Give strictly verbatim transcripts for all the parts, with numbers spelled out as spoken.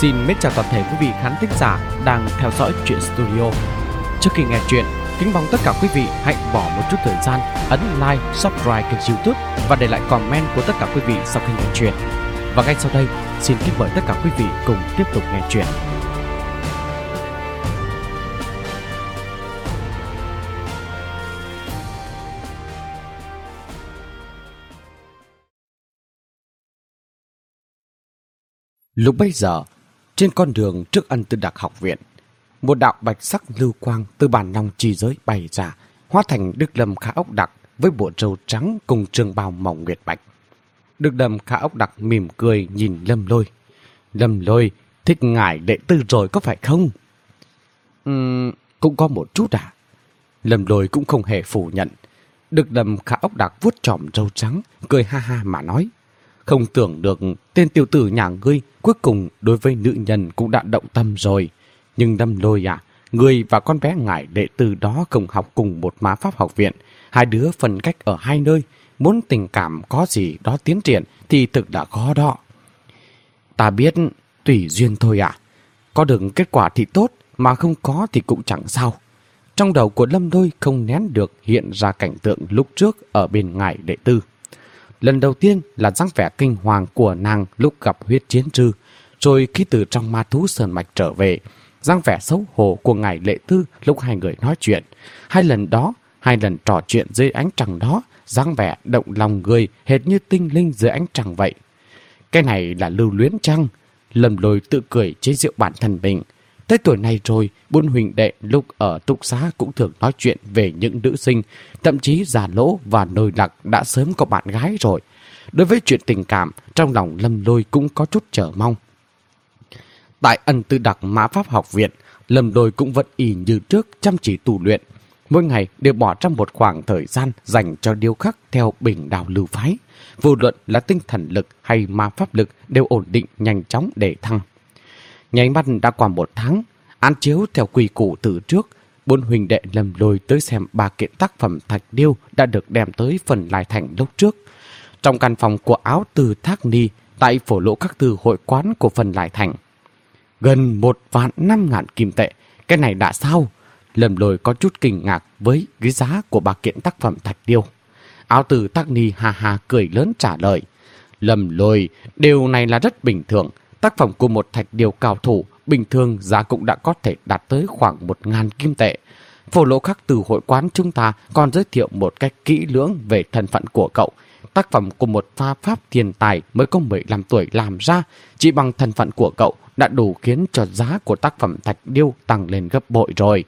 Xin mến chào toàn thể quý vị khán thính giả đang theo dõi Truyện Studio. Trước khi nghe chuyện, kính mong tất cả quý vị hãy bỏ một chút thời gian ấn like, subscribe kênh YouTube và để lại comment của tất cả quý vị sau khi nghe chuyện. Và ngay sau đây, xin kính mời tất cả quý vị cùng tiếp tục nghe chuyện. Lúc bấy giờ, trên con đường trước Ân Tư Đặc học viện, một đạo bạch sắc lưu quang từ bản long chi giới bay ra, hóa thành Đức Lâm Khả Ốc Đặc với bộ râu trắng cùng trường bào màu nguyệt bạch. Đức Lâm Khả Ốc Đặc mỉm cười nhìn Lâm Lôi. Lâm Lôi, thích ngài đệ tử rồi có phải không? Ừm, cũng có một chút à? Lâm Lôi cũng không hề phủ nhận. Đức Lâm Khả Ốc Đặc vuốt tròm râu trắng, cười ha ha mà nói. Không tưởng được tên tiểu tử nhà ngươi cuối cùng đối với nữ nhân cũng đã động tâm rồi. Nhưng Lâm Lôi à, ngươi và con bé ngải đệ tử đó không học cùng một má pháp học viện. Hai đứa phân cách ở hai nơi. Muốn tình cảm có gì đó tiến triển thì thực đã khó đó. Ta biết, tùy duyên thôi ạ. À. Có được kết quả thì tốt, mà không có thì cũng chẳng sao. Trong đầu của Lâm Lôi không nén được hiện ra cảnh tượng lúc trước ở bên ngải đệ tử. Lần đầu tiên là dáng vẻ kinh hoàng của nàng lúc gặp huyết chiến sư, rồi khi từ trong ma thú sơn mạch trở về, dáng vẻ xấu hổ của ngài Lệ Tư lúc hai người nói chuyện. Hai lần đó, hai lần trò chuyện dưới ánh trăng đó, dáng vẻ động lòng người hệt như tinh linh dưới ánh trăng vậy. Cái này là lưu luyến chăng? Lâm Lôi tự cười chế giễu bản thân mình. Tới tuổi này rồi, buôn huỳnh đệ lúc ở túc xá cũng thường nói chuyện về những nữ sinh, thậm chí Già Lỗ và Nồi Lặc đã sớm có bạn gái rồi. Đối với chuyện tình cảm, trong lòng Lâm Lôi cũng có chút chờ mong. Tại Ân Tư Đặc Mã Pháp học viện, Lâm Lôi cũng vẫn y như trước chăm chỉ tu luyện. Mỗi ngày đều bỏ ra một khoảng thời gian dành cho điêu khắc theo bình đào lưu phái. Vô luận là tinh thần lực hay ma pháp lực đều ổn định nhanh chóng để thăng. Nháy mắt đã qua một tháng, án chiếu theo quy củ từ trước, bốn huynh đệ Lâm Lôi tới xem ba kiện tác phẩm thạch điêu đã được đem tới phần Lai Thành lúc trước. Trong căn phòng của Áo Từ Thác Ni, tại phổ lỗ các tư hội quán của phần Lai Thành. Gần một vạn năm ngàn kim tệ, cái này đã sao? Lâm Lôi có chút kinh ngạc với cái giá của ba kiện tác phẩm thạch điêu. Áo Từ Thác Ni ha ha cười lớn trả lời. Lâm Lôi, điều này là rất bình thường. Tác phẩm của một thạch điêu cao thủ bình thường giá cũng đã có thể đạt tới khoảng một ngàn kim tệ. Phổ lỗ khắc từ hội quán chúng ta còn giới thiệu một cách kỹ lưỡng về thân phận của cậu. Tác phẩm của một pha pháp thiên tài mới có mười lăm tuổi làm ra, chỉ bằng thân phận của cậu đã đủ khiến cho giá của tác phẩm thạch điêu tăng lên gấp bội rồi.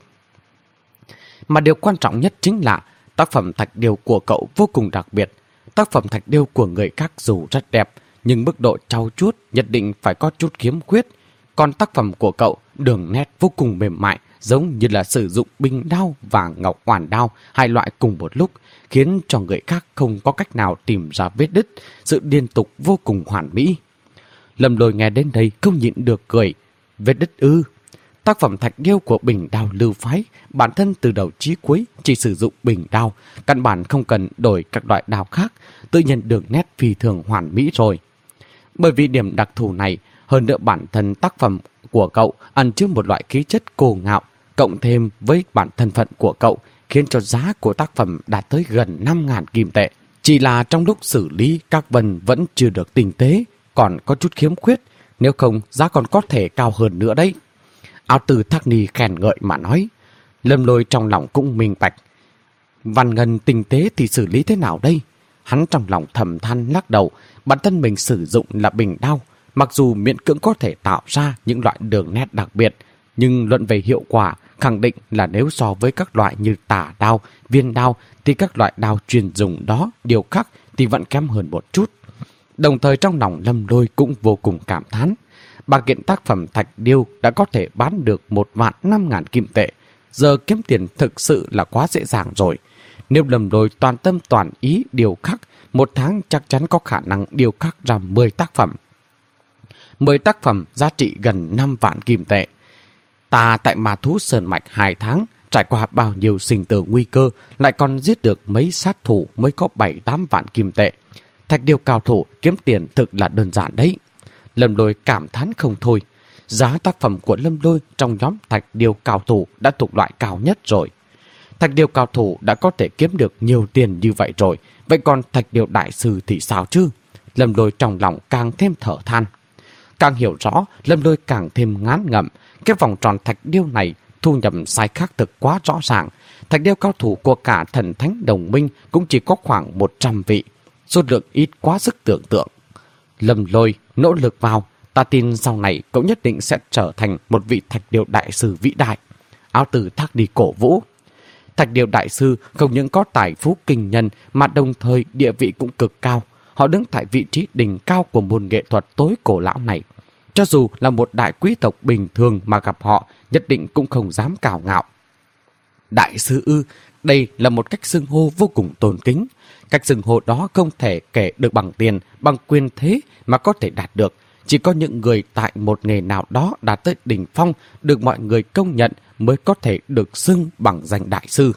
Mà điều quan trọng nhất chính là tác phẩm thạch điêu của cậu vô cùng đặc biệt. Tác phẩm thạch điêu của người khác dù rất đẹp, nhưng mức độ trau chuốt nhất định phải có chút khiếm khuyết. Còn tác phẩm của cậu đường nét vô cùng mềm mại, giống như là sử dụng bình đao và ngọc hoàn đao hai loại cùng một lúc, khiến cho người khác không có cách nào tìm ra vết đứt, sự liên tục vô cùng hoàn mỹ. Lâm Lôi nghe đến đây không nhịn được cười. Vết đứt ư? Tác phẩm thạch điêu của bình đao lưu phái bản thân từ đầu chí cuối chỉ sử dụng bình đao, căn bản không cần đổi các loại đao khác, tự nhiên đường nét phi thường hoàn mỹ rồi. Bởi vì điểm đặc thù này, hơn nữa bản thân tác phẩm của cậu ẩn chứa một loại khí chất cô ngạo, cộng thêm với bản thân phận của cậu, khiến cho giá của tác phẩm đạt tới gần năm ngàn kim tệ. Chỉ là trong lúc xử lý các vân vẫn chưa được tinh tế, còn có chút khiếm khuyết, nếu không giá còn có thể cao hơn nữa đấy. Áo Từ Thác Ni khen ngợi mà nói. Lâm Lôi trong lòng cũng minh bạch. Văn ngân tinh tế thì xử lý thế nào đây? Hắn trong lòng thầm than lắc đầu, bản thân mình sử dụng là bình đao, mặc dù miễn cưỡng có thể tạo ra những loại đường nét đặc biệt, nhưng luận về hiệu quả khẳng định là nếu so với các loại như tả đao, viên đao thì các loại đao truyền dùng đó điều khắc thì vẫn kém hơn một chút. Đồng thời trong lòng Lâm Lôi cũng vô cùng cảm thán. Ba kiện tác phẩm thạch điêu đã có thể bán được một vạn năm ngàn kim tệ. Giờ kiếm tiền thực sự là quá dễ dàng rồi. Nếu Lâm Lôi toàn tâm toàn ý điều khắc, một tháng chắc chắn có khả năng điều khắc ra mười tác phẩm. mười tác phẩm giá trị gần năm vạn kim tệ. Ta tại Ma Thú Sơn Mạch hai tháng, trải qua bao nhiêu sinh tử nguy cơ, lại còn giết được mấy sát thủ mới có bảy tám vạn kim tệ. Thạch điêu cao thủ kiếm tiền thực là đơn giản đấy. Lâm Lôi cảm thán không thôi. giá tác phẩm của Lâm Lôi trong nhóm thạch điêu cao thủ đã thuộc loại cao nhất rồi. Thạch điêu cao thủ đã có thể kiếm được nhiều tiền như vậy rồi, vậy còn thạch điêu đại sư thì sao chứ? Lâm Lôi trong lòng càng thêm thở than. Càng hiểu rõ, Lâm Lôi càng thêm ngán ngẩm. Cái vòng tròn thạch điêu này thu nhập sai khác thực quá rõ ràng. Thạch điêu cao thủ của cả thần thánh đồng minh cũng chỉ có khoảng một trăm vị. Số lượng ít quá sức tưởng tượng. Lâm Lôi nỗ lực vào, ta tin sau này cậu nhất định sẽ trở thành một vị thạch điêu đại sư vĩ đại. Áo Tử thác đi cổ vũ. Thạch điêu đại sư không những có tài phú kinh nhân mà đồng thời địa vị cũng cực cao. Họ đứng tại vị trí đỉnh cao của môn nghệ thuật tối cổ lão này. Cho dù là một đại quý tộc bình thường mà gặp họ, nhất định cũng không dám cào ngạo. Đại sư ư, đây là một cách xưng hô vô cùng tôn kính. Cách xưng hô đó không thể kể được bằng tiền, bằng quyền thế mà có thể đạt được. Chỉ có những người tại một nghề nào đó đạt tới đỉnh phong, được mọi người công nhận mới có thể được xưng bằng danh đại sư.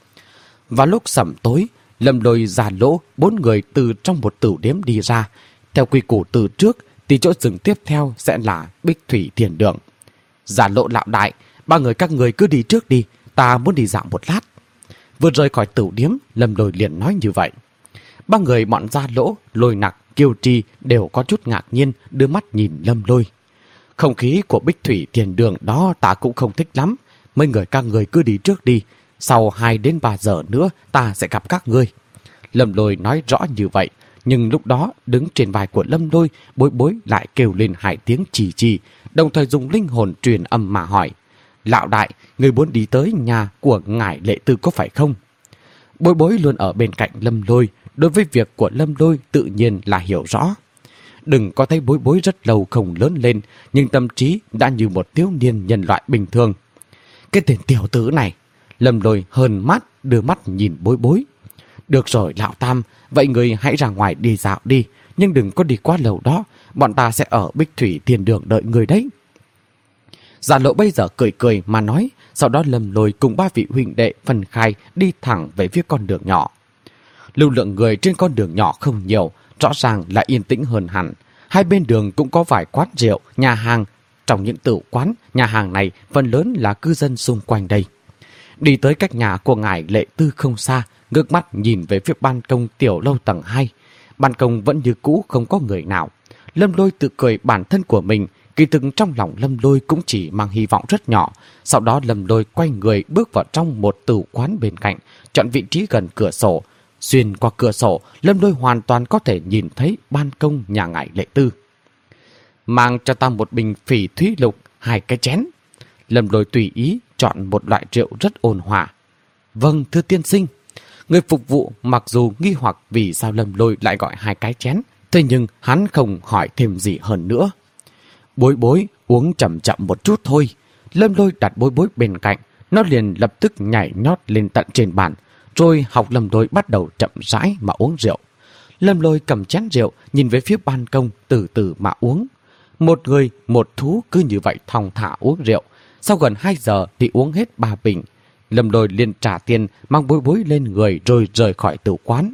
Vào lúc sẩm tối, Lâm Lôi già lỗ bốn người từ trong một tửu điếm đi ra. Theo quy củ từ trước thì chỗ dừng tiếp theo sẽ là Bích Thủy Thiền Đường. Già lỗ lão đại, ba người các người cứ đi trước đi, ta muốn đi dạo một lát. Vừa rời khỏi tửu điếm, Lâm Lôi liền nói như vậy. Ba người bọn Gia Lỗ, Lôi Nặc, Kiêu Tri đều có chút ngạc nhiên đưa mắt nhìn Lâm Lôi. Không khí của Bích Thủy Thiền Đường đó ta cũng không thích lắm. Mấy người các người cứ đi trước đi. Sau hai đến ba giờ nữa ta sẽ gặp các ngươi. Lâm Lôi nói rõ như vậy. Nhưng lúc đó đứng trên vai của Lâm Lôi, Bối Bối lại kêu lên hai tiếng chì chì, đồng thời dùng linh hồn truyền âm mà hỏi. Lão đại, người muốn đi tới nhà của ngài Lệ Tư có phải không? Bối Bối luôn ở bên cạnh Lâm Lôi, đối với việc của Lâm Lôi tự nhiên là hiểu rõ. Đừng có thấy Bối Bối rất lâu không lớn lên, nhưng tâm trí đã như một thiếu niên nhân loại bình thường. Cái tên tiểu tử này, Lâm Lôi hờn mắt đưa mắt nhìn Bối Bối. Được rồi lão Tam, vậy người hãy ra ngoài đi dạo đi, nhưng đừng có đi quá lâu đó, bọn ta sẽ ở Bích Thủy Thiền Đường đợi người đấy. Giả Lộ bây giờ cười cười mà nói, sau đó Lâm Lôi cùng ba vị huynh đệ phân khai đi thẳng về phía con đường nhỏ. Lưu lượng người trên con đường nhỏ không nhiều, rõ ràng là yên tĩnh hơn hẳn. Hai bên đường cũng có vài quán rượu, nhà hàng. Trong những tử quán, nhà hàng này phần lớn là cư dân xung quanh đây. Đi tới cách nhà của ngài Lệ Tư không xa, ngước mắt nhìn về phía ban công tiểu lâu tầng hai. Ban công vẫn như cũ, không có người nào. Lâm Lôi tự cười bản thân của mình, kỳ thực trong lòng Lâm Lôi cũng chỉ mang hy vọng rất nhỏ. Sau đó Lâm Lôi quay người bước vào trong một tử quán bên cạnh, chọn vị trí gần cửa sổ. Xuyên qua cửa sổ, Lâm Lôi hoàn toàn có thể nhìn thấy ban công nhà ngài Lệ Tư. Mang cho ta một bình phỉ thúy lục, hai cái chén. Lâm Lôi tùy ý chọn một loại rượu rất ôn hòa. Vâng, thưa tiên sinh. Người phục vụ mặc dù nghi hoặc vì sao Lâm Lôi lại gọi hai cái chén, thế nhưng hắn không hỏi thêm gì hơn nữa. Bối Bối uống chậm chậm một chút thôi. Lâm Lôi đặt Bối Bối bên cạnh, nó liền lập tức nhảy nhót lên tận trên bàn, rồi học Lâm Lôi bắt đầu chậm rãi mà uống rượu. Lâm Lôi cầm chén rượu, nhìn về phía ban công, từ từ mà uống. Một người, một thú cứ như vậy thong thả uống rượu. Sau gần hai giờ thì uống hết ba bình. Lâm Lôi liền trả tiền, mang Bối Bối lên người rồi rời khỏi tử quán.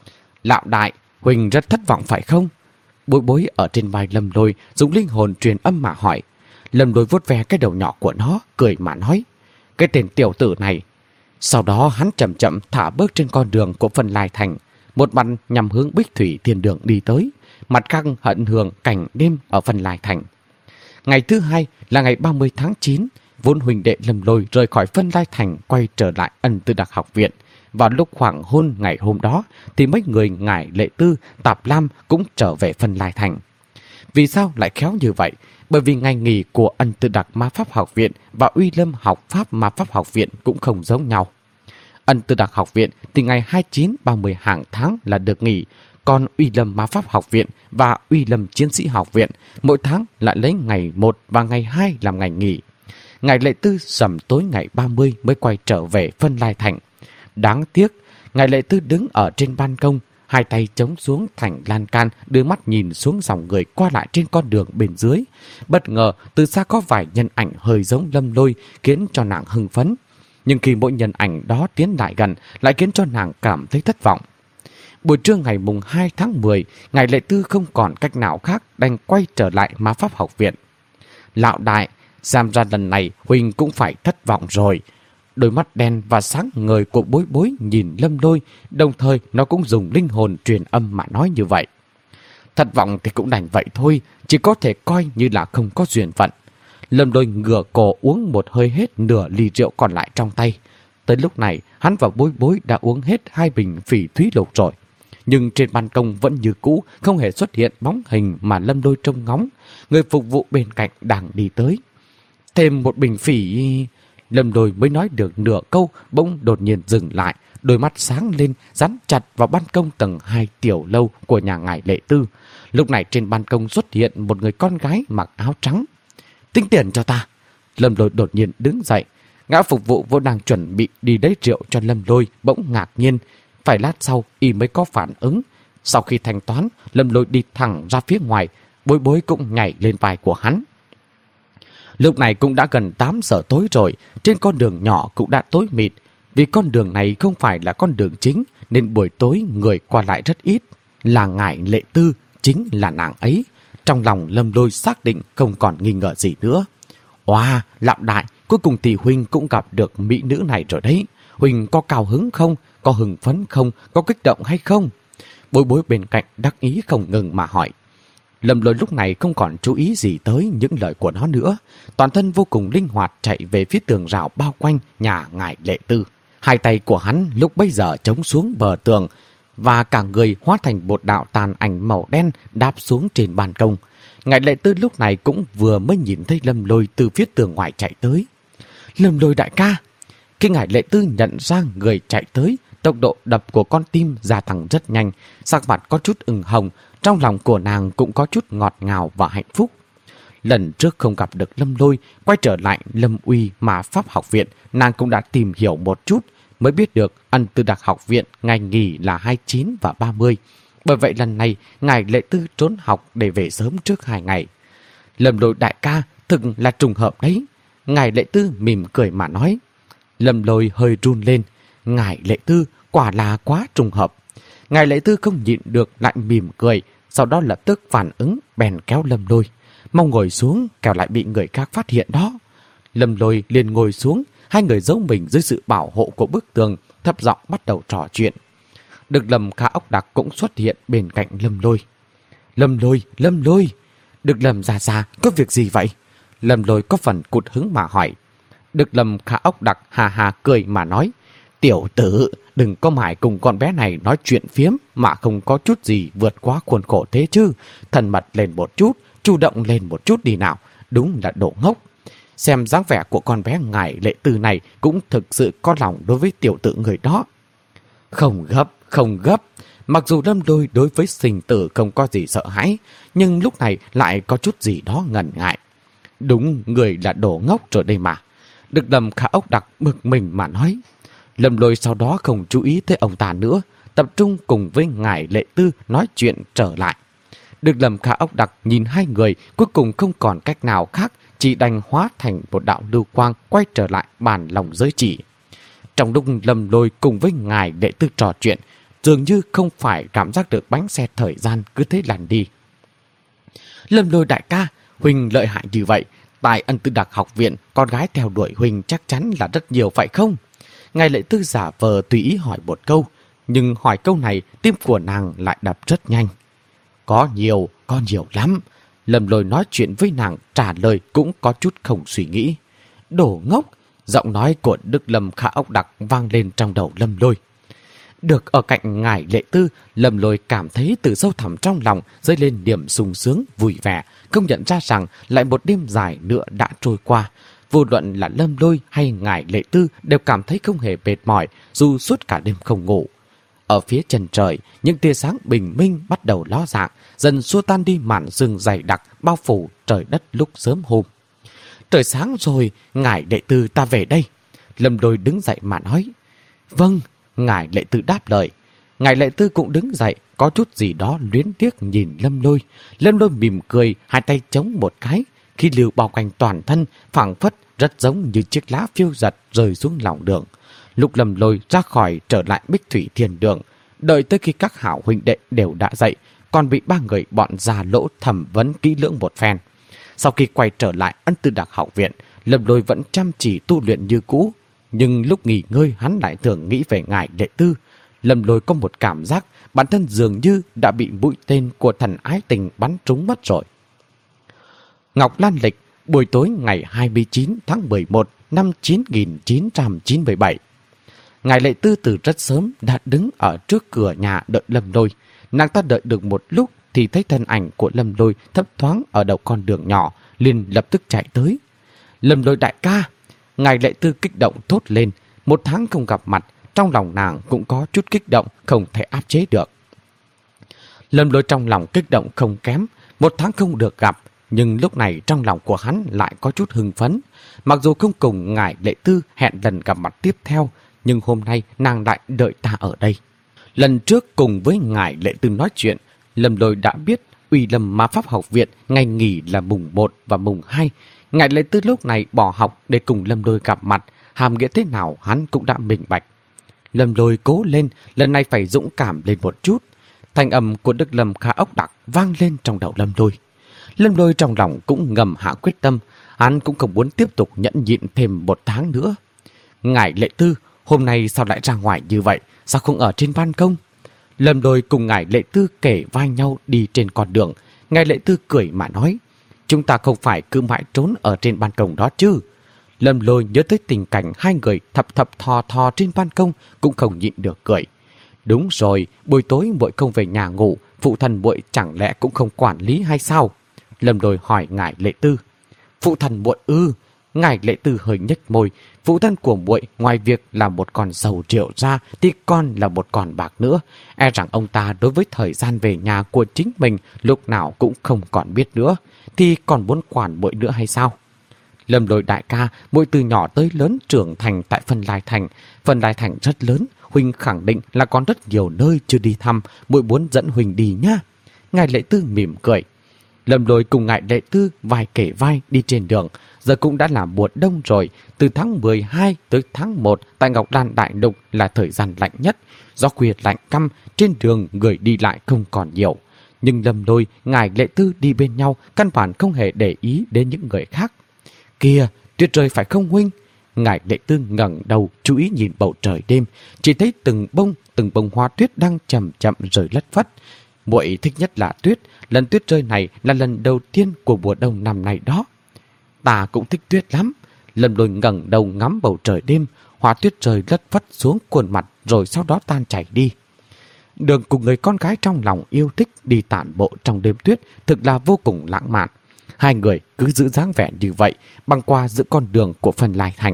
Lão đại, Huỳnh rất thất vọng phải không? Bối Bối ở trên vai Lâm Lôi dùng linh hồn truyền âm mà hỏi. Lâm Lôi vuốt ve cái đầu nhỏ của nó, cười mà nói. Cái tên tiểu tử này. Sau đó hắn chậm chậm thả bước trên con đường của Phân Lai Thành, một mặt nhằm hướng Bích Thủy Thiên Đường đi tới, mặt khác hận hưởng cảnh đêm ở Phân Lai Thành. Ngày thứ hai là ngày ba mươi tháng chín, vốn huynh đệ Lâm Lôi rời khỏi Phân Lai Thành quay trở lại Ân Tư Đặc học viện. Vào lúc hoàng hôn ngày hôm đó thì mấy người ngải Lệ Tư, Tạp Lam cũng trở về Phân Lai Thành. Vì sao lại khéo như vậy? Bởi vì ngày nghỉ của Ân Tư Đặc Ma Pháp học viện và Uy Lâm học Pháp Ma Pháp học viện cũng không giống nhau. Ân Tư Đặc học viện thì ngày hai mươi chín ba mươi hàng tháng là được nghỉ, còn Uy Lâm Ma Pháp học viện và Uy Lâm Chiến sĩ học viện mỗi tháng lại lấy ngày một và ngày hai làm ngày nghỉ. Ngày Lệ Tư sầm tối ngày ba mươi mới quay trở về Phân Lai Thành. Đáng tiếc, ngài Lệ Tư đứng ở trên ban công, hai tay chống xuống thành lan can, đưa mắt nhìn xuống dòng người qua lại trên con đường bên dưới. Bất ngờ, từ xa có vài nhân ảnh hơi giống Lâm Lôi, khiến cho nàng hưng phấn. Nhưng khi mỗi nhân ảnh đó tiến lại gần, lại khiến cho nàng cảm thấy thất vọng. Buổi trưa ngày mùng hai tháng mười, ngài Lệ Tư không còn cách nào khác đành quay trở lại Ma Pháp học viện. Lão đại, xem ra lần này Huynh cũng phải thất vọng rồi. Đôi mắt đen và sáng ngời của Bối Bối nhìn Lâm Lôi, đồng thời nó cũng dùng linh hồn truyền âm mà nói như vậy. Thất vọng thì cũng đành vậy thôi, chỉ có thể coi như là không có duyên phận. Lâm Lôi ngửa cổ uống một hơi hết nửa ly rượu còn lại trong tay. Tới lúc này, hắn và Bối Bối đã uống hết hai bình phỉ thúy lục rồi. Nhưng trên ban công vẫn như cũ, không hề xuất hiện bóng hình mà Lâm Lôi trông ngóng. Người phục vụ bên cạnh đang đi tới. Thêm một bình phỉ... Lâm Lôi mới nói được nửa câu, bỗng đột nhiên dừng lại, đôi mắt sáng lên, dán chặt vào ban công tầng hai tiểu lâu của nhà ngài Lệ Tư. Lúc này trên ban công xuất hiện một người con gái mặc áo trắng. Tính tiền cho ta. Lâm Lôi đột nhiên đứng dậy. Gã phục vụ vốn đang chuẩn bị đi lấy rượu cho Lâm Lôi bỗng ngạc nhiên. Phải lát sau y mới có phản ứng. Sau khi thanh toán, Lâm Lôi đi thẳng ra phía ngoài. Bối Bối cũng nhảy lên vai của hắn. Lúc này cũng đã gần tám giờ tối rồi, trên con đường nhỏ cũng đã tối mịt. Vì con đường này không phải là con đường chính, nên buổi tối người qua lại rất ít. Là ngài Lệ Tư, chính là nàng ấy. Trong lòng Lâm Lôi xác định không còn nghi ngờ gì nữa. Wow, lão đại, cuối cùng thì Huynh cũng gặp được mỹ nữ này rồi đấy. Huynh có cao hứng không? Có hưng phấn không? Có kích động hay không? Bối Bối bên cạnh đắc ý không ngừng mà hỏi. Lâm Lôi lúc này không còn chú ý gì tới những lời của nó nữa. Toàn thân vô cùng linh hoạt chạy về phía tường rào bao quanh nhà ngài Lệ Tư. Hai tay của hắn lúc bấy giờ chống xuống bờ tường và cả người hóa thành một đạo tàn ảnh màu đen đáp xuống trên ban công. Ngài Lệ Tư lúc này cũng vừa mới nhìn thấy Lâm Lôi từ phía tường ngoài chạy tới. Lâm Lôi đại ca! Khi ngài Lệ Tư nhận ra người chạy tới, tốc độ đập của con tim gia tăng rất nhanh, sắc mặt có chút ửng hồng, trong lòng của nàng cũng có chút ngọt ngào và hạnh phúc. Lần trước không gặp được Lâm Lôi, quay trở lại Lâm Uy mà Pháp học viện, nàng cũng đã tìm hiểu một chút, mới biết được Ân Tư Đặc học viện ngày nghỉ là hai mươi chín và ba mươi. Bởi vậy lần này, ngài Lệ Tư trốn học để về sớm trước hai ngày. Lâm Lôi đại ca, thực là trùng hợp đấy. Ngài Lệ Tư mỉm cười mà nói. Lâm Lôi hơi run lên. Ngài Lệ Tư quả là quá trùng hợp. Ngài Lệ Tư không nhịn được lại mỉm cười, sau đó lập tức phản ứng bèn kéo Lâm Lôi. Mau ngồi xuống, kẻo lại bị người khác phát hiện đó. Lâm Lôi liền ngồi xuống, hai người giấu mình dưới sự bảo hộ của bức tường, thấp giọng bắt đầu trò chuyện. Được Lâm Khả Ốc Đặc cũng xuất hiện bên cạnh Lâm Lôi. Lâm Lôi, Lâm Lôi! Được Lâm già già, có việc gì vậy? Lâm Lôi có phần cụt hứng mà hỏi. Được Lâm Khả Ốc Đặc hà hà cười mà nói. Tiểu tử, đừng có mãi cùng con bé này nói chuyện phiếm mà không có chút gì vượt quá khuôn khổ thế chứ. Thân mật lên một chút, chủ động lên một chút đi nào. Đúng là đồ ngốc. Xem dáng vẻ của con bé ngài Lệ Tư này cũng thực sự có lòng đối với tiểu tử người đó. Không gấp, không gấp. Mặc dù Lâm Lôi đối với sinh tử không có gì sợ hãi, nhưng lúc này lại có chút gì đó ngần ngại. Đúng, người là đồ ngốc rồi đây mà. Được Lâm Khả Ốc Đặc bực mình mà nói. Lâm Lôi sau đó không chú ý tới ông ta nữa, tập trung cùng với ngài Lệ Tư nói chuyện trở lại. Được Lâm Khả Ốc Đặc nhìn hai người, cuối cùng không còn cách nào khác, chỉ đành hóa thành một đạo lưu quang quay trở lại bàn lòng giới chỉ. Trong lúc Lâm Lôi cùng với ngài Lệ Tư trò chuyện, dường như không phải cảm giác được bánh xe thời gian cứ thế lăn đi. Lâm Lôi đại ca, Huynh lợi hại như vậy, tại Ân Tư Đặc học viện, con gái theo đuổi Huynh chắc chắn là rất nhiều phải không? Ngài Lệ Tư giả vờ tùy ý hỏi một câu, nhưng hỏi câu này tim của nàng lại đập rất nhanh. Có nhiều, có nhiều lắm. Lâm Lôi nói chuyện với nàng trả lời cũng có chút không suy nghĩ. Đồ ngốc! Giọng nói của Đức Lâm Khả Ốc Đặc vang lên trong đầu Lâm Lôi. Được ở cạnh ngài Lệ Tư, Lâm Lôi cảm thấy từ sâu thẳm trong lòng dấy lên niềm sung sướng, vui vẻ, không nhận ra rằng lại một đêm dài nữa đã trôi qua. Vô luận là Lâm Lôi hay ngài Lệ Tư đều cảm thấy không hề mệt mỏi dù suốt cả đêm không ngủ. Ở phía chân trời, những tia sáng bình minh bắt đầu ló dạng, dần xua tan đi màn sương dày đặc bao phủ trời đất lúc sớm hôm. Trời sáng rồi, ngài Lệ Tư ta về đây. Lâm Lôi đứng dậy mà nói. Vâng, ngài Lệ Tư đáp lời. Ngài Lệ Tư cũng đứng dậy, có chút gì đó luyến tiếc nhìn Lâm Lôi. Lâm Lôi mỉm cười, hai tay chống một cái. Khi lưu bao quanh toàn thân, phảng phất rất giống như chiếc lá phiêu giật rơi xuống lòng đường. Lúc Lâm Lôi ra khỏi trở lại Bích Thủy Thiên Đường, đợi tới khi các hảo huynh đệ đều đã dậy, còn bị ba người bọn già lỗ thẩm vấn kỹ lưỡng một phen. Sau khi quay trở lại Ân Tư Đạc học viện, Lâm Lôi vẫn chăm chỉ tu luyện như cũ. Nhưng lúc nghỉ ngơi hắn lại thường nghĩ về ngài Lệ Tư. Lâm Lôi có một cảm giác bản thân dường như đã bị mũi tên của thần ái tình bắn trúng mất rồi. Ngọc Lan Lịch, buổi tối ngày hai mươi chín tháng mười một năm chín nghìn chín trăm chín mươi bảy. Ngài Lệ Tư từ rất sớm đã đứng ở trước cửa nhà đợi Lâm Lôi. Nàng ta đợi được một lúc thì thấy thân ảnh của Lâm Lôi thấp thoáng ở đầu con đường nhỏ, liền lập tức chạy tới. Lâm Lôi đại ca! Ngài Lệ Tư kích động thốt lên. Một tháng không gặp mặt, trong lòng nàng cũng có chút kích động không thể áp chế được. Lâm Lôi trong lòng kích động không kém. Một tháng không được gặp, nhưng lúc này trong lòng của hắn lại có chút hưng phấn. Mặc dù không cùng ngài Lệ Tư hẹn lần gặp mặt tiếp theo, nhưng hôm nay nàng lại đợi ta ở đây. Lần trước cùng với ngài Lệ Tư nói chuyện, Lâm Lôi đã biết Uy Lâm Ma Pháp học viện ngày nghỉ là mùng một và mùng hai. Ngài Lệ Tư lúc này bỏ học để cùng Lâm Lôi gặp mặt, hàm nghĩa thế nào hắn cũng đã minh bạch. Lâm Lôi cố lên, lần này phải dũng cảm lên một chút. Thanh âm của Đức Lâm Khả Ốc Đặc vang lên trong đầu Lâm Lôi. Lâm Lôi trong lòng cũng ngầm hạ quyết tâm, hắn cũng không muốn tiếp tục nhẫn nhịn thêm một tháng nữa. Ngài Lệ Tư, hôm nay sao lại ra ngoài như vậy, sao không ở trên ban công? Lâm Lôi cùng ngài Lệ Tư kể vai nhau đi trên con đường. Ngài Lệ Tư cười mà nói, chúng ta không phải cứ mãi trốn ở trên ban công đó chứ. Lâm Lôi nhớ tới tình cảnh hai người thập thập thò thò trên ban công cũng không nhịn được cười. Đúng rồi, buổi tối muội không về nhà ngủ, phụ thân muội chẳng lẽ cũng không quản lý hay sao? Lâm Lôi hỏi ngài Lệ Tư. Phụ thân muội ư? Ngài Lệ Tư hơi nhếch môi. Phụ thân của muội ngoài việc là một con giàu triệu ra thì còn là một con bạc nữa. E rằng ông ta đối với thời gian về nhà của chính mình lúc nào cũng không còn biết nữa, thì còn muốn quản muội nữa hay sao? Lâm Lôi đại ca, muội từ nhỏ tới lớn trưởng thành tại Phân Lai Thành. Phân Lai Thành rất lớn, huynh khẳng định là còn rất nhiều nơi chưa đi thăm, muội muốn dẫn huynh đi nhá. Ngài Lệ Tư mỉm cười. Lâm Lôi cùng ngài Lệ Tư vai kể vai đi trên đường. Giờ cũng đã là mùa đông rồi. Từ tháng mười hai tới tháng một tại Ngọc Lan Đại Lục là thời gian lạnh nhất. Gió khuya lạnh căm, trên đường người đi lại không còn nhiều. Nhưng Lâm Lôi, ngài Lệ Tư đi bên nhau, căn bản không hề để ý đến những người khác. Kìa, tuyết rơi phải không huynh? Ngài Lệ Tư ngẩng đầu chú ý nhìn bầu trời đêm, chỉ thấy từng bông, từng bông hoa tuyết đang chậm chậm rơi lất phất. Muội thích nhất là tuyết, lần tuyết rơi này là lần đầu tiên của mùa đông năm nay đó. Ta cũng thích tuyết lắm. Lâm Lôi ngẩng đầu ngắm bầu trời đêm, hoa tuyết rơi lất phất xuống khuôn mặt rồi sau đó tan chảy đi. Đường cùng người con gái trong lòng yêu thích đi tản bộ trong đêm tuyết thực là vô cùng lãng mạn. Hai người cứ giữ dáng vẻ như vậy băng qua giữa con đường của Phân Lai Thành.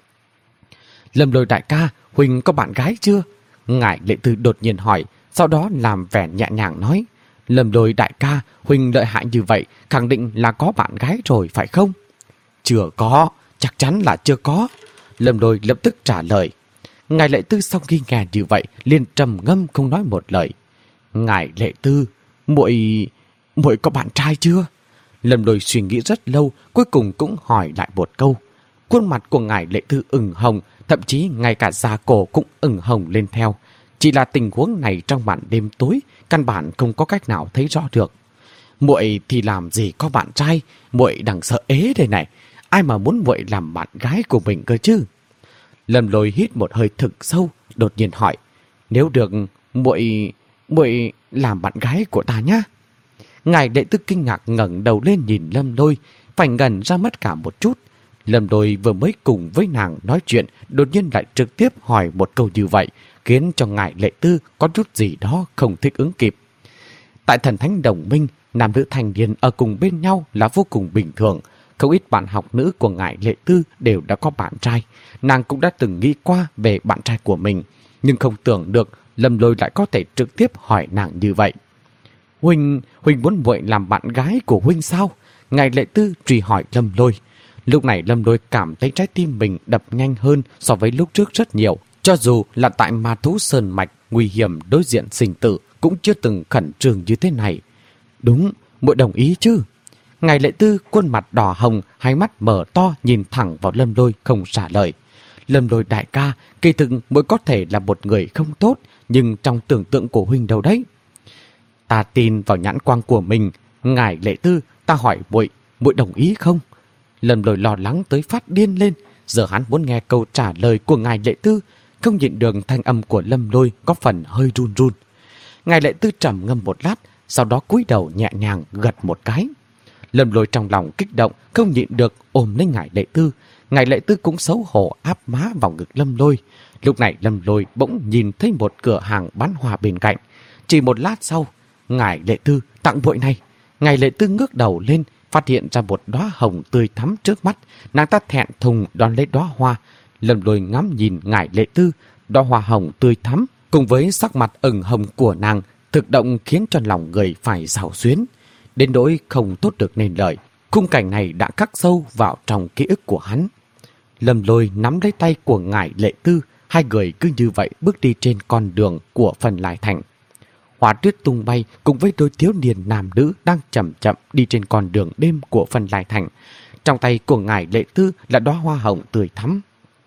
Lâm Lôi đại ca, huynh có bạn gái chưa? Ngài Lệ Tư đột nhiên hỏi, sau đó làm vẻ nhẹ nhàng nói. Lâm Lôi đại ca, huynh lợi hại như vậy, khẳng định là có bạn gái rồi phải không? Chưa có, chắc chắn là chưa có. Lâm Lôi lập tức trả lời. Ngài Lệ Tư sau khi nghe như vậy liền trầm ngâm không nói một lời. Ngài Lệ Tư, muội muội có bạn trai chưa? Lâm Lôi suy nghĩ rất lâu, cuối cùng cũng hỏi lại một câu. Khuôn mặt của ngài Lệ Tư ửng hồng, thậm chí ngay cả da cổ cũng ửng hồng lên theo. Chỉ là tình huống này trong màn đêm tối, căn bản không có cách nào thấy rõ được. Muội thì làm gì có bạn trai, muội đang sợ ế đây này. Ai mà muốn muội làm bạn gái của mình cơ chứ? Lâm Lôi hít một hơi thực sâu, đột nhiên hỏi. Nếu được, muội muội làm bạn gái của ta nhá. Ngài Đệ Tư kinh ngạc ngẩng đầu lên nhìn Lâm Lôi, phải ngẩn ra mất cả một chút. Lâm Lôi vừa mới cùng với nàng nói chuyện, đột nhiên lại trực tiếp hỏi một câu như vậy, khiến cho ngài Lệ Tư có chút gì đó không thích ứng kịp. Tại Thần Thánh Đồng Minh, nam nữ thành niên ở cùng bên nhau là vô cùng bình thường. Không ít bạn học nữ của ngài Lệ Tư đều đã có bạn trai. Nàng cũng đã từng nghĩ qua về bạn trai của mình, nhưng không tưởng được Lâm Lôi lại có thể trực tiếp hỏi nàng như vậy. Huynh, Huynh muốn muội làm bạn gái của Huynh sao? Ngài Lệ Tư truy hỏi Lâm Lôi. Lúc này Lâm Lôi cảm thấy trái tim mình đập nhanh hơn so với lúc trước rất nhiều. Cho dù là tại Ma Thú Sơn Mạch nguy hiểm đối diện sinh tử cũng chưa từng khẩn trương như thế này. Đúng, muội đồng ý chứ? Ngài Lệ Tư khuôn mặt đỏ hồng, hai mắt mở to nhìn thẳng vào Lâm Lôi không trả lời. Lâm Lôi đại ca, kỳ thực muội có thể là một người không tốt, nhưng trong tưởng tượng của Huynh đâu đấy. Ta tin vào nhãn quang của mình. Ngài Lệ Tư, ta hỏi muội, muội đồng ý không? Lâm Lôi lo lắng tới phát điên lên. Giờ hắn muốn nghe câu trả lời của ngài Lệ Tư. Không nhịn được thanh âm của Lâm Lôi có phần hơi run run. Ngài Lệ Tư trầm ngâm một lát, sau đó cúi đầu nhẹ nhàng gật một cái. Lâm Lôi trong lòng kích động, không nhịn được ôm lấy ngài Lệ Tư. Ngài Lệ Tư cũng xấu hổ áp má vào ngực Lâm Lôi. Lúc này Lâm Lôi bỗng nhìn thấy một cửa hàng bán hoa bên cạnh. Chỉ một lát sau, ngài Lệ Tư tặng muội này. Ngài Lệ Tư ngước đầu lên, phát hiện ra một đóa hồng tươi thắm trước mắt. Nàng ta thẹn thùng đón lấy đóa hoa. Lâm Lôi ngắm nhìn ngài Lệ Tư, đóa hoa hồng tươi thắm cùng với sắc mặt ửng hồng của nàng thực động khiến cho lòng người phải xao xuyến. Đến nỗi không tốt được nên lời. Khung cảnh này đã khắc sâu vào trong ký ức của hắn. Lâm Lôi nắm lấy tay của ngài Lệ Tư, hai người cứ như vậy bước đi trên con đường của Phần Lai Thành. Hoa tuyết tung bay cùng với đôi thiếu niên nam nữ đang chậm chậm đi trên con đường đêm của Phần Lai Thành. Trong tay của ngài Lệ Tư là đóa hoa hồng tươi thắm.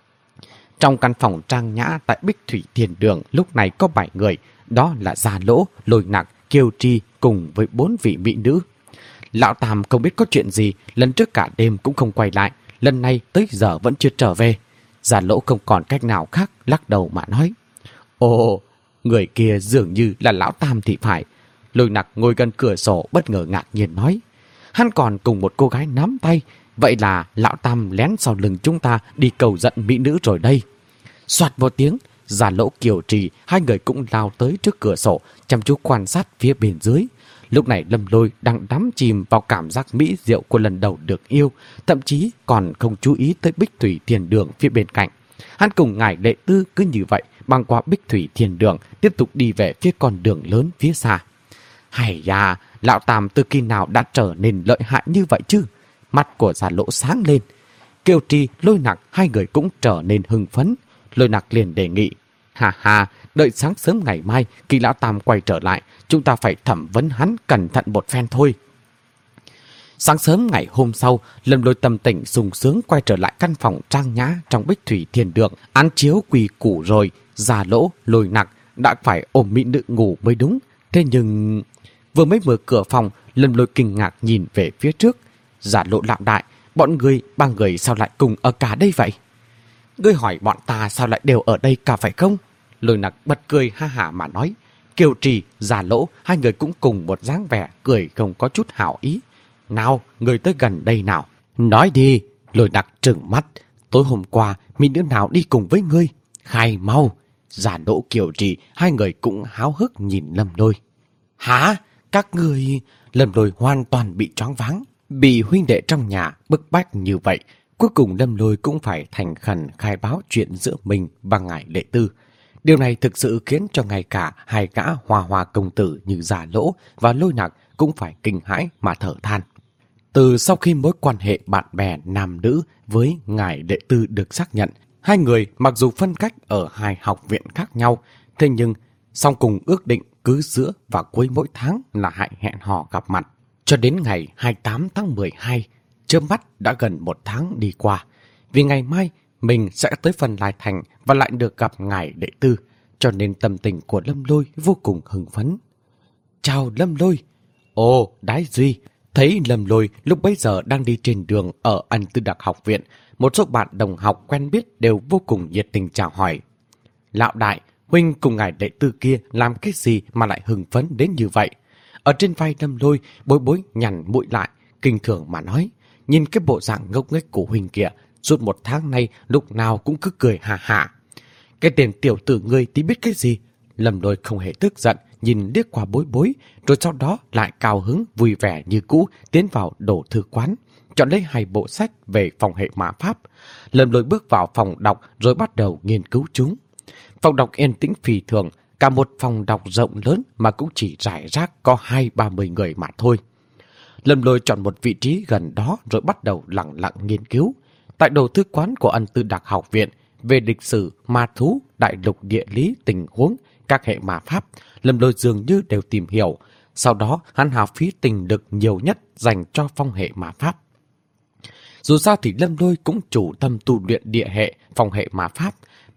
Trong căn phòng trang nhã tại Bích Thủy Thiên Đường lúc này có bảy người, đó là Già Lỗ, Lôi Nặc, Kiều Tri cùng với bốn vị mỹ nữ. Lão Tam không biết có chuyện gì, lần trước cả đêm cũng không quay lại, lần này tới giờ vẫn chưa trở về. Già Lỗ không còn cách nào khác, lắc đầu mà nói: Ồ, người kia dường như là Lão Tam thì phải. Lôi Nặc ngồi gần cửa sổ bất ngờ ngạc nhiên nói: Hắn còn cùng một cô gái nắm tay, vậy là Lão Tam lén sau lưng chúng ta đi cầu giận mỹ nữ rồi đây. Soạt một tiếng, Già Lỗ, Kiều Trì hai người cũng lao tới trước cửa sổ, chăm chú quan sát phía bên dưới. Lúc này Lâm Lôi đang đắm chìm vào cảm giác mỹ diệu của lần đầu được yêu, thậm chí còn không chú ý tới Bích Thủy Thiên Đường phía bên cạnh. Hắn cùng ngài Lệ Tư cứ như vậy băng qua Bích Thủy Thiên Đường, tiếp tục đi về phía con đường lớn phía xa. Hay da, Lão Tam từ khi nào đã trở nên lợi hại như vậy chứ? Mắt của Già Lỗ sáng lên. Kiều Trì, Lôi Nặc hai người cũng trở nên hưng phấn. Lôi Nặc liền đề nghị: Hà hà, đợi sáng sớm ngày mai khi Lão Tam quay trở lại, chúng ta phải thẩm vấn hắn cẩn thận một phen thôi. Sáng sớm ngày hôm sau, Lâm Lôi tâm tình sung sướng quay trở lại căn phòng trang nhã trong Bích Thủy Thiên Đường. Án chiếu quỳ củ rồi, Già Lỗ, Lôi Nặc đã phải ôm mỹ nữ ngủ mới đúng. Thế nhưng vừa mới mở cửa phòng, Lâm Lôi kinh ngạc nhìn về phía trước. Già Lỗ lão đại, bọn người ba người sao lại cùng ở cả đây vậy? Ngươi hỏi bọn ta sao lại đều ở đây cả phải không? Lôi Nặc bật cười ha hả mà nói. Kiều Trì, Già Lỗ hai người cũng cùng một dáng vẻ cười không có chút hảo ý. Nào, người tới gần đây nào. Nói đi. Lôi Nặc trừng mắt. Tối hôm qua mỹ nữ nào đi cùng với ngươi? Khai mau. Già Lỗ, Kiều Trì hai người cũng háo hức nhìn Lâm Lôi. Hả? Các người... Lâm Lôi hoàn toàn bị choáng váng. Bị huynh đệ trong nhà bức bách như vậy, cuối cùng Lâm Lôi cũng phải thành khẩn khai báo chuyện giữa mình và ngài Lệ Tư. Điều này thực sự khiến cho ngay cả hai gã hoa hoa công tử như Già Lỗ và Lôi Nặc cũng phải kinh hãi mà thở than. Từ sau khi mối quan hệ bạn bè nam nữ với ngài Lệ Tư được xác nhận, hai người mặc dù phân cách ở hai học viện khác nhau, thế nhưng song cùng ước định cứ giữa và cuối mỗi tháng là hãy hẹn hò gặp mặt. Cho đến ngày hai mươi tám tháng mười hai, chớp mắt đã gần một tháng đi qua. Vì ngày mai mình sẽ tới Phần Lai Thành và lại được gặp ngài Lệ Tư, cho nên tâm tình của Lâm Lôi vô cùng hưng phấn. Chào Lâm Lôi. Ồ, Đái Duy. Thấy Lâm Lôi lúc bấy giờ đang đi trên đường ở Ân Tư Đặc học viện, một số bạn đồng học quen biết đều vô cùng nhiệt tình chào hỏi. Lão đại, huynh cùng ngài Lệ Tư kia làm cái gì mà lại hưng phấn đến như vậy? Ở trên vai Lâm Lôi, Bối Bối nhằn mũi lại, kinh thường mà nói. Nhìn cái bộ dạng ngốc nghếch của huynh kia, suốt một tháng nay lúc nào cũng cứ cười hà hà. Cái tên tiểu tử ngươi tí biết cái gì? Lâm Lôi không hề tức giận, nhìn liếc qua Bối Bối, rồi sau đó lại cao hứng vui vẻ như cũ tiến vào đồ thư quán, chọn lấy hai bộ sách về phòng hệ mã pháp. Lâm Lôi bước vào phòng đọc rồi bắt đầu nghiên cứu chúng. Phòng đọc yên tĩnh phi thường, cả một phòng đọc rộng lớn mà cũng chỉ rải rác có hai ba mươi người mà thôi. Lâm Lôi chọn một vị trí gần đó rồi bắt đầu lặng lặng nghiên cứu. Tại đồ thư quán của Ân Tư Đặc học viện, về lịch sử, ma thú, đại lục địa lý, tình huống, các hệ ma pháp, Lâm Lôi dường như đều tìm hiểu. Sau đó hắn hao phí tình lực nhiều nhất dành cho phong hệ ma pháp. Dù sao thì Lâm Lôi cũng chủ tâm tu luyện địa hệ, phong hệ ma pháp,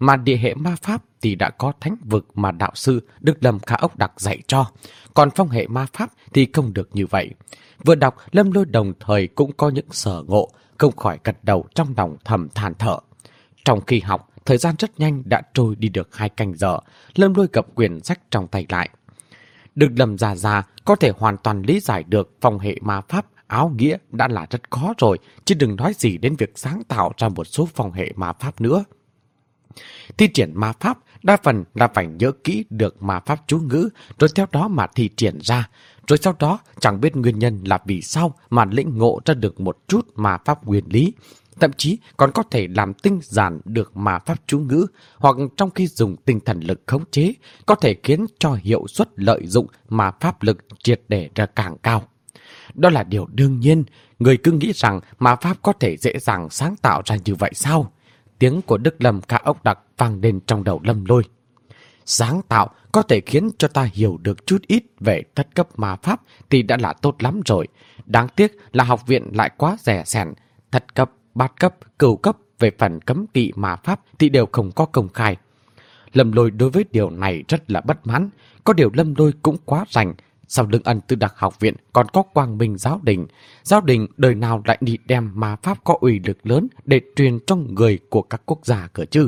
mà địa hệ ma pháp thì đã có thánh vực mà đạo sư Đức Lâm Khả Ốc Đặc dạy cho, còn phong hệ ma pháp thì không được như vậy. Vừa đọc, Lâm Lôi đồng thời cũng có những sở ngộ, không khỏi gật đầu trong lòng thầm than thở. Trong khi học, thời gian rất nhanh đã trôi đi được hai canh giờ, Lâm Lôi gập quyển sách trong tay lại. Đức Lâm già già có thể hoàn toàn lý giải được phong hệ ma pháp áo nghĩa đã là rất khó rồi, chứ đừng nói gì đến việc sáng tạo ra một số phong hệ ma pháp nữa. Thi triển ma pháp đa phần là phải nhớ kỹ được ma pháp chú ngữ, rồi theo đó mà thi triển ra, rồi sau đó chẳng biết nguyên nhân là vì sao mà lĩnh ngộ ra được một chút ma pháp nguyên lý, thậm chí còn có thể làm tinh giản được ma pháp chú ngữ, hoặc trong khi dùng tinh thần lực khống chế, có thể khiến cho hiệu suất lợi dụng ma pháp lực triệt để ra càng cao. Đó là điều đương nhiên, người cứ nghĩ rằng ma pháp có thể dễ dàng sáng tạo ra như vậy sao? Tiếng của Đức Lâm Khả Ốc Đặc vang lên trong đầu Lâm Lôi. Sáng tạo có thể khiến cho ta hiểu được chút ít về thất cấp ma pháp thì đã là tốt lắm rồi. Đáng tiếc là học viện lại quá rẻ sẻn. Thất cấp, bát cấp, cửu cấp về phần cấm kỵ ma pháp thì đều không có công khai. Lâm Lôi đối với điều này rất là bất mãn. Có điều Lâm Lôi cũng quá rành. Sau lưng Ân Tư Đặc học viện còn có Quang Minh giáo đình. Giáo đình đời nào lại đi đem ma pháp có uy lực lớn để truyền cho người của các quốc gia cơ chứ?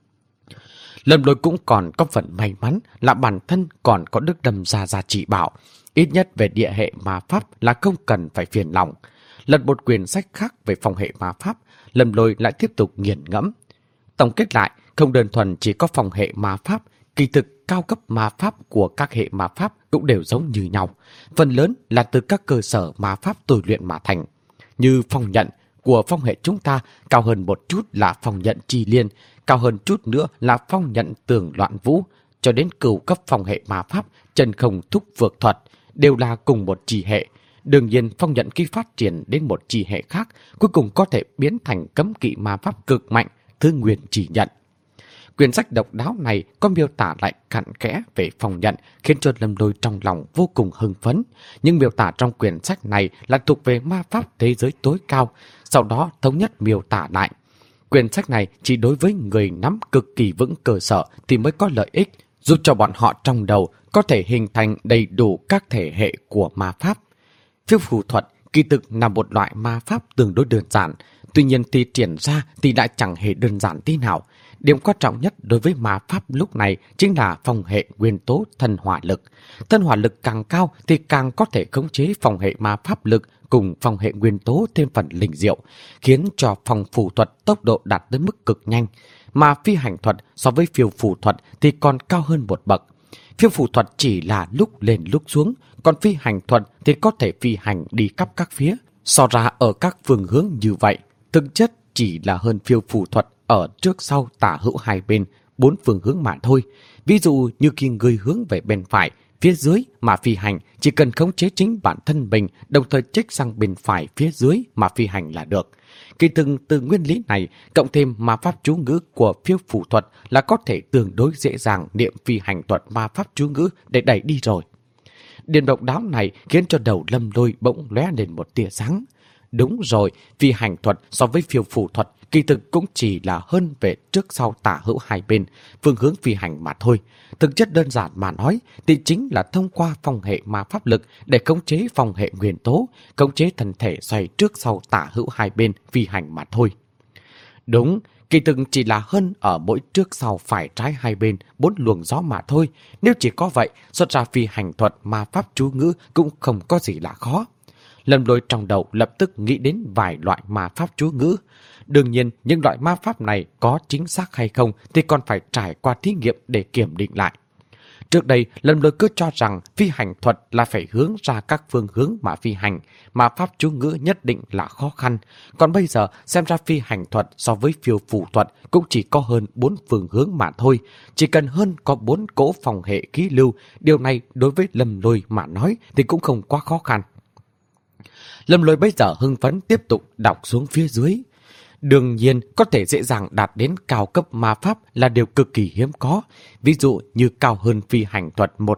Lâm Lôi cũng còn có phần may mắn là bản thân còn có Đức Lâm gia gia chỉ bảo. Ít nhất về địa hệ ma pháp là không cần phải phiền lòng. Lật một quyển sách khác về phong hệ ma pháp, Lâm Lôi lại tiếp tục nghiền ngẫm. Tổng kết lại, không đơn thuần chỉ có phong hệ ma pháp, kỳ thực cao cấp ma pháp của các hệ ma pháp cũng đều giống như nhau. Phần lớn là từ các cơ sở ma pháp tôi luyện mà thành. Như phong nhận của phong hệ chúng ta cao hơn một chút là phong nhận chi liên, cao hơn chút nữa là phong nhận tường loạn vũ, cho đến cửu cấp phong hệ ma pháp chân không thúc vượt thuật, đều là cùng một chỉ hệ. Đương nhiên phong nhận khi phát triển đến một chỉ hệ khác, cuối cùng có thể biến thành cấm kỵ ma pháp cực mạnh, thứ nguyên chỉ nhận. Quyển sách độc đáo này có miêu tả lại cặn kẽ về phong nhận, khiến cho Lâm Lôi trong lòng vô cùng hưng phấn. Nhưng miêu tả trong quyển sách này là thuộc về ma pháp thế giới tối cao, sau đó thống nhất miêu tả lại. Quyển sách này chỉ đối với người nắm cực kỳ vững cơ sở thì mới có lợi ích, giúp cho bọn họ trong đầu có thể hình thành đầy đủ các thể hệ của ma pháp. Phiêu phù thuật kỳ thực là một loại ma pháp tương đối đơn giản, tuy nhiên thi triển ra thì lại chẳng hề đơn giản tí nào. Điểm quan trọng nhất đối với ma pháp lúc này chính là phong hệ nguyên tố thân hỏa lực. Thân hỏa lực càng cao thì càng có thể khống chế phong hệ ma pháp lực cùng phong hệ nguyên tố thêm phần linh diệu, khiến cho phong phù thuật tốc độ đạt tới mức cực nhanh. Mà phi hành thuật so với phiêu phù thuật thì còn cao hơn một bậc. Phiêu phù thuật chỉ là lúc lên lúc xuống, còn phi hành thuật thì có thể phi hành đi khắp các phía. So ra ở các phương hướng như vậy, thực chất chỉ là hơn phiêu phù thuật ở trước sau tả hữu hai bên, bốn phương hướng mà thôi. Ví dụ như khi người hướng về bên phải, phía dưới mà phi hành, chỉ cần khống chế chính bản thân mình, đồng thời chích sang bên phải phía dưới mà phi hành là được. Kỳ từng từ nguyên lý này, cộng thêm ma pháp chú ngữ của phiêu phù thuật là có thể tương đối dễ dàng niệm phi hành thuật ma pháp chú ngữ để đẩy đi rồi. Điểm độc đáo này khiến cho đầu Lâm Lôi bỗng lóe lên một tia sáng. Đúng rồi, phi hành thuật so với phiêu phù thuật kỳ thực cũng chỉ là hơn về trước sau tả hữu hai bên, phương hướng phi hành mà thôi. Thực chất đơn giản mà nói thì chính là thông qua phong hệ ma pháp lực để khống chế phong hệ nguyên tố, khống chế thân thể xoay trước sau tả hữu hai bên phi hành mà thôi. Đúng, kỳ thực chỉ là hơn ở mỗi trước sau phải trái hai bên bốn luồng gió mà thôi. Nếu chỉ có vậy, xuất ra phi hành thuật ma pháp chú ngữ cũng không có gì là khó. Lâm Lôi trong đầu lập tức nghĩ đến vài loại ma pháp chú ngữ. Đương nhiên, những loại ma pháp này có chính xác hay không thì còn phải trải qua thí nghiệm để kiểm định lại. Trước đây, Lâm Lôi cứ cho rằng phi hành thuật là phải hướng ra các phương hướng mà phi hành, mà pháp chú ngữ nhất định là khó khăn. Còn bây giờ, xem ra phi hành thuật so với phiêu phù thuật cũng chỉ có hơn bốn phương hướng mà thôi. Chỉ cần hơn có bốn cỗ phòng hệ khí lưu, điều này đối với Lâm Lôi mà nói thì cũng không quá khó khăn. Lâm Lôi bây giờ hưng phấn tiếp tục đọc xuống phía dưới. Đương nhiên, có thể dễ dàng đạt đến cao cấp ma pháp là điều cực kỳ hiếm có. Ví dụ như cao hơn phi hành thuật một bậc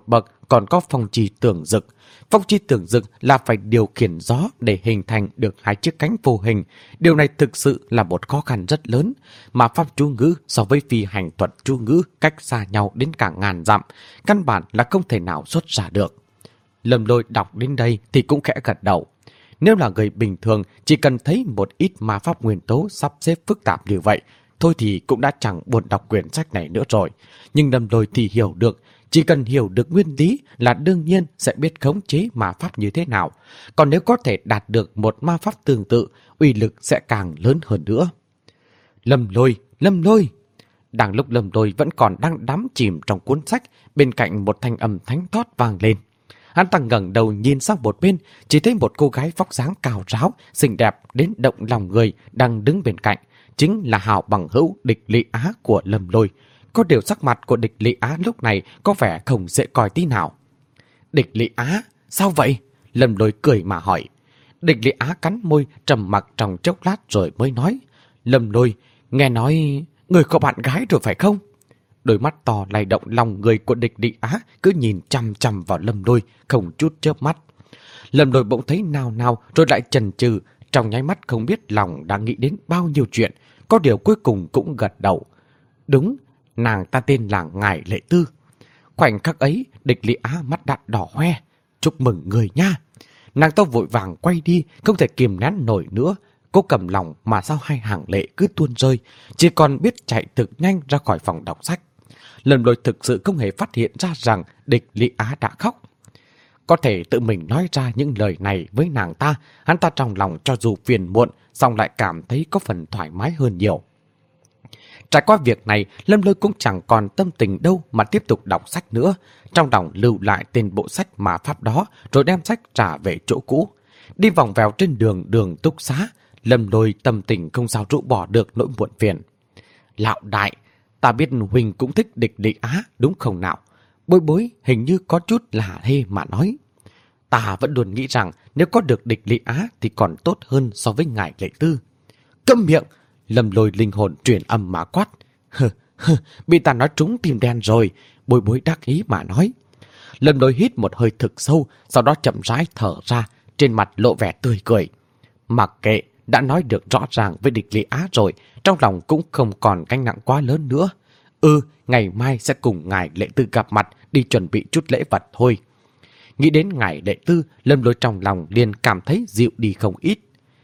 còn có phong chi tưởng dực. Phong chi tưởng dực là phải điều khiển gió để hình thành được hai chiếc cánh vô hình. Điều này thực sự là một khó khăn rất lớn, mà pháp chú ngữ so với phi hành thuật chú ngữ cách xa nhau đến cả ngàn dặm, căn bản là không thể nào xuất ra được. Lâm Lôi đọc đến đây thì cũng khẽ gật đầu. Nếu là người bình thường, chỉ cần thấy một ít ma pháp nguyên tố sắp xếp phức tạp như vậy, thôi thì cũng đã chẳng buồn đọc quyển sách này nữa rồi. Nhưng Lâm Lôi thì hiểu được, chỉ cần hiểu được nguyên lý là đương nhiên sẽ biết khống chế ma pháp như thế nào. Còn nếu có thể đạt được một ma pháp tương tự, uy lực sẽ càng lớn hơn nữa. Lâm Lôi, Lâm Lôi! Đang lúc Lâm Lôi vẫn còn đang đắm chìm trong cuốn sách, bên cạnh một thanh âm thánh thót vang lên. Hắn ta ngẩng đầu nhìn sang một bên, chỉ thấy một cô gái vóc dáng cao ráo, xinh đẹp đến động lòng người đang đứng bên cạnh. Chính là hảo bằng hữu Địch Lị Á của Lâm Lôi. Có điều sắc mặt của Địch Lị Á lúc này có vẻ không dễ coi tí nào. Địch Lị Á, sao vậy? Lâm Lôi cười mà hỏi. Địch Lị Á cắn môi trầm mặc trong chốc lát rồi mới nói. Lâm Lôi, nghe nói người có bạn gái rồi phải không? Đôi mắt to lay động lòng người của Địch Lị Á cứ nhìn chằm chằm vào Lâm Lôi không chút chớp mắt. Lâm Lôi bỗng thấy nào nào rồi lại chần chừ, trong nháy mắt không biết lòng đã nghĩ đến bao nhiêu chuyện, có điều cuối cùng cũng gật đầu. Đúng, nàng ta tên là Ngải Lệ Tư. Khoảnh khắc ấy, Địch Lị Á mắt đã đỏ hoe. Chúc mừng người nha. Nàng ta vội vàng quay đi, không thể kìm nén nổi nữa. Cô cầm lòng mà sao hai hàng lệ cứ tuôn rơi, chỉ còn biết chạy thật nhanh ra khỏi phòng đọc sách. Lâm Lôi thực sự không hề phát hiện ra rằng Địch Lị Á đã khóc. Có thể tự mình nói ra những lời này với nàng ta, hắn ta trong lòng cho dù phiền muộn, song lại cảm thấy có phần thoải mái hơn nhiều. Trải qua việc này, Lâm Lôi cũng chẳng còn tâm tình đâu mà tiếp tục đọc sách nữa. Trong lòng lưu lại tên bộ sách mà pháp đó, rồi đem sách trả về chỗ cũ. Đi vòng vèo trên đường đường túc xá, Lâm Lôi tâm tình không sao rũ bỏ được nỗi muộn phiền. Lão đại, ta biết Huỳnh cũng thích Địch Lị Á, đúng không nào? Bối bối hình như có chút lạ hê mà nói. Ta vẫn luôn nghĩ rằng nếu có được Địch Lị Á thì còn tốt hơn so với Ngải Lệ Tư. Câm miệng! Lâm Lôi linh hồn truyền âm mà quát. Hừ, hừ, bị ta nói trúng tim đen rồi. Bối bối đắc ý mà nói. Lâm Lôi hít một hơi thực sâu, sau đó chậm rãi thở ra, trên mặt lộ vẻ tươi cười. Mặc kệ, đã nói được rõ ràng với Địch Lị Á rồi, trong lòng cũng không còn gánh nặng quá lớn nữa. Ừ, ngày mai sẽ cùng Ngải Lệ Tư gặp mặt, đi chuẩn bị chút lễ vật thôi. Nghĩ đến Ngải Lệ Tư, Lâm Lôi trong lòng liền cảm thấy dịu đi không ít.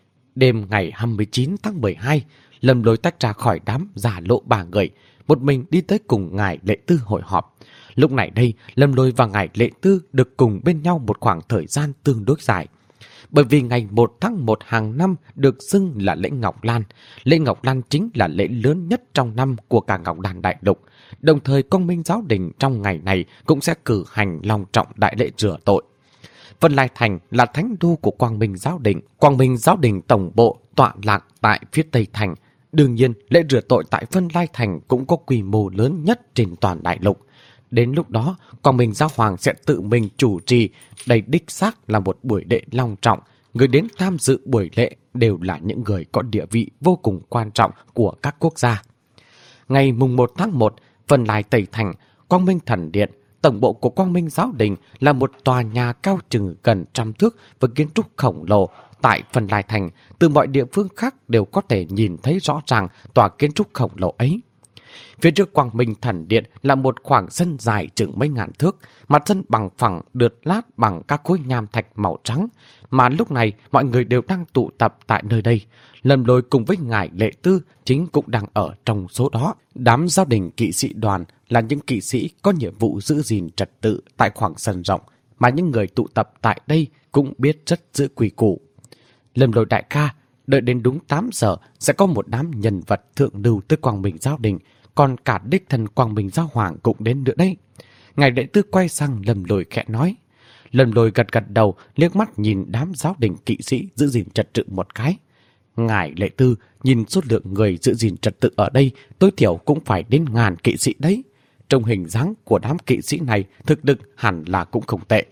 Đêm ngày hai mươi chín tháng mười hai, Lâm Lôi tách ra khỏi đám giả lộ ba người, một mình đi tới cùng Ngải Lệ Tư hội họp. Lúc này đây, Lâm Lôi và Ngải Lệ Tư được cùng bên nhau một khoảng thời gian tương đối dài. Bởi vì ngày một tháng một hàng năm được xưng là lễ Ngọc Lan. Lễ Ngọc Lan chính là lễ lớn nhất trong năm của cả Ngọc Đàn Đại Lục. Đồng thời Quang Minh Giáo Đình trong ngày này cũng sẽ cử hành long trọng đại lễ rửa tội. Vân Lai Thành là thánh đô của Quang Minh Giáo Đình. Quang Minh Giáo Đình tổng bộ tọa lạc tại phía Tây Thành. Đương nhiên, lễ rửa tội tại Vân Lai Thành cũng có quy mô lớn nhất trên toàn đại lục. Đến lúc đó, Quang Minh Giáo Hoàng sẽ tự mình chủ trì. Đây đích xác là một buổi lễ long trọng. Người đến tham dự buổi lễ đều là những người có địa vị vô cùng quan trọng của các quốc gia. Ngày mùng một tháng một, Vân Lai Tây Thành, Quang Minh Thần Điện, tổng bộ của Quang Minh Giáo Đình là một tòa nhà cao chừng gần trăm thước với kiến trúc khổng lồ. Tại Vân Lai Thành, từ mọi địa phương khác đều có thể nhìn thấy rõ ràng tòa kiến trúc khổng lồ ấy. Phía trước Quang Minh Thần Điện là một khoảng sân dài chừng mấy ngàn thước, mặt sân bằng phẳng được lát bằng các khối nham thạch màu trắng, mà lúc này mọi người đều đang tụ tập tại nơi đây. Lâm Lôi cùng với Ngải Lệ Tư chính cũng đang ở trong số đó. Đám Giáo Đình kỵ sĩ đoàn là những kỵ sĩ có nhiệm vụ giữ gìn trật tự tại khoảng sân rộng, mà những người tụ tập tại đây cũng biết rất giữ quy củ. Lâm Lôi đại ca, đợi đến đúng tám giờ sẽ có một đám nhân vật thượng lưu tới Quang Minh Giáo Đình, còn cả đích thân Quang Minh Giáo Hoàng cũng đến nữa đấy. Ngải Lệ Tư quay sang Lâm Lôi khẽ nói. Lâm Lôi gật gật đầu, liếc mắt nhìn đám Giáo Đình kỵ sĩ giữ gìn trật tự một cái. Ngải Lệ Tư nhìn số lượng người giữ gìn trật tự ở đây tối thiểu cũng phải đến ngàn kỵ sĩ đấy. Trong hình dáng của đám kỵ sĩ này thực lực hẳn là cũng không tệ.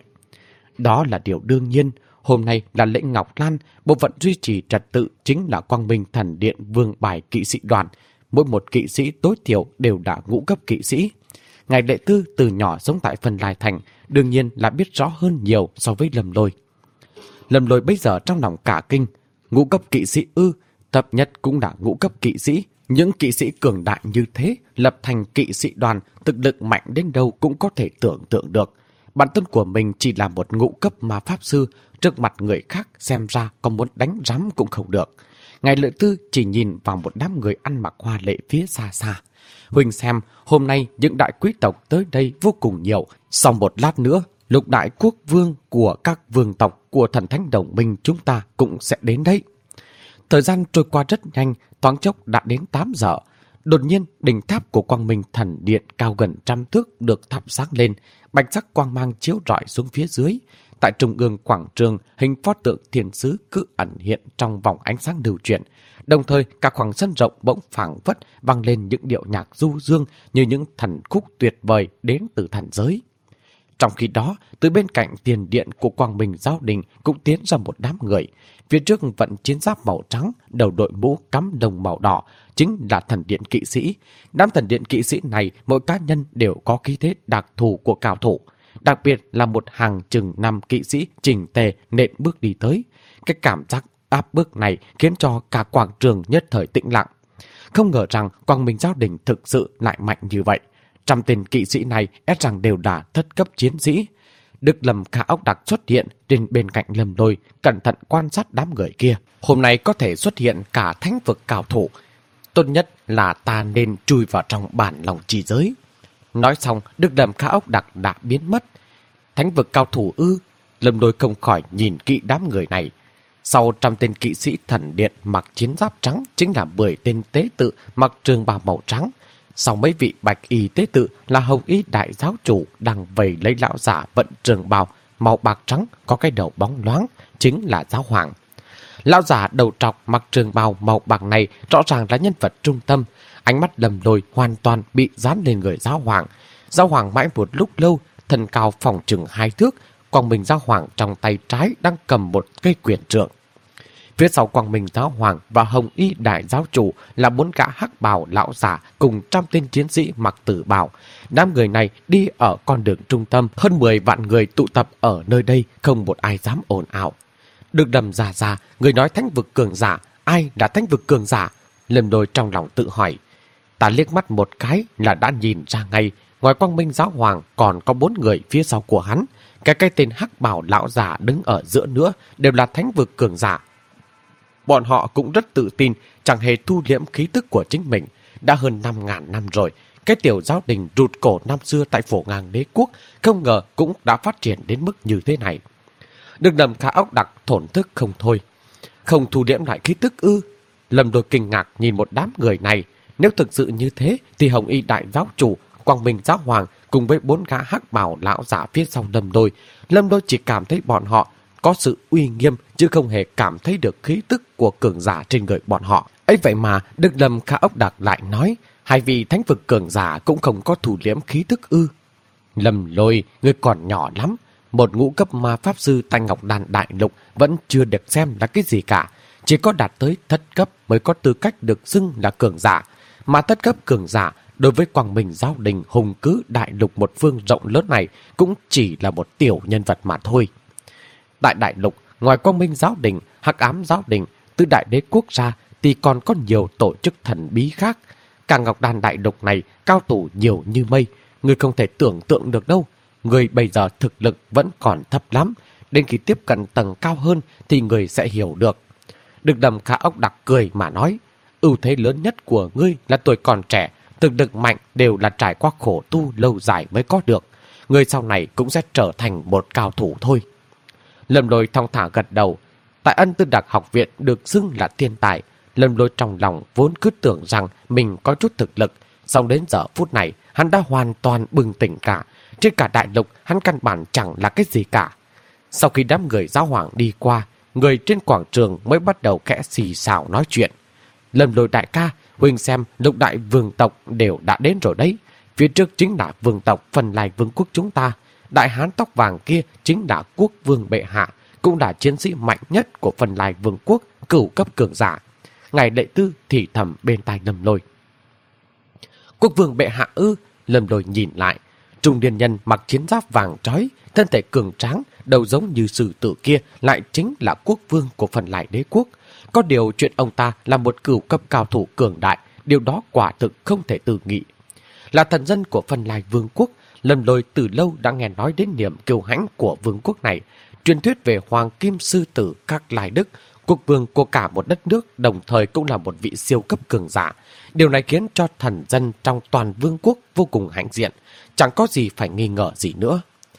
Đó là điều đương nhiên. Hôm nay là lễ Ngọc Lan, bộ phận duy trì trật tự chính là Quang Minh Thần Điện Vương Bài kỵ sĩ đoàn. Mỗi một kỵ sĩ tối thiểu đều đã ngũ cấp kỵ sĩ. Ngài Đệ Tư từ nhỏ sống tại Vân Lai Thành, đương nhiên là biết rõ hơn nhiều so với Lâm Lôi. Lâm Lôi bây giờ trong lòng cả kinh, ngũ cấp kỵ sĩ ư, thấp nhất cũng là ngũ cấp kỵ sĩ. Những kỵ sĩ cường đại như thế, lập thành kỵ sĩ đoàn, thực lực mạnh đến đâu cũng có thể tưởng tượng được. Bản thân của mình chỉ là một ngũ cấp ma pháp sư, trước mặt người khác xem ra có muốn đánh rắm cũng không được. Ngài Lợi Tư chỉ nhìn vào một đám người ăn mặc hoa lệ phía xa xa. Huỳnh xem, hôm nay những đại quý tộc tới đây vô cùng nhiều. Sau một lát nữa, lục đại quốc vương của các vương tộc của thần thánh đồng minh chúng ta cũng sẽ đến đấy. Thời gian trôi qua rất nhanh, thoáng chốc đã đến tám giờ. Đột nhiên, đỉnh tháp của Quang Minh Thần Điện cao gần trăm thước được thắp sáng lên, bạch sắc quang mang chiếu rọi xuống phía dưới. Tại trung ương quảng trường, hình pho tượng thiên sứ cứ ẩn hiện trong vòng ánh sáng lưu chuyển. Đồng thời, cả khoảng sân rộng bỗng phảng phất vang lên những điệu nhạc du dương như những thần khúc tuyệt vời đến từ thần giới. Trong khi đó, từ bên cạnh tiền điện của Quang Minh Giáo Đình cũng tiến ra một đám người. Phía trước vận chiến giáp màu trắng, đầu đội mũ cắm đồng màu đỏ, chính là thần điện kỵ sĩ. Đám thần điện kỵ sĩ này, mỗi cá nhân đều có khí thế đặc thù của cao thủ. Đặc biệt là một hàng chừng năm kỵ sĩ chỉnh tề nện bước đi tới. Cái cảm giác áp bức này khiến cho cả quảng trường nhất thời tĩnh lặng. Không ngờ rằng Quang Minh Giáo Đình thực sự lại mạnh như vậy. Trăm tên kỵ sĩ này e rằng đều là thất cấp chiến sĩ. Đức Lâm Khả Ốc Đặc xuất hiện trên bên cạnh Lâm Lôi, cẩn thận quan sát đám người kia. Hôm nay có thể xuất hiện cả thánh vực cao thủ. Tốt nhất là ta nên chui vào trong bản lòng trì giới. Nói xong, Đức Lâm Khả Ốc Đặc đã biến mất. Thánh vực cao thủ ư? Lâm Lôi không khỏi nhìn kỹ đám người này. Sau trăm tên kỵ sĩ thần điện mặc chiến giáp trắng chính là mười tên tế tự mặc trường bào màu trắng. Sau mấy vị bạch y tế tự là hồng y đại giáo chủ đang vây lấy lão giả vận trường bào màu bạc trắng có cái đầu bóng loáng, chính là giáo hoàng. Lão giả đầu trọc mặc trường bào màu bạc này rõ ràng là nhân vật trung tâm. Ánh mắt Lâm Lôi hoàn toàn bị dán lên người giáo hoàng. Giáo hoàng mãi một lúc lâu, thân cao phòng chừng hai thước, Quang Minh Giáo Hoàng trong tay trái đang cầm một cây quyền trượng. Phía sau Quang Minh Giáo Hoàng và Hồng Y Đại Giáo Chủ là bốn gã hắc bào lão giả cùng trăm tên chiến sĩ mặc tử bào. Đám người này đi ở con đường trung tâm, hơn mười vạn người tụ tập ở nơi đây, không một ai dám ồn ào. Được đầm già già, người nói thánh vực cường giả, ai là thánh vực cường giả? Lâm Lôi trong lòng tự hỏi. Ta liếc mắt một cái là đã nhìn ra ngay, ngoài Quang Minh Giáo Hoàng còn có bốn người phía sau của hắn. Cái cái tên hắc bào lão giả đứng ở giữa nữa đều là thánh vực cường giả. Bọn họ cũng rất tự tin, chẳng hề thu liễm khí tức của chính mình. Đã hơn năm ngàn năm rồi, cái tiểu giáo đình rụt cổ năm xưa tại phổ ngang đế quốc không ngờ cũng đã phát triển đến mức như thế này. Được Lâm Khả Ốc Đặc thổn thức không thôi. Không thu liễm lại khí tức ư? Lâm Lôi kinh ngạc nhìn một đám người này. Nếu thực sự như thế thì Hồng Y Đại Giáo Chủ, Quang Minh Giáo Hoàng cùng với bốn gã hắc bào lão giả phía sau Lâm Lôi, Lâm Lôi chỉ cảm thấy bọn họ có sự uy nghiêm chứ không hề cảm thấy được khí tức của cường giả trên người bọn họ. Ấy vậy mà Đức Lâm Khả Ốc Đặc lại nói, hai vị thánh vực cường giả cũng không có thủ liễm khí tức ư? Lâm Lôi, người còn nhỏ lắm, một ngũ cấp ma pháp sư tại Ngọc Đàn Đại Lục vẫn chưa được xem là cái gì cả. Chỉ có đạt tới thất cấp mới có tư cách được xưng là cường giả. Mà thất cấp cường giả đối với Quang Minh Giáo Đình hùng cứ đại lục một phương rộng lớn này cũng chỉ là một tiểu nhân vật mà thôi. Đại đại lục, ngoài Quang Minh Giáo Đình, Hắc Ám Giáo Đình, Tứ Đại Đế Quốc ra thì còn có nhiều tổ chức thần bí khác. Cả Ngọc Đàn Đại Lục này cao thủ nhiều như mây, người không thể tưởng tượng được đâu. Người bây giờ thực lực vẫn còn thấp lắm, đến khi tiếp cận tầng cao hơn thì người sẽ hiểu được. Được Đầm Khả Ốc Đặc cười mà nói, ưu thế lớn nhất của ngươi là tuổi còn trẻ, thực lực mạnh đều là trải qua khổ tu lâu dài mới có được. Người sau này cũng sẽ trở thành một cao thủ thôi. Lâm Lôi thong thả gật đầu. Tại Ân Tư Đặc Học Viện được xưng là thiên tài, Lâm Lôi trong lòng vốn cứ tưởng rằng mình có chút thực lực. Sau đến giờ phút này, hắn đã hoàn toàn bừng tỉnh cả. Trên cả đại lục, hắn căn bản chẳng là cái gì cả. Sau khi đám người giáo hoàng đi qua, người trên quảng trường mới bắt đầu kẽ xì xào nói chuyện. Lâm Lôi đại ca, huynh xem lục đại vương tộc đều đã đến rồi đấy. Phía trước chính là vương tộc Phần Lai Vương quốc chúng ta. Đại hán tóc vàng kia chính là quốc vương bệ hạ, cũng là chiến sĩ mạnh nhất của Phần Lai Vương quốc, cửu cấp cường giả. Ngài Đệ Tư thì thầm bên tai Lâm Lôi. Quốc vương bệ hạ ư? Lâm Lôi nhìn lại, trung niên nhân mặc chiến giáp vàng trói, thân thể cường tráng, đầu giống như sư tử kia lại chính là quốc vương của Phần Lai đế quốc. Có điều chuyện ông ta là một cửu cấp cao thủ cường đại, điều đó quả thực không thể tư nghị. Là thần dân của Phần Lai vương quốc, Lâm Lôi từ lâu đã nghe nói đến niềm kiêu hãnh của vương quốc này. Truyền thuyết về Hoàng Kim Sư Tử Các Lai Đức, quốc vương của cả một đất nước, đồng thời cũng là một vị siêu cấp cường giả. Điều này khiến cho thần dân trong toàn vương quốc vô cùng hãnh diện, chẳng có gì phải nghi ngờ gì nữa.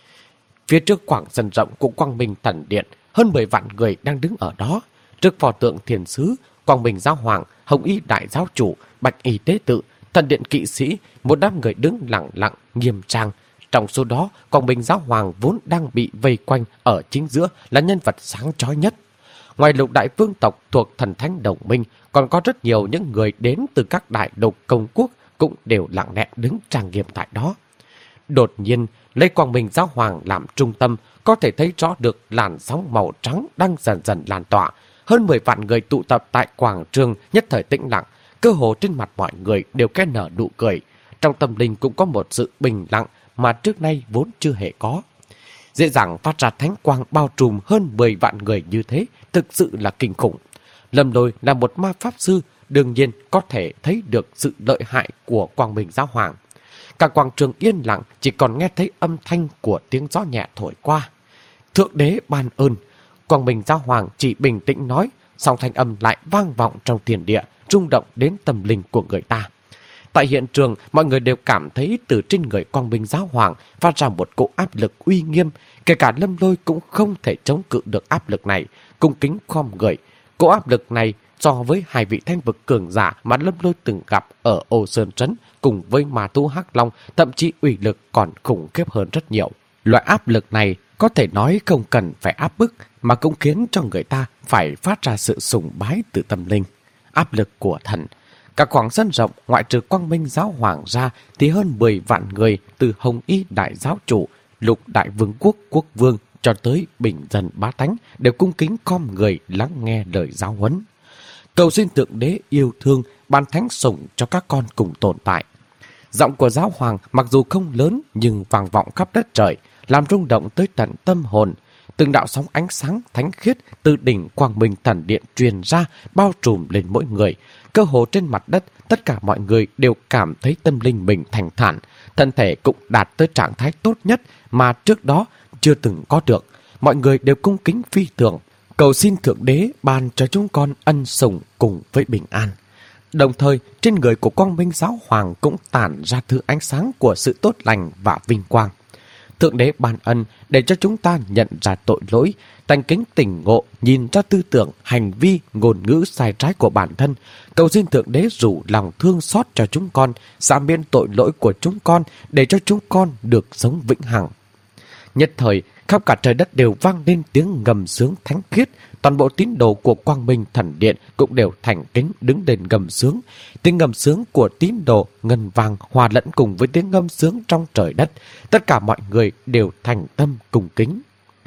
Phía trước quảng sân rộng của Quang Minh Thần Điện, hơn mười vạn người đang đứng ở đó. Trước pho tượng Thiền Sứ, Quang Minh Giáo Hoàng, Hồng Y Đại Giáo Chủ, Bạch Y Tế Tự, Thần Điện Kỵ Sĩ, một đám người đứng lặng lặng, nghiêm trang. Trong số đó, Quang Minh Giáo Hoàng vốn đang bị vây quanh ở chính giữa là nhân vật sáng chói nhất. Ngoài lục đại vương tộc thuộc Thần Thánh Đồng Minh, còn có rất nhiều những người đến từ các đại lục công quốc cũng đều lặng lẽ đứng trang nghiêm tại đó. Đột nhiên, lấy Quang Minh Giáo Hoàng làm trung tâm, có thể thấy rõ được làn sóng màu trắng đang dần dần lan tỏa. Hơn mười vạn người tụ tập tại quảng trường nhất thời tĩnh lặng, cơ hồ trên mặt mọi người đều kẽ nở nụ cười. Trong tâm linh cũng có một sự bình lặng mà trước nay vốn chưa hề có. Dễ dàng phát ra thánh quang bao trùm hơn mười vạn người như thế, thực sự là kinh khủng. Lâm Lôi là một ma pháp sư, đương nhiên có thể thấy được sự lợi hại của Quang Minh Giáo Hoàng. Cả quảng trường yên lặng, chỉ còn nghe thấy âm thanh của tiếng gió nhẹ thổi qua. Thượng đế ban ơn. Quang Minh Giáo Hoàng chỉ bình tĩnh nói, song thanh âm lại vang vọng trong thiên địa, rung động đến tâm linh của người ta. Tại hiện trường, mọi người đều cảm thấy từ trên người Quang Minh Giáo Hoàng phát ra một cỗ áp lực uy nghiêm, kể cả Lâm Lôi cũng không thể chống cự được áp lực này, cung kính khom người. Cỗ áp lực này so với hai vị thanh vực cường giả mà Lâm Lôi từng gặp ở Ô Sơn Trấn cùng với Ma Thú Hắc Long, thậm chí uy lực còn khủng khiếp hơn rất nhiều. Loại áp lực này có thể nói không cần phải áp bức, mà cũng khiến cho người ta phải phát ra sự sùng bái từ tâm linh. Áp lực của thần. Cả khoảng sân rộng, ngoại trừ Quang Minh Giáo Hoàng ra thì hơn mười vạn người từ Hồng Y Đại Giáo Chủ, Lục Đại Vương quốc quốc vương cho tới bình dân bá tánh đều cung kính khom người lắng nghe lời giáo huấn. Cầu xin Thượng Đế yêu thương, ban thánh sủng cho các con cùng tồn tại. Giọng của Giáo Hoàng mặc dù không lớn nhưng vang vọng khắp đất trời, làm rung động tới tận tâm hồn. Từng đạo sóng ánh sáng thánh khiết từ đỉnh Quang Minh Thần Điện truyền ra, bao trùm lên mỗi người. Cơ hồ trên mặt đất, tất cả mọi người đều cảm thấy tâm linh mình thanh thản, thân thể cũng đạt tới trạng thái tốt nhất mà trước đó chưa từng có được. Mọi người đều cung kính phi thường, cầu xin Thượng Đế ban cho chúng con ân sủng cùng với bình an. Đồng thời, trên người của Quang Minh Giáo Hoàng cũng tản ra thứ ánh sáng của sự tốt lành và vinh quang. Thượng Đế ban ân để cho chúng ta nhận ra tội lỗi, thành kính tỉnh ngộ, nhìn ra tư tưởng, hành vi, ngôn ngữ sai trái của bản thân. Cầu xin Thượng Đế rủ lòng thương xót cho chúng con, giảm miễn tội lỗi của chúng con để cho chúng con được sống vĩnh hằng. Nhất thời, khắp cả trời đất đều vang lên tiếng ngầm sướng thánh khiết. Toàn bộ tín đồ của Quang Minh Thần Điện cũng đều thành kính đứng lên ngầm sướng. Tiếng ngầm sướng của tín đồ ngân vang hòa lẫn cùng với tiếng ngâm sướng trong trời đất. Tất cả mọi người đều thành tâm cung kính.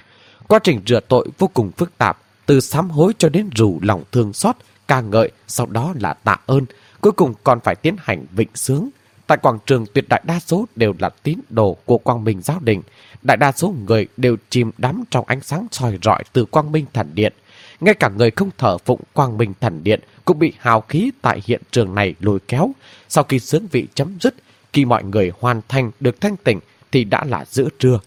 Quá trình rửa tội vô cùng phức tạp, từ sám hối cho đến rủ lòng thương xót, ca ngợi, sau đó là tạ ơn, cuối cùng còn phải tiến hành vịnh sướng. Tại quảng trường, tuyệt đại đa số đều là tín đồ của Quang Minh Giáo Đình. Đại đa số người đều chìm đắm trong ánh sáng soi rọi từ Quang Minh Thần Điện. Ngay cả người không thờ phụng Quang Minh Thần Điện cũng bị hào khí tại hiện trường này lôi kéo. Sau khi sướng vị chấm dứt, khi mọi người hoàn thành được thanh tịnh thì đã là giữa trưa.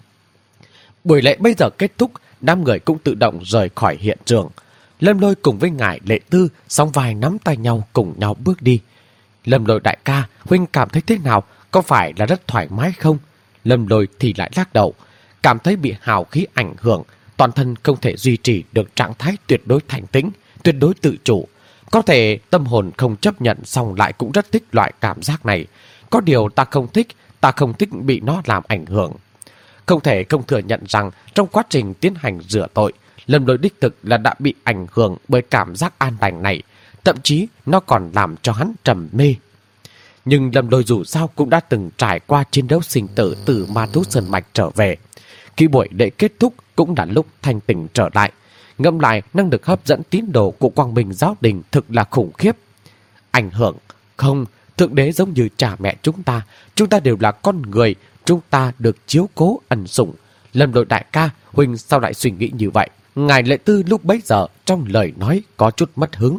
Buổi lễ bây giờ kết thúc, đám người cũng tự động rời khỏi hiện trường. Lâm Lôi cùng với ngài Lệ Tư song vai nắm tay nhau cùng nhau bước đi. Lâm Lôi đại ca, huynh cảm thấy thế nào? Có phải là rất thoải mái không? Lâm Lôi thì lại lắc đầu, cảm thấy bị hào khí ảnh hưởng, toàn thân không thể duy trì được trạng thái tuyệt đối thành tĩnh, tuyệt đối tự chủ. Có thể tâm hồn không chấp nhận, xong lại cũng rất thích loại cảm giác này. Có điều ta không thích, ta không thích bị nó làm ảnh hưởng. Không thể không thừa nhận rằng trong quá trình tiến hành rửa tội, Lâm Lôi đích thực là đã bị ảnh hưởng bởi cảm giác an lành này, thậm chí nó còn làm cho hắn trầm mê. Nhưng Lâm Lôi dù sao cũng đã từng trải qua chiến đấu sinh tử từ Ma Thú Sơn Mạch trở về. Khi buổi lễ kết thúc cũng là lúc thanh tỉnh trở lại. Ngẫm lại, năng lực hấp dẫn tín đồ của Quang Minh Giáo Đình thực là khủng khiếp. Ảnh hưởng? Không, Thượng đế giống như cha mẹ chúng ta, chúng ta đều là con người, chúng ta được chiếu cố ân sủng. Lâm Lôi đại ca, huynh sao lại suy nghĩ như vậy? Ngài Lệ Tư lúc bấy giờ trong lời nói có chút mất hứng.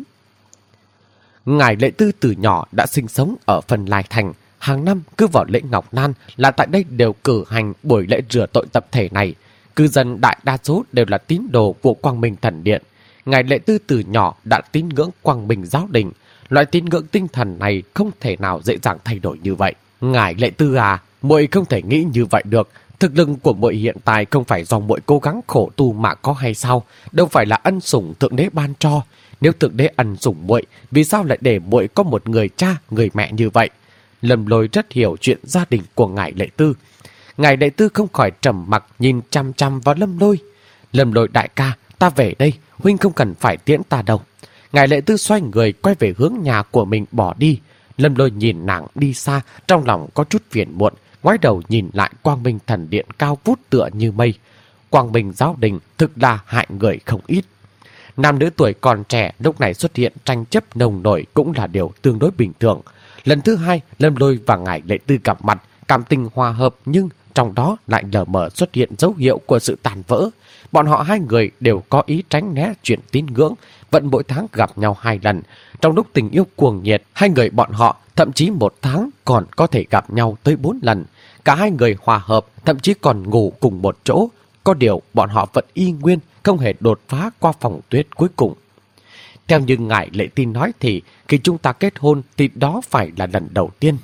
Ngài Lệ Tư từ nhỏ đã sinh sống ở Phần Lai Thành, hàng năm cứ vào lễ Ngọc Nan là tại đây đều cử hành buổi lễ rửa tội tập thể này. Cư dân đại đa số đều là tín đồ của Quang Minh Thần Điện. Ngài Lệ Tư từ nhỏ đã tín ngưỡng Quang Minh giáo đình. Loại tín ngưỡng tinh thần này không thể nào dễ dàng thay đổi như vậy. Ngài Lệ Tư à, muội không thể nghĩ như vậy được. Thực lực của muội hiện tại không phải do muội cố gắng khổ tu mà có hay sao? Đâu phải là ân sủng thượng đế ban cho. Nếu thượng đế ân sủng muội, vì sao lại để muội có một người cha, người mẹ như vậy? Lâm Lôi rất hiểu chuyện gia đình của ngài Lệ Tư. Ngài Lệ Tư không khỏi trầm mặc nhìn chăm chăm vào Lâm Lôi. Lâm Lôi đại ca, ta về đây, huynh không cần phải tiễn ta đâu. Ngài Lệ Tư xoay người quay về hướng nhà của mình bỏ đi. Lâm Lôi nhìn nàng đi xa, trong lòng có chút phiền muộn, ngoái đầu nhìn lại Quang Minh Thần Điện cao vút tựa như mây. Quang Minh giáo đình thực là hại người không ít. Nam nữ tuổi còn trẻ lúc này xuất hiện tranh chấp nồng nổi cũng là điều tương đối bình thường. Lần thứ hai, Lâm Lôi và ngài Lệ Tư gặp mặt, cảm tình hòa hợp nhưng trong đó lại lờ mờ xuất hiện dấu hiệu của sự tàn vỡ. Bọn họ hai người đều có ý tránh né chuyện tín ngưỡng, vẫn mỗi tháng gặp nhau hai lần. Trong lúc tình yêu cuồng nhiệt, hai người bọn họ thậm chí một tháng còn có thể gặp nhau tới bốn lần. Cả hai người hòa hợp, thậm chí còn ngủ cùng một chỗ. Có điều bọn họ vẫn y nguyên, không hề đột phá qua phòng tuyết cuối cùng. Theo như ngài Lệ Tin nói thì khi chúng ta kết hôn thì đó phải là lần đầu tiên.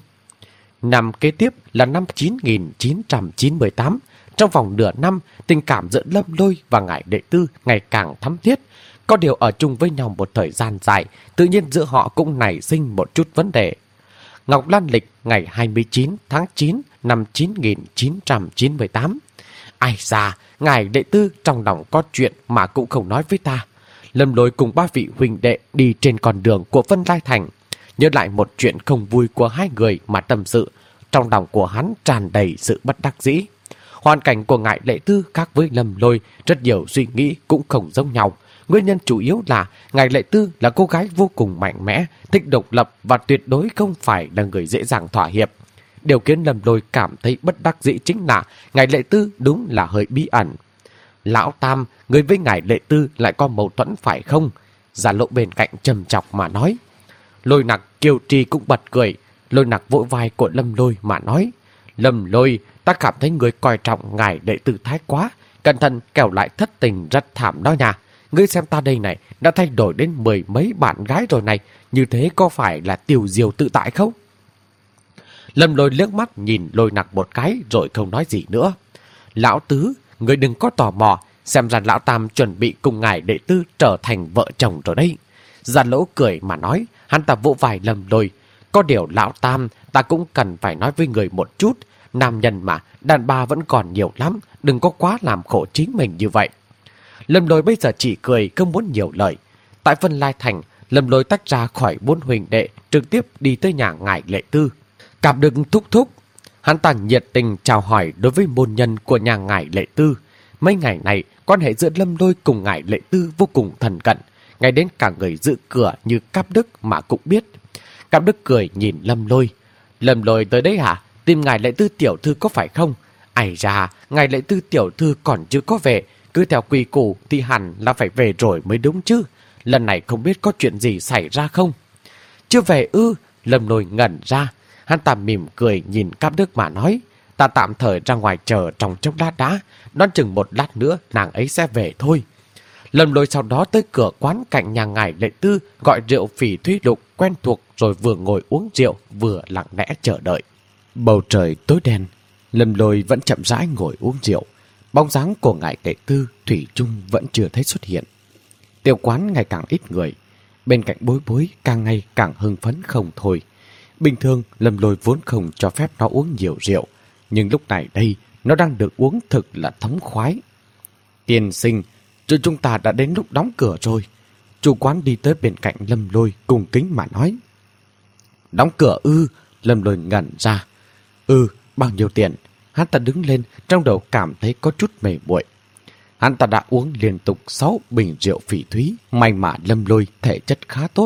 Năm kế tiếp là năm chín nghìn chín trăm chín mươi tám. Trong vòng nửa năm, tình cảm giữa Lâm Lôi và ngài Lệ Tư ngày càng thắm thiết. Có điều ở chung với nhau một thời gian dài, tự nhiên giữa họ cũng nảy sinh một chút vấn đề. Ngọc Lan lịch ngày hai mươi chín tháng chín năm chín nghìn chín trăm chín mươi tám. Ai da, ngài Lệ Tư trong lòng có chuyện mà cũng không nói với ta. Lâm Lôi cùng ba vị huynh đệ đi trên con đường của Vân Lai Thành, nhớ lại một chuyện không vui của hai người mà tâm sự. Trong lòng của hắn tràn đầy sự bất đắc dĩ. Hoàn cảnh của ngài Lệ Tư khác với Lâm Lôi, rất nhiều suy nghĩ cũng không giống nhau. Nguyên nhân chủ yếu là ngài Lệ Tư là cô gái vô cùng mạnh mẽ, thích độc lập và tuyệt đối không phải là người dễ dàng thỏa hiệp. Điều khiến Lâm Lôi cảm thấy bất đắc dĩ chính là ngài Lệ Tư đúng là hơi bí ẩn. Lão Tam, người với ngài Lệ Tư lại có mâu thuẫn phải không? Giả Lộ bên cạnh trầm chọc mà nói. Lôi Nặc Kiều Trì cũng bật cười. Lôi Nặc vỗ vai của Lâm Lôi mà nói. Lâm Lôi, ta cảm thấy người coi trọng ngài Lệ Tư thái quá. Cẩn thận kẻo lại thất tình rất thảm đó nha. Ngươi xem ta đây này, đã thay đổi đến mười mấy bạn gái rồi này. Như thế có phải là tiêu diêu tự tại không? Lâm Lôi liếc mắt nhìn Lôi Nặc một cái rồi không nói gì nữa. Lão Tứ, người đừng có tò mò, xem ra lão Tam chuẩn bị cùng ngài Lệ Tư trở thành vợ chồng rồi đây. Già Lỗ cười mà nói, hắn ta vỗ vai Lâm Lôi. Có điều lão Tam, ta cũng cần phải nói với người một chút. Nam nhân mà, đàn bà vẫn còn nhiều lắm, đừng có quá làm khổ chính mình như vậy. Lâm Lôi bây giờ chỉ cười, không muốn nhiều lời. Tại Vân Lai Thành, Lâm Lôi tách ra khỏi bốn huynh đệ, trực tiếp đi tới nhà ngài Lệ Tư. Cảm được thúc thúc, hắn ta nhiệt tình chào hỏi đối với môn nhân của nhà ngài Lệ Tư. Mấy ngày này, quan hệ giữa Lâm Lôi cùng ngài Lệ Tư vô cùng thân cận, ngay đến cả người giữ cửa như Cáp Đức mà cũng biết. Cáp Đức cười nhìn Lâm Lôi. Lâm Lôi tới đấy hả? Tìm ngài Lệ Tư tiểu thư có phải không? Ai ra, ngài Lệ Tư tiểu thư còn chưa có về, cứ theo quy củ thì hẳn là phải về rồi mới đúng chứ. Lần này không biết có chuyện gì xảy ra không? Chưa về ư? Lâm Lôi ngẩn ra. Hắn ta mỉm cười nhìn Cáp Đức mà nói. Ta tạm thời ra ngoài chờ trong chốc lát đã, đoán chừng một lát nữa nàng ấy sẽ về thôi. Lâm Lôi sau đó tới cửa quán cạnh nhà ngài Lệ Tư, gọi rượu phỉ thúy lục quen thuộc, rồi vừa ngồi uống rượu vừa lặng lẽ chờ đợi. Bầu trời tối đen, Lâm Lôi vẫn chậm rãi ngồi uống rượu. Bóng dáng của ngài Lệ Tư thủy chung vẫn chưa thấy xuất hiện. Tiểu quán ngày càng ít người, bên cạnh Bối Bối càng ngày càng hưng phấn không thôi. Bình thường Lâm Lôi vốn không cho phép nó uống nhiều rượu, nhưng lúc này đây nó đang được uống thực là thống khoái. Tiên sinh, chứ chúng ta đã đến lúc đóng cửa rồi. Chủ quán đi tới bên cạnh Lâm Lôi cung kính mà nói. Đóng cửa ư? Lâm Lôi ngẩn ra. Ừ, bao nhiêu tiền? Hắn ta đứng lên, trong đầu cảm thấy có chút mệt muội. Hắn ta đã uống liên tục sáu bình rượu phỉ thúy, may mà Lâm Lôi thể chất khá tốt,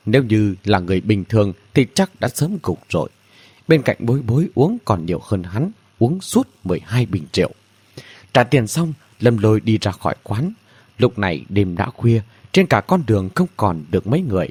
Nếu như là người bình thường thì chắc đã sớm gục rồi. Bên cạnh Bối Bối uống còn nhiều hơn hắn, uống suốt mười hai bình rượu. Trả tiền xong, Lâm Lôi đi ra khỏi quán. Lúc này đêm đã khuya, trên cả con đường không còn được mấy người.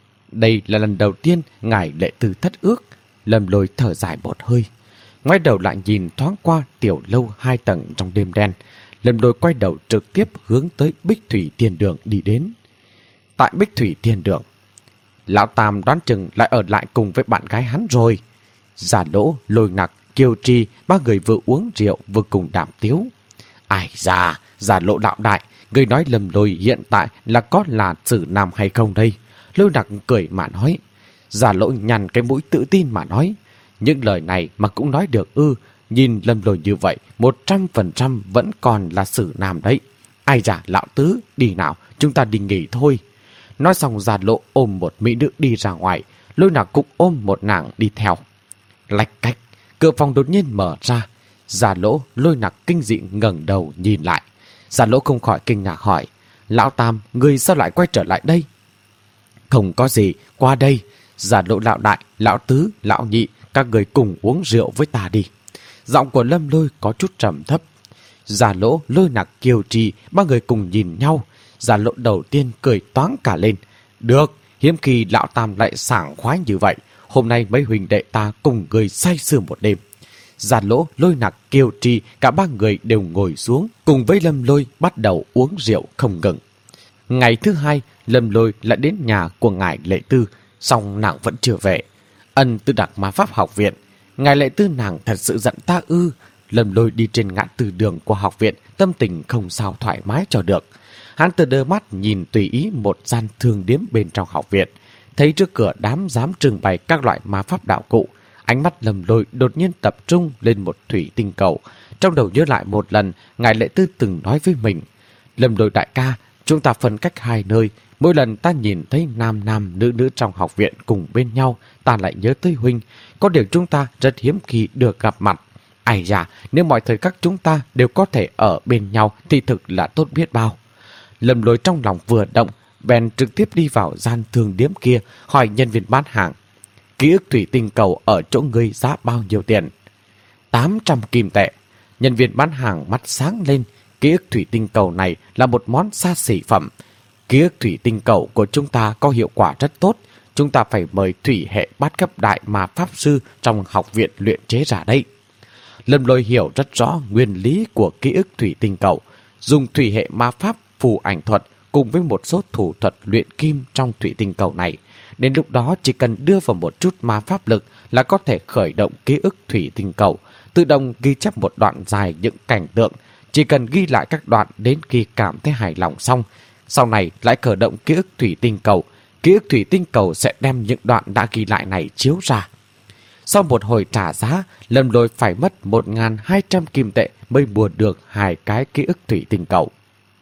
Đây là lần đầu tiên ngài Lệ Tư thất ước. Lâm Lôi thở dài một hơi. Ngoái đầu lại nhìn thoáng qua tiểu lâu hai tầng trong đêm đen. Lâm Lôi quay đầu trực tiếp hướng tới Bích Thủy Thiên Đường đi đến. Tại Bích Thủy Thiên Đường, Lão Tam đoán chừng lại ở lại cùng với bạn gái hắn rồi. Giả Lỗ, Lôi Ngạc, Kiều Trì, ba người vừa uống rượu vừa cùng đàm tiếu. Ai da, Giả Lỗ đạo đại, người nói Lâm Lôi hiện tại là có là xử nam hay không đây? Lôi Ngạc cười mà nói. Giả Lỗ nhằn cái mũi tự tin mà nói. Những lời này mà cũng nói được ư? Nhìn Lâm Lôi như vậy, một trăm phần trăm vẫn còn là xử nam đấy. Ai da, lão tứ, đi nào, chúng ta đi nghỉ thôi. Nói xong Giả Lỗ ôm một mỹ nữ đi ra ngoài, Lôi Ngạc cũng ôm một nàng đi theo. Lạch cách, cửa phòng đột nhiên mở ra. Giả Lỗ, Lôi Ngạc kinh dị ngẩng đầu nhìn lại. Giả Lỗ không khỏi kinh ngạc hỏi, Lão Tam, người sao lại quay trở lại đây? Không có gì, qua đây. Giả Lỗ lão đại, lão tứ, lão nhị, các người cùng uống rượu với ta đi. Giọng của Lâm Lôi có chút trầm thấp. Giả Lỗ, Lôi Ngạc, Kiều Trì, ba người cùng nhìn nhau. Giả Lỗ đầu tiên cười toáng cả lên. Được, hiếm khi lão Tam lại sảng khoái như vậy. Hôm nay mấy huynh đệ ta cùng người say sưa một đêm. Giả Lỗ, Lôi Ngạc, Kiều Trì, cả ba người đều ngồi xuống, cùng với Lâm Lôi bắt đầu uống rượu không ngừng. Ngày thứ hai, Lâm Lôi lại đến nhà của ngài Lệ Tư, song nàng vẫn chưa về. Ân Tư Đặc Ma Pháp học viện. Ngài Lệ Tư nàng thật sự giận ta ư? Lâm Lôi đi trên ngã tư đường của học viện, tâm tình không sao thoải mái cho được. Hắn từ đôi mắt nhìn tùy ý một gian thương điếm bên trong học viện, thấy trước cửa đám dám trưng bày các loại ma pháp đạo cụ. Ánh mắt Lâm Lôi đột nhiên tập trung lên một thủy tinh cầu. Trong đầu nhớ lại một lần ngài Lệ Tư từng nói với mình, Lâm Lôi đại ca, chúng ta phân cách hai nơi. Mỗi lần ta nhìn thấy nam nam nữ nữ trong học viện cùng bên nhau, ta lại nhớ tới huynh. Có điều chúng ta rất hiếm khi được gặp mặt. Ai da, nếu mọi thời khắc chúng ta đều có thể ở bên nhau thì thực là tốt biết bao. Lâm Lôi trong lòng vừa động, bèn trực tiếp đi vào gian thương điếm kia, hỏi nhân viên bán hàng, ký ức thủy tinh cầu ở chỗ ngươi giá bao nhiêu tiền? tám trăm kim tệ. Nhân viên bán hàng mắt sáng lên. Ký ức thủy tinh cầu này là một món xa xỉ phẩm. Ký ức thủy tinh cầu của chúng ta có hiệu quả rất tốt. Chúng ta phải mời thủy hệ bát cấp đại ma pháp sư trong học viện luyện chế ra đây. Lâm Lôi hiểu rất rõ nguyên lý của ký ức thủy tinh cầu. Dùng thủy hệ ma pháp phù ảnh thuật cùng với một số thủ thuật luyện kim trong thủy tinh cầu này. Đến lúc đó chỉ cần đưa vào một chút ma pháp lực là có thể khởi động ký ức thủy tinh cầu, tự động ghi chép một đoạn dài những cảnh tượng. Chỉ cần ghi lại các đoạn đến khi cảm thấy hài lòng xong, sau này lại khởi động ký ức thủy tinh cầu. Ký ức thủy tinh cầu sẽ đem những đoạn đã ghi lại này chiếu ra. Sau một hồi trả giá, Lâm Lôi phải mất một nghìn hai trăm kim tệ mới mua được hai cái ký ức thủy tinh cầu.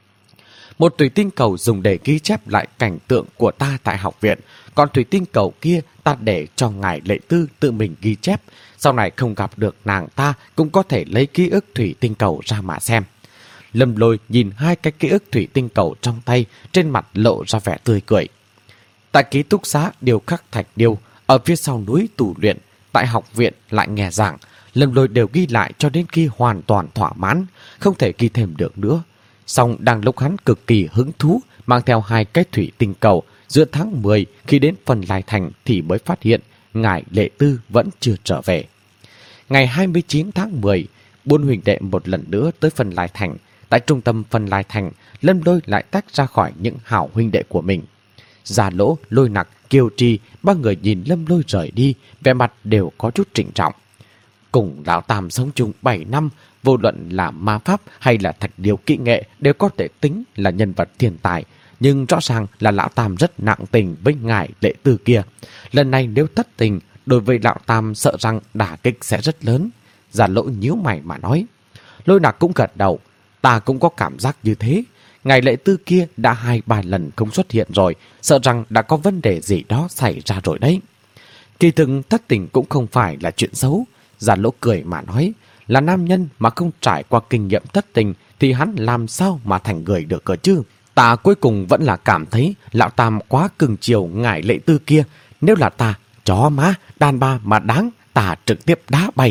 Một thủy tinh cầu dùng để ghi chép lại cảnh tượng của ta tại học viện, còn thủy tinh cầu kia ta để cho ngài Lệ Tư tự mình ghi chép. Sau này không gặp được nàng ta cũng có thể lấy ký ức thủy tinh cầu ra mà xem. Lâm Lôi nhìn hai cái ký ức thủy tinh cầu trong tay, trên mặt lộ ra vẻ tươi cười. Tại ký túc xá Điêu Khắc Thạch Điêu, ở phía sau núi tù luyện, tại học viện lại nghe giảng, Lâm Lôi đều ghi lại cho đến khi hoàn toàn thỏa mãn, không thể ghi thêm được nữa. Song đang lúc hắn cực kỳ hứng thú, mang theo hai cái thủy tinh cầu, giữa tháng mười khi đến Phân Lai Thành thì mới phát hiện ngài Lệ Tư vẫn chưa trở về. Ngày hai mươi chín tháng mười, bốn huynh đệ một lần nữa tới Phân Lai Thành. Tại trung tâm Phân Lai Thành, Lâm Lôi lại tách ra khỏi những hảo huynh đệ của mình. Giả Lỗ, Lôi Ngạc, Kiều Trì, ba người nhìn Lâm Lôi rời đi, vẻ mặt đều có chút trịnh trọng. Cùng lão Tam sống chung bảy năm, vô luận là ma pháp hay là thạch điêu kỹ nghệ đều có thể tính là nhân vật thiên tài. Nhưng rõ ràng là lão Tam rất nặng tình với ngài Lệ Tư kia. Lần này nếu thất tình, đối với lão Tam sợ rằng đả kích sẽ rất lớn. Giả Lỗ nhíu mày mà nói. Lôi Ngạc cũng gật đầu. Ta cũng có cảm giác như thế. Ngài Lệ Tư kia đã hai ba lần không xuất hiện rồi, sợ rằng đã có vấn đề gì đó xảy ra rồi đấy. Kỳ thực thất tình cũng không phải là chuyện xấu. Giả Lỗ cười mà nói, là nam nhân mà không trải qua kinh nghiệm thất tình thì hắn làm sao mà thành người được cơ chứ? Ta cuối cùng vẫn là cảm thấy lão Tam quá cưng chiều ngải Lệ Tư kia. Nếu là ta, chó má, đàn bà mà đáng, ta trực tiếp đá bay.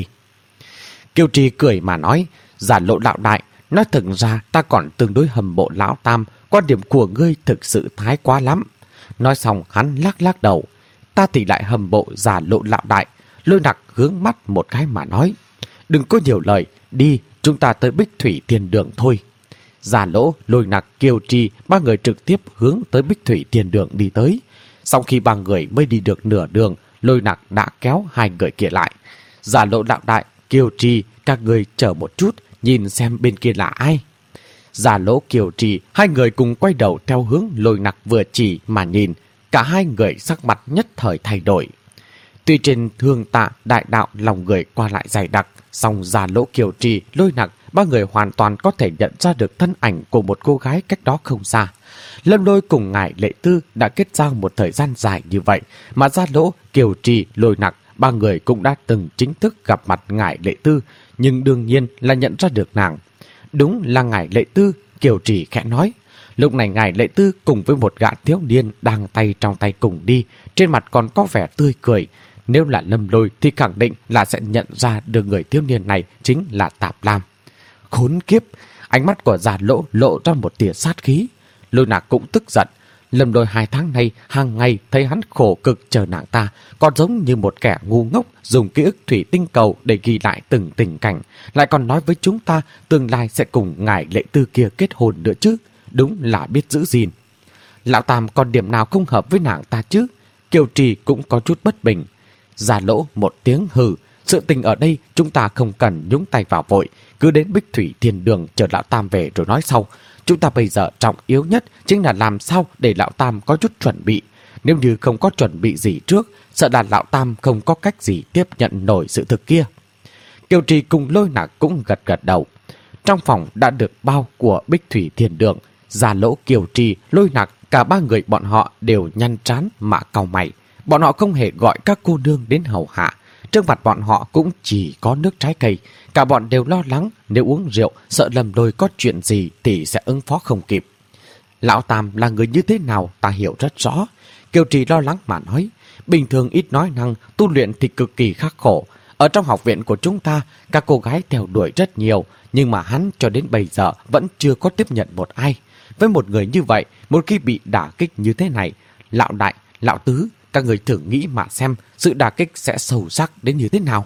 Kiều Trì cười mà nói, Giả Lộ lão đại, nói thật ra ta còn tương đối hâm mộ lão Tam, quan điểm của ngươi thực sự thái quá lắm. Nói xong hắn lắc lắc đầu, ta thì lại hâm mộ Giả Lộ lão đại. Lôi Nặc hướng mắt một cái mà nói, đừng có nhiều lời, đi, chúng ta tới Bích Thủy Thiên Đường thôi. Giả Lỗ, Lôi Nặc, Kiều Trì, ba người trực tiếp hướng tới Bích Thủy Thiên Đường đi tới. Sau khi ba người mới đi được nửa đường, Lôi Nặc đã kéo hai người kia lại. Giả Lộ lão đại, Kiều Trì, các người chờ một chút, nhìn xem bên kia là ai. Giả Lỗ, Kiều Trì, hai người cùng quay đầu theo hướng Lôi Nặc vừa chỉ mà nhìn. Cả hai người sắc mặt nhất thời thay đổi. Tuy trên thương tạ đại đạo lòng người qua lại dày đặc, song Giả Lỗ, Kiều Trì, Lôi Nặc, ba người hoàn toàn có thể nhận ra được thân ảnh của một cô gái cách đó không xa. Lâm Lôi cùng ngài Lệ Tư đã kết giao một thời gian dài như vậy, mà Giả Lỗ, Kiều Trì, Lôi Nặc, ba người cũng đã từng chính thức gặp mặt ngài Lệ Tư, nhưng đương nhiên là nhận ra được nàng. Đúng là ngài Lệ Tư, Kiều Trì khẽ nói. Lúc này ngài Lệ Tư cùng với một gã thiếu niên đang tay trong tay cùng đi, trên mặt còn có vẻ tươi cười. Nếu là Lâm Lôi thì khẳng định là sẽ nhận ra được người thiếu niên này chính là Tạp Lam. Khốn kiếp, ánh mắt của Giả Lỗ lộ ra một tia sát khí. Lôi Nặc cũng tức giận. Lâm Lôi hai tháng nay hàng ngày thấy hắn khổ cực chờ nàng ta, còn giống như một kẻ ngu ngốc dùng ký ức thủy tinh cầu để ghi lại từng tình cảnh, lại còn nói với chúng ta tương lai sẽ cùng ngài Lệ Tư kia kết hôn nữa chứ. Đúng là biết giữ gìn. Lão Tam còn điểm nào không hợp với nàng ta chứ? Kiều Trì cũng có chút bất bình. Giả Lỗ một tiếng hừ, sự tình ở đây chúng ta không cần nhúng tay vào vội, cứ đến Bích Thủy Thiên Đường chờ lão Tam về rồi nói sau. Chúng ta bây giờ trọng yếu nhất chính là làm sao để lão Tam có chút chuẩn bị. Nếu như không có chuẩn bị gì trước, sợ là lão Tam không có cách gì tiếp nhận nổi sự thực kia. Kiều Trì cùng Lôi Nặc cũng gật gật đầu. Trong phòng đã được bao của Bích Thủy Thiên Đường, Giả Lỗ, Kiều Trì, Lôi Nặc, cả ba người bọn họ đều nhăn trán mà cau mày. Bọn họ không hề gọi các cô nương đến hầu hạ. Trước mặt bọn họ cũng chỉ có nước trái cây. Cả bọn đều lo lắng nếu uống rượu, sợ Lâm Lôi có chuyện gì thì sẽ ứng phó không kịp. Lão Tam là người như thế nào ta hiểu rất rõ. Kiều Trì lo lắng mà nói, bình thường ít nói năng, tu luyện thì cực kỳ khắc khổ. Ở trong học viện của chúng ta, các cô gái theo đuổi rất nhiều, nhưng mà hắn cho đến bây giờ vẫn chưa có tiếp nhận một ai. Với một người như vậy, một khi bị đả kích như thế này, lão đại, lão tứ, các người thử nghĩ mà xem sự đả kích sẽ sâu sắc đến như thế nào.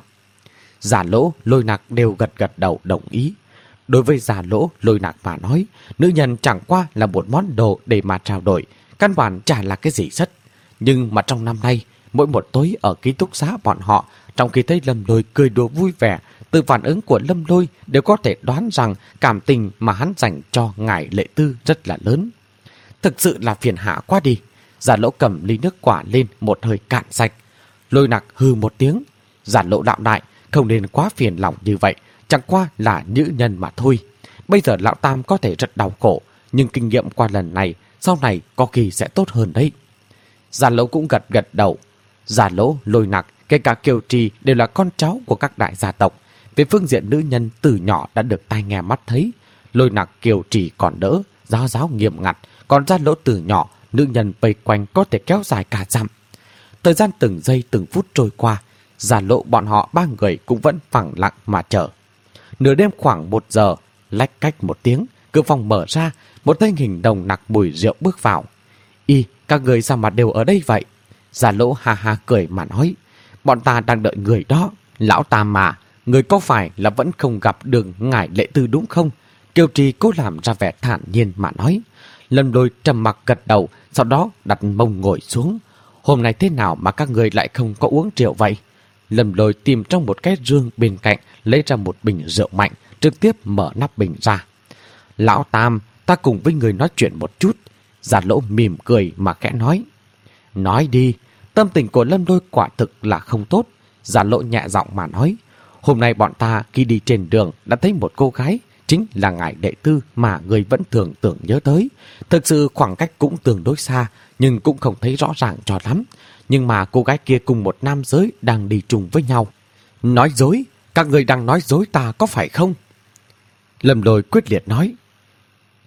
Giả Lỗ, Lôi Nặc đều gật gật đầu đồng ý. Đối với Giả Lỗ, Lôi Nặc mà nói, nữ nhân chẳng qua là một món đồ để mà trao đổi, căn bản chả là cái gì rất. Nhưng mà trong năm nay, mỗi một tối ở ký túc xá bọn họ, trong khi thấy Lâm Lôi cười đùa vui vẻ, từ phản ứng của Lâm Lôi đều có thể đoán rằng cảm tình mà hắn dành cho ngài Lệ Tư rất là lớn. Thực sự là phiền hạ quá đi. Giả Lỗ cầm ly nước quả lên một hơi cạn sạch. Lôi Nặc hừ một tiếng. Giả Lỗ đạo đại, không nên quá phiền lòng như vậy, chẳng qua là nữ nhân mà thôi. Bây giờ lão Tam có thể rất đau khổ, nhưng kinh nghiệm qua lần này, sau này có khi sẽ tốt hơn đấy. Giả Lỗ cũng gật gật đầu. Giả Lỗ, Lôi Nặc, kể cả Kiều Trì đều là con cháu của các đại gia tộc. Về phương diện nữ nhân từ nhỏ đã được tai nghe mắt thấy. Lôi Nặc, Kiều Trì còn đỡ, giáo giáo nghiêm ngặt, còn Giả Lỗ từ nhỏ, nữ nhân vây quanh có thể kéo dài cả dặm. Thời gian từng giây từng phút trôi qua, Giả Lỗ bọn họ ba người cũng vẫn phẳng lặng mà chờ. Nửa đêm khoảng một giờ, lách cách một tiếng, cửa phòng mở ra, một thân hình nồng nặc mùi rượu bước vào. Y, các người sao mà đều ở đây vậy? Giả Lỗ ha ha cười mà nói, bọn ta đang đợi người đó. Lão Tam mà, người có phải là vẫn không gặp được ngài Lệ Tư đúng không? Kiều Trì cố làm ra vẻ thản nhiên mà nói. Lâm Lôi trầm mặc gật đầu, sau đó đặt mông ngồi xuống. Hôm nay thế nào mà các người lại không có uống rượu vậy? Lâm Lôi tìm trong một cái rương bên cạnh, lấy ra một bình rượu mạnh, trực tiếp mở nắp bình ra. Lão Tam, ta cùng với người nói chuyện một chút. Giả Lỗ mỉm cười mà khẽ nói. Nói đi. Tâm tình của Lâm Lôi quả thực là không tốt. Giả Lỗ nhẹ giọng mà nói. Hôm nay bọn ta khi đi trên đường đã thấy một cô gái, chính là ngài Đệ Tư mà người vẫn thường tưởng nhớ tới. Thực sự khoảng cách cũng tương đối xa, nhưng cũng không thấy rõ ràng cho lắm. Nhưng mà cô gái kia cùng một nam giới đang đi chung với nhau. Nói dối, các người đang nói dối ta có phải không? Lâm Lôi quyết liệt nói.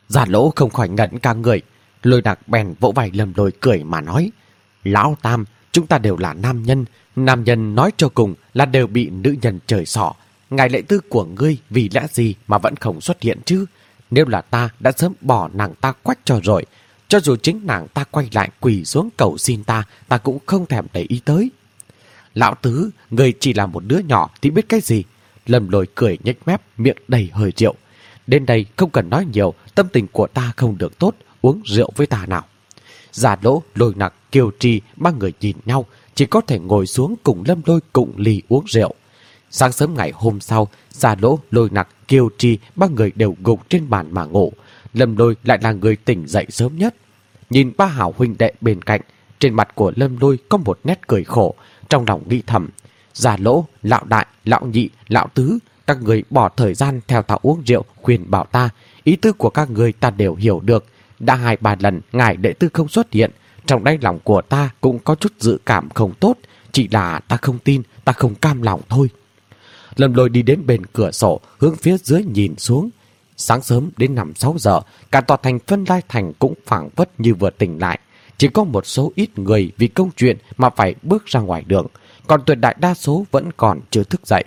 Giả Lỗ không khỏi ngẩn cả người. Lôi Nặc bèn vỗ vai Lâm Lôi cười mà nói: Lão Tam, chúng ta đều là nam nhân. Nam nhân nói cho cùng là đều bị nữ nhân trời xỏ. Ngài Lệ Tư của ngươi vì lẽ gì mà vẫn không xuất hiện chứ? Nếu là ta đã sớm bỏ nàng ta quách cho rồi. Cho dù chính nàng ta quay lại quỳ xuống cầu xin ta, ta cũng không thèm để ý tới. Lão Tứ, người chỉ là một đứa nhỏ thì biết cái gì? Lâm Lôi cười nhếch mép, miệng đầy hơi rượu. Đến đây không cần nói nhiều, tâm tình của ta không được tốt, uống rượu với ta nào. Giả Lỗ, Lôi Nặc, Kiều Trì ba người nhìn nhau, chỉ có thể ngồi xuống cùng Lâm Lôi cụng ly uống rượu. Sáng sớm ngày hôm sau, Giả Lỗ, Lôi Nặc, Kiều Trì ba người đều gục trên bàn mà ngủ. Lâm Lôi lại là người tỉnh dậy sớm nhất. Nhìn ba hảo huynh đệ bên cạnh, trên mặt của Lâm Lôi có một nét cười khổ, trong lòng nghĩ thầm: Giả Lỗ, Lão Đại, Lão Nhị, Lão Tứ, các người bỏ thời gian theo ta uống rượu khuyên bảo ta, ý tư của các người ta đều hiểu được. Đã hai ba lần ngài Đệ Tư không xuất hiện, trong đáy lòng của ta cũng có chút dự cảm không tốt, chỉ là ta không tin, ta không cam lòng thôi. Lâm Lôi đi đến bên cửa sổ, hướng phía dưới nhìn xuống. Sáng sớm đến năm sáu giờ, cả tòa thành Phân Lai Thành cũng phảng phất như vừa tỉnh lại. Chỉ có một số ít người vì công chuyện mà phải bước ra ngoài đường, còn tuyệt đại đa số vẫn còn chưa thức dậy.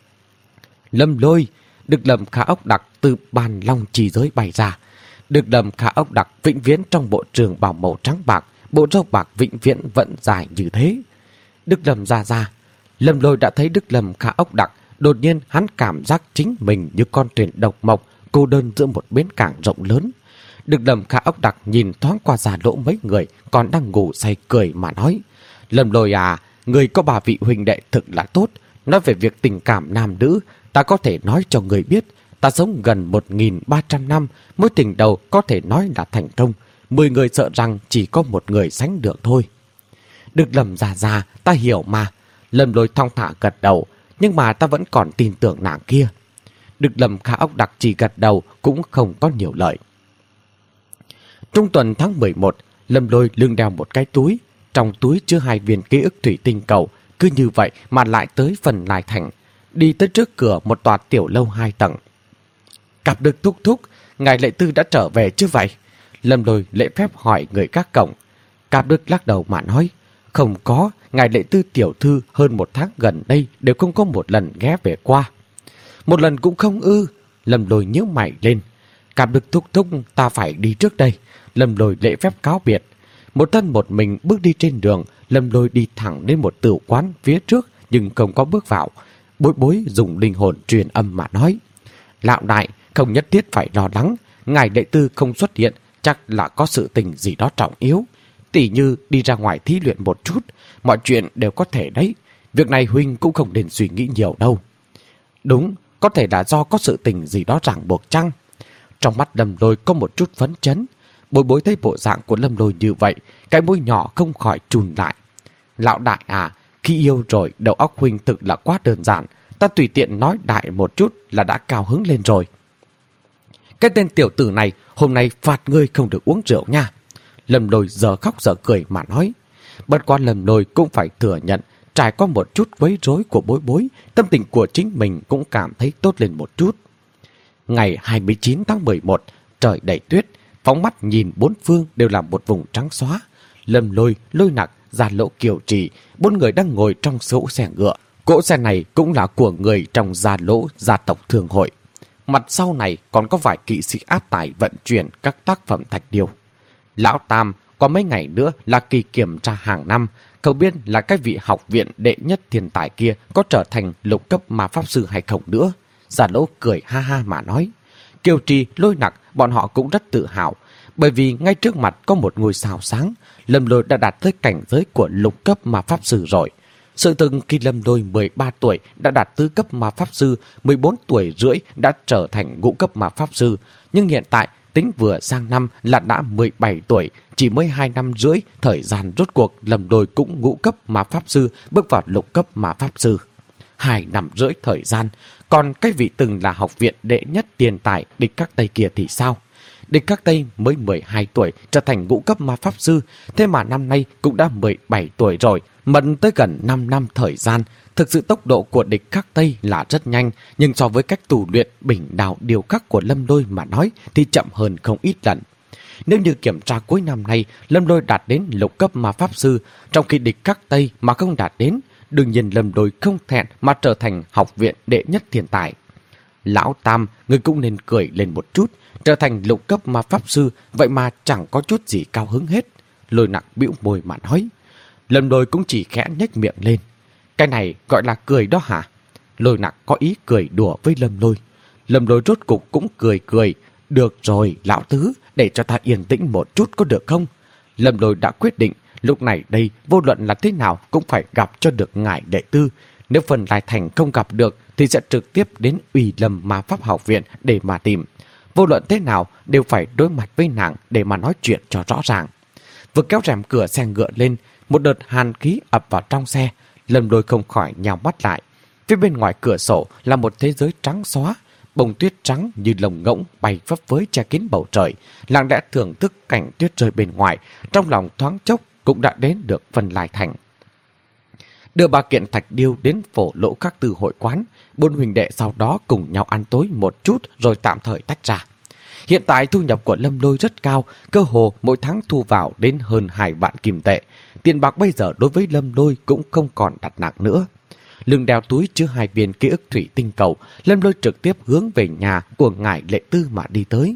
Lâm Lôi, Được Lâm Khả Ốc Đặc từ bàn long trì giới bay ra. Được Lâm Khả Ốc Đặc vĩnh viễn trong bộ trường bào màu trắng bạc, bộ râu bạc vĩnh viễn vẫn dài như thế. Đức Lâm ra ra. Lâm Lôi đã thấy Đức Lâm Khả Ốc Đặc, đột nhiên hắn cảm giác chính mình như con thuyền độc mộc cô đơn giữa một bến cảng rộng lớn. Đức Lâm Khả Ốc Đặc nhìn thoáng qua Giả Lỗ mấy người còn đang ngủ say cười mà nói: Lâm Lôi à, người có ba vị huynh đệ thực là tốt. Nói về việc tình cảm nam nữ, ta có thể nói cho người biết, ta sống gần một nghìn ba trăm năm, mối tình đầu có thể nói là thành công. Mười người sợ rằng chỉ có một người sánh được thôi. Đức Lâm già già, ta hiểu mà. Lâm Lôi thong thả gật đầu, nhưng mà ta vẫn còn tin tưởng nàng kia. Đức Lâm Khả Ốc Đặc chỉ gật đầu, cũng không có nhiều lời. Trung tuần tháng mười một, Lâm Lôi lưng đeo một cái túi, trong túi chứa hai viên ký ức thủy tinh cầu. Cứ như vậy mà lại tới Phân Lai Thành, đi tới trước cửa một tòa tiểu lâu hai tầng. Cặp Đức thúc thúc, ngài Lệ Tư đã trở về chứ vậy? Lâm Lôi lễ phép hỏi người gác cổng. Cặp Đức lắc đầu mà nói: Không có, ngài Lệ Tư tiểu thư hơn một tháng gần đây đều không có một lần ghé về qua. Một lần cũng không ư? Lâm Lôi nhíu mày lên. Cặp Đức thúc thúc, ta phải đi trước đây. Lâm Lôi lễ phép cáo biệt. Một thân một mình bước đi trên đường, Lâm Lôi đi thẳng đến một tử quán phía trước nhưng không có bước vào. Bối Bối dùng linh hồn truyền âm mà nói: Lão đại, không nhất thiết phải lo lắng, ngài Đệ Tư không xuất hiện chắc là có sự tình gì đó trọng yếu. Tỉ như đi ra ngoài thí luyện một chút, mọi chuyện đều có thể đấy. Việc này huynh cũng không nên suy nghĩ nhiều đâu. Đúng, có thể là do có sự tình gì đó ràng buộc chăng? Trong mắt Lâm Lôi có một chút phấn chấn. Bối Bối thấy bộ dạng của Lâm Lôi như vậy, cái mũi nhỏ không khỏi trùn lại. Lão đại à, khi yêu rồi đầu óc huynh thực là quá đơn giản, ta tùy tiện nói đại một chút là đã cao hứng lên rồi. Cái tên tiểu tử này hôm nay phạt ngươi không được uống rượu nha. Lâm Lôi giờ khóc giờ cười mà nói. Bất quá Lâm Lôi cũng phải thừa nhận, trải qua một chút quấy rối của Bối Bối, tâm tình của chính mình cũng cảm thấy tốt lên một chút. Ngày hai mươi chín tháng mười một, trời đầy tuyết, phóng mắt nhìn bốn phương đều là một vùng trắng xóa. Lâm Lôi, Lôi Nặc, Giả Lỗ, Kiều Trì, bốn người đang ngồi trong cỗ xe ngựa. Cỗ xe này cũng là của người trong Giả Lỗ gia tộc thường hội. Mặt sau này còn có vài kỵ sĩ áp tải vận chuyển các tác phẩm thạch điêu. Lão Tam, có mấy ngày nữa là kỳ kiểm tra hàng năm, không biết là cái vị học viện đệ nhất thiên tài kia có trở thành lục cấp ma pháp sư hay không nữa. Giả Lỗ cười ha ha mà nói. Kiều Trì, Lôi Nặc, bọn họ cũng rất tự hào, bởi vì ngay trước mặt có một ngôi sao sáng. Lâm Lôi đã đạt tới cảnh giới của lục cấp ma pháp sư rồi. Sự từng khi Lâm Lôi mười ba tuổi đã đạt tứ cấp ma pháp sư, mười bốn tuổi rưỡi đã trở thành ngũ cấp ma pháp sư, nhưng hiện tại tính vừa sang năm là đã mười bảy tuổi, chỉ mới hai năm rưỡi thời gian rốt cuộc Lâm Lôi cũng ngũ cấp ma pháp sư bước vào lục cấp ma pháp sư. Hai năm rưỡi thời gian, còn cái vị từng là học viện đệ nhất tiền tài Địch Các Tây kia thì sao? Địch Các Tây mới mười hai tuổi trở thành ngũ cấp ma pháp sư, thế mà năm nay cũng đã mười bảy tuổi rồi, mận tới gần năm năm thời gian, Thực sự tốc độ của địch khắc Tây là rất nhanh, nhưng so với cách tù luyện bình đào điều khắc của Lâm Lôi mà nói thì chậm hơn không ít lần. Nếu như kiểm tra cuối năm nay, Lâm Lôi đạt đến lục cấp ma pháp sư, trong khi địch khắc Tây mà không đạt đến, đương nhiên Lâm Lôi không thẹn mà trở thành học viện đệ nhất thiên tài. Lão Tam, người cũng nên cười lên một chút, trở thành lục cấp ma pháp sư, vậy mà chẳng có chút gì cao hứng hết. Lôi Nặc bĩu môi mà nói. Lâm Lôi cũng chỉ khẽ nhếch miệng lên. Cái này gọi là cười đó hả? Lôi Nặc có ý cười đùa với Lâm Lôi. Lâm Lôi rốt cục cũng cười cười. Được rồi, lão tứ, để cho ta yên tĩnh một chút có được không? Lâm Lôi đã quyết định, lúc này đây vô luận là thế nào cũng phải gặp cho được ngài đệ tư. Nếu phần Lai Thành không gặp được thì sẽ trực tiếp đến Uy Lâm Ma Pháp Học Viện để mà tìm. Vô luận thế nào đều phải đối mặt với nàng để mà nói chuyện cho rõ ràng. Vừa kéo rèm cửa xe ngựa lên, một đợt hàn khí ập vào trong xe. Lâm Lôi không khỏi nhào mắt lại. Phía bên ngoài cửa sổ là một thế giới trắng xóa, bông tuyết trắng như lồng ngỗng bay phấp phới che kín bầu trời. Lặng lẽ thưởng thức cảnh tuyết rơi bên ngoài, trong lòng thoáng chốc cũng đã đến được Vân Lai Thành. Đưa ba kiện thạch điêu đến phổ lỗ các tư hội quán, bốn huynh đệ sau đó cùng nhau ăn tối một chút rồi tạm thời tách ra. Hiện tại thu nhập của Lâm Lôi rất cao, cơ hồ mỗi tháng thu vào đến hơn hai vạn kim tệ. Tiền bạc bây giờ đối với Lâm Lôi cũng không còn đặt nặng nữa. Lưng đeo túi chứa hai viên ký ức thủy tinh cầu, Lâm Lôi trực tiếp hướng về nhà của ngài Lệ Tư mà đi tới.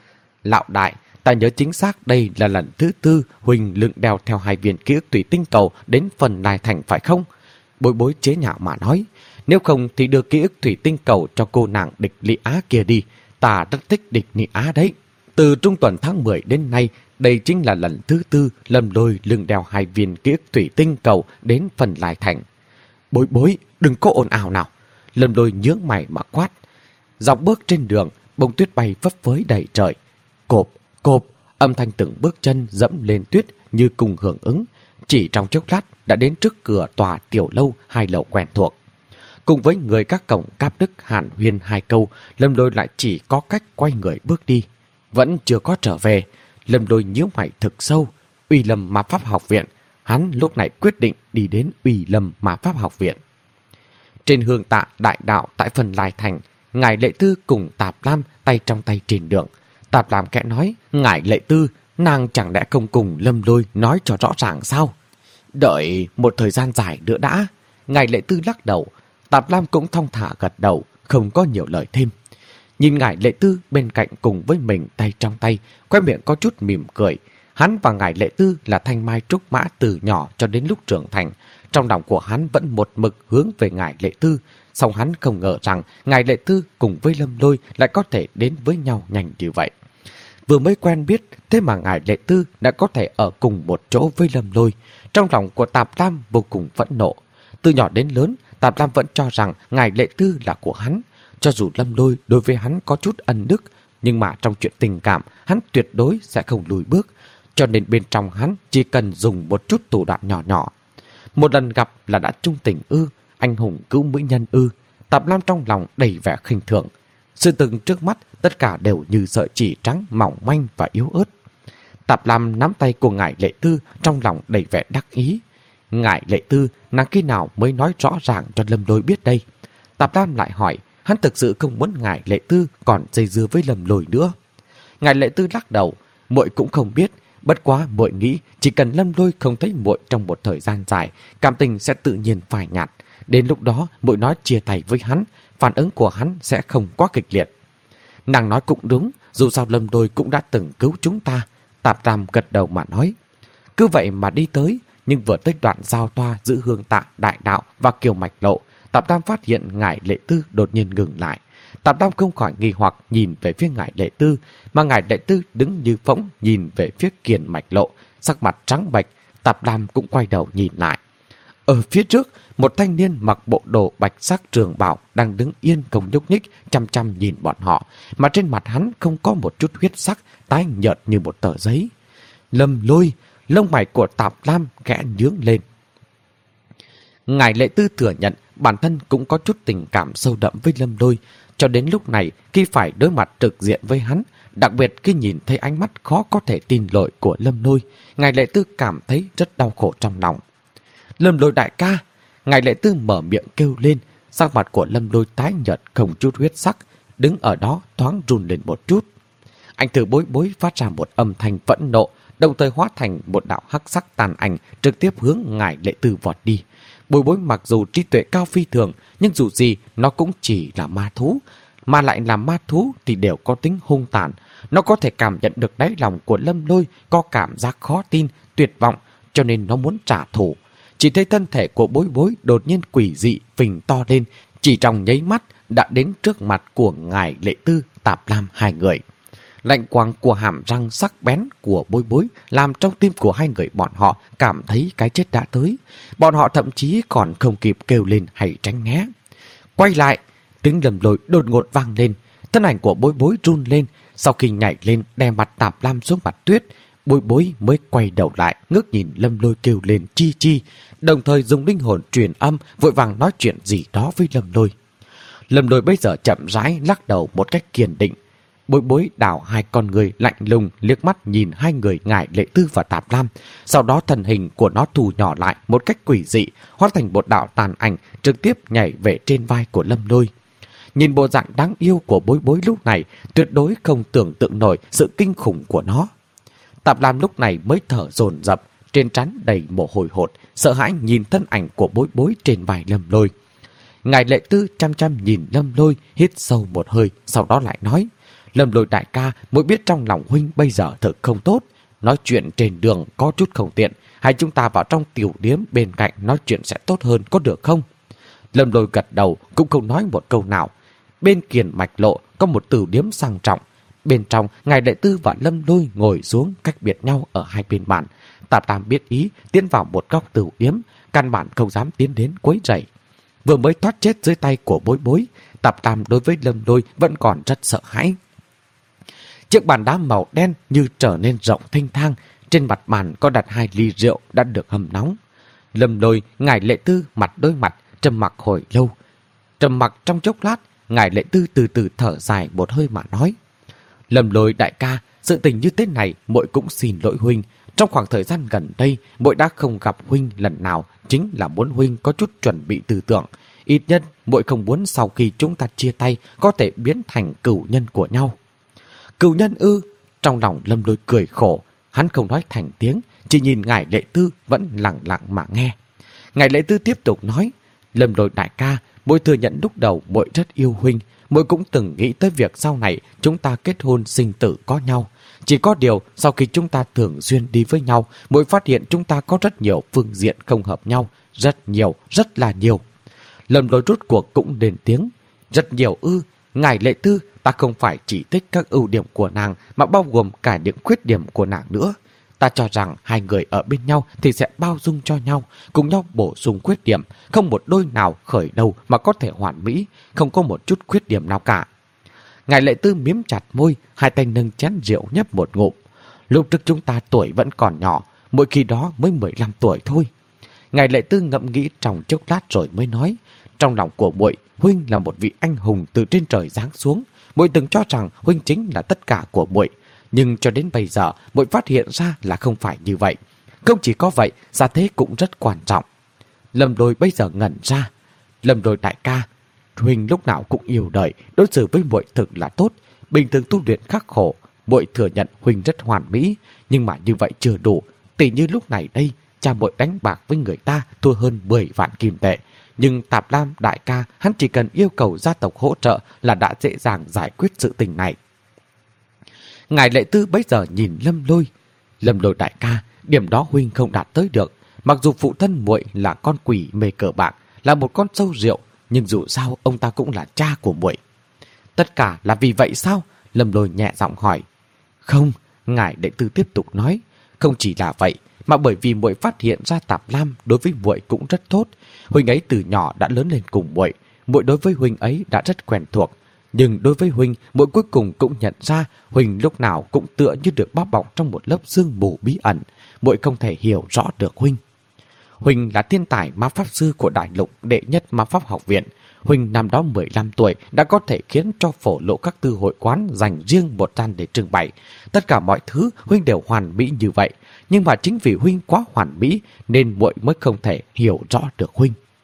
Lão đại, ta nhớ chính xác đây là lần thứ tư Huỳnh lưng đeo theo hai viên ký ức thủy tinh cầu đến Phần Lai Thành phải không? Bối bối chế nhạo mà nói. Nếu không thì đưa ký ức thủy tinh cầu cho cô nàng địch Lý Á kia đi. Ta rất thích địch Lý Á đấy. Từ trung tuần tháng mười đến nay, đây chính là lần thứ tư Lâm Lôi lưng đeo hai viên ký ức thủy tinh cầu đến Phần Lai Thành. Bối bối, đừng có ồn ào nào. Lâm Lôi nhướng mày mà quát. Dọc bước trên đường, bông tuyết bay phấp phới đầy trời. Cộp, cộp, âm thanh từng bước chân dẫm lên tuyết như cùng hưởng ứng. Chỉ trong chốc lát đã đến trước cửa tòa tiểu lâu hai lầu quen thuộc. Cùng với người các cổng Cáp Đức hàn huyên hai câu, Lâm Lôi lại chỉ có cách quay người bước đi. Vẫn chưa có trở về, Lâm Lôi nhíu mày thực sâu. Uy Lâm Ma Pháp Học Viện, hắn lúc này quyết định đi đến Uy Lâm Ma Pháp Học Viện. Trên hương tạ đại đạo tại Phần Lai Thành, ngài Lệ Tư cùng Tạp Lam tay trong tay trên đường. Tạp Lam kẽ nói, ngài Lệ Tư, nàng chẳng lẽ không cùng Lâm Lôi nói cho rõ ràng sao? Đợi một thời gian dài nữa đã. Ngài Lệ Tư lắc đầu. Tạp Lam cũng thong thả gật đầu, không có nhiều lời thêm. Nhìn ngài Lệ Tư bên cạnh cùng với mình tay trong tay, khóe miệng có chút mỉm cười. Hắn và ngài Lệ Tư là thanh mai trúc mã từ nhỏ cho đến lúc trưởng thành. Trong lòng của hắn vẫn một mực hướng về ngài Lệ Tư. Song hắn không ngờ rằng ngài Lệ Tư cùng với Lâm Lôi lại có thể đến với nhau nhanh như vậy. Vừa mới quen biết, thế mà ngài Lệ Tư đã có thể ở cùng một chỗ với Lâm Lôi. Trong lòng của Tạp Lam vô cùng phẫn nộ. Từ nhỏ đến lớn, Tạp Lam vẫn cho rằng ngài Lệ Tư là của hắn. Cho dù Lâm Lôi đối với hắn có chút ân đức, nhưng mà trong chuyện tình cảm, hắn tuyệt đối sẽ không lùi bước. Cho nên bên trong hắn chỉ cần dùng một chút thủ đoạn nhỏ nhỏ. Một lần gặp là đã trung tình ư, anh hùng cứu mỹ nhân ư. Tạp Lam trong lòng đầy vẻ khinh thường. Sự từng trước mắt tất cả đều như sợi chỉ trắng mỏng manh và yếu ớt. Tạp Lam nắm tay của ngài Lệ Tư, trong lòng đầy vẻ đắc ý. Ngài Lệ Tư, nàng khi nào mới nói rõ ràng cho Lâm Lôi biết đây? Tạp Lam lại hỏi, hắn thực sự không muốn ngài Lệ Tư còn dây dưa với Lâm Lôi nữa. Ngài Lệ Tư lắc đầu, muội cũng không biết, bất quá muội nghĩ chỉ cần Lâm Lôi không thấy muội trong một thời gian dài, cảm tình sẽ tự nhiên phai nhạt. Đến lúc đó muội nói chia tay với hắn, phản ứng của hắn sẽ không quá kịch liệt. Nàng nói cũng đúng, dù sao Lâm Lôi cũng đã từng cứu chúng ta. Tạp Lam gật đầu mà nói. Cứ vậy mà đi tới, nhưng vừa tới đoạn giao toa giữa hương tạ đại đạo và kiều mạch lộ, Tạp Lam phát hiện ngài Lệ Tư đột nhiên ngừng lại. Tạp Lam không khỏi nghi hoặc nhìn về phía ngài Lệ Tư, mà ngài Lệ Tư đứng như phỗng nhìn về phía kiền mạch lộ, sắc mặt trắng bệch. Tạp Lam cũng quay đầu nhìn lại. Ở phía trước, một thanh niên mặc bộ đồ bạch sắc trường bào đang đứng yên không nhúc nhích, chăm chăm nhìn bọn họ, mà trên mặt hắn không có một chút huyết sắc, tái nhợt như một tờ giấy. Lâm Lôi, lông mày của Tạp Lam khẽ nhướng lên. Ngài Lệ Tư thừa nhận bản thân cũng có chút tình cảm sâu đậm với Lâm Lôi, cho đến lúc này khi phải đối mặt trực diện với hắn, đặc biệt khi nhìn thấy ánh mắt khó có thể tin nổi của Lâm Lôi, ngài Lệ Tư cảm thấy rất đau khổ trong lòng. Lâm Lôi đại ca, Ngài Lệ Tư mở miệng kêu lên, sắc mặt của Lâm Lôi tái nhợt không chút huyết sắc, đứng ở đó thoáng run lên một chút. Anh Từ Bối Bối phát ra một âm thanh phẫn nộ, đồng thời hóa thành một đạo hắc sắc tàn ảnh trực tiếp hướng Ngài Lệ Tư vọt đi. Bối Bối mặc dù trí tuệ cao phi thường, nhưng dù gì nó cũng chỉ là ma thú, mà lại là ma thú thì đều có tính hung tàn. Nó có thể cảm nhận được đáy lòng của Lâm Lôi có cảm giác khó tin, tuyệt vọng, cho nên nó muốn trả thù. Chỉ thấy thân thể của Bối Bối đột nhiên quỷ dị phình to lên, chỉ trong nháy mắt đã đến trước mặt của Ngài Lệ Tư, Tạp Lam hai người. Lạnh quang của hàm răng sắc bén của Bối Bối làm trong tim của hai người bọn họ cảm thấy cái chết đã tới. Bọn họ thậm chí còn không kịp kêu lên hay tránh né. Quay lại, tiếng Lâm Lôi đột ngột vang lên. Thân ảnh của Bối Bối run lên. Sau khi nhảy lên đè mặt Tạp Lam xuống mặt tuyết, Bối Bối mới quay đầu lại ngước nhìn Lâm Lôi kêu lên chi chi, đồng thời dùng linh hồn truyền âm vội vàng nói chuyện gì đó với Lâm Lôi. Lâm Lôi bây giờ chậm rãi lắc đầu một cách kiên định. Bối Bối đảo hai con người lạnh lùng liếc mắt nhìn hai người Ngải Lệ Tư và Tạp Lam, sau đó thân hình của nó thu nhỏ lại một cách quỷ dị, hóa thành một đạo tàn ảnh trực tiếp nhảy về trên vai của Lâm Lôi. Nhìn bộ dạng đáng yêu của Bối Bối lúc này, tuyệt đối không tưởng tượng nổi sự kinh khủng của nó. Tạp Lam lúc này mới thở dồn dập, trên trán đầy mồ hôi hột, sợ hãi nhìn thân ảnh của Bối Bối trên vai Lâm Lôi. Ngải Lệ Tư chăm chăm nhìn Lâm Lôi, hít sâu một hơi, sau đó lại nói: Lâm Lôi đại ca, mỗi biết trong lòng huynh bây giờ thật không tốt, nói chuyện trên đường có chút không tiện, hay chúng ta vào trong tiểu điếm bên cạnh nói chuyện sẽ tốt hơn, có được không? Lâm Lôi gật đầu, cũng không nói một câu nào. Bên Kiền Mạch Lộ có một tiểu điếm sang trọng. Bên trong, Ngài Lệ Tư và Lâm Lôi ngồi xuống cách biệt nhau ở hai bên bàn. Tạp Tam biết ý, tiến vào một góc tiểu điếm, căn bản không dám tiến đến quấy rầy. Vừa mới thoát chết dưới tay của Bối Bối, Tạp Tam đối với Lâm Lôi vẫn còn rất sợ hãi. Chiếc bàn đá màu đen như trở nên rộng thênh thang, trên mặt bàn có đặt hai ly rượu đã được hầm nóng. Lâm Lôi, Ngài Lệ Tư mặt đối mặt, trầm mặc hồi lâu. Trầm mặc trong chốc lát, Ngài Lệ Tư từ từ thở dài một hơi mà nói: Lâm Lôi đại ca, sự tình như thế này muội cũng xin lỗi huynh. Trong khoảng thời gian gần đây, muội đã không gặp huynh lần nào, chính là muốn huynh có chút chuẩn bị tư tưởng. Ít nhất muội không muốn sau khi chúng ta chia tay có thể biến thành cửu nhân của nhau. Cửu nhân ư? Trong lòng Lâm Lôi cười khổ, hắn không nói thành tiếng, chỉ nhìn Ngải Lệ Tư vẫn lặng lặng mà nghe. Ngải Lệ Tư tiếp tục nói: Lâm Lôi đại ca, muội thừa nhận lúc đầu muội rất yêu huynh, muội cũng từng nghĩ tới việc sau này chúng ta kết hôn sinh tử có nhau. Chỉ có điều sau khi chúng ta thường xuyên đi với nhau, muội phát hiện chúng ta có rất nhiều phương diện không hợp nhau, rất nhiều, rất là nhiều. Lâm Lôi rút cuộc cũng lên tiếng: Rất nhiều ư? Ngải Lệ Tư, ta không phải chỉ thích các ưu điểm của nàng, mà bao gồm cả những khuyết điểm của nàng nữa. Ta cho rằng hai người ở bên nhau thì sẽ bao dung cho nhau, cùng nhau bổ sung khuyết điểm, không một đôi nào khởi đầu mà có thể hoàn mỹ, không có một chút khuyết điểm nào cả. Ngải Lệ Tư miếm chặt môi, hai tay nâng chén rượu nhấp một ngụm. Lúc trước chúng ta tuổi vẫn còn nhỏ, mỗi khi đó mới mười lăm tuổi thôi. Ngải Lệ Tư ngẫm nghĩ trong chốc lát rồi mới nói: Trong lòng của muội, huynh là một vị anh hùng từ trên trời giáng xuống. Muội từng cho rằng huynh chính là tất cả của muội, nhưng cho đến bây giờ muội phát hiện ra là không phải như vậy. Không chỉ có vậy, gia thế cũng rất quan trọng. Lâm Lôi bây giờ ngẩn ra. Lâm Lôi đại ca, huynh lúc nào cũng yêu đời, đối xử với muội thực là tốt, bình thường tu luyện khắc khổ. Muội thừa nhận huynh rất hoàn mỹ, nhưng mà như vậy chưa đủ. Tỷ như lúc này đây, cha muội đánh bạc với người ta thua hơn mười vạn kim tệ. Nhưng Tạp Lam đại ca, hắn chỉ cần yêu cầu gia tộc hỗ trợ là đã dễ dàng giải quyết sự tình này. Ngải Lệ Tư bây giờ nhìn Lâm Lôi: Lâm Lôi đại ca, điểm đó huynh không đạt tới được. Mặc dù phụ thân muội là con quỷ mê cờ bạc, là một con sâu rượu, nhưng dù sao ông ta cũng là cha của muội. Tất cả là vì vậy sao? Lâm Lôi nhẹ giọng hỏi. Không, Ngải Lệ Tư tiếp tục nói, không chỉ là vậy, mà bởi vì muội phát hiện ra Tạp Lam đối với muội cũng rất tốt. Huynh ấy từ nhỏ đã lớn lên cùng muội, muội đối với huynh ấy đã rất quen thuộc. Nhưng đối với huynh, muội cuối cùng cũng nhận ra huynh lúc nào cũng tựa như được bao bọc trong một lớp sương mù bí ẩn. Muội không thể hiểu rõ được huynh. Huynh là thiên tài ma pháp sư của đại lục đệ nhất ma pháp học viện. Huynh năm đó mười lăm tuổi đã có thể khiến cho phổ lộ các tư hội quán dành riêng một gian để trưng bày. Tất cả mọi thứ huynh đều hoàn mỹ như vậy. Nhưng mà chính vì huynh quá hoàn mỹ nên muội mới không thể hiểu rõ được huynh.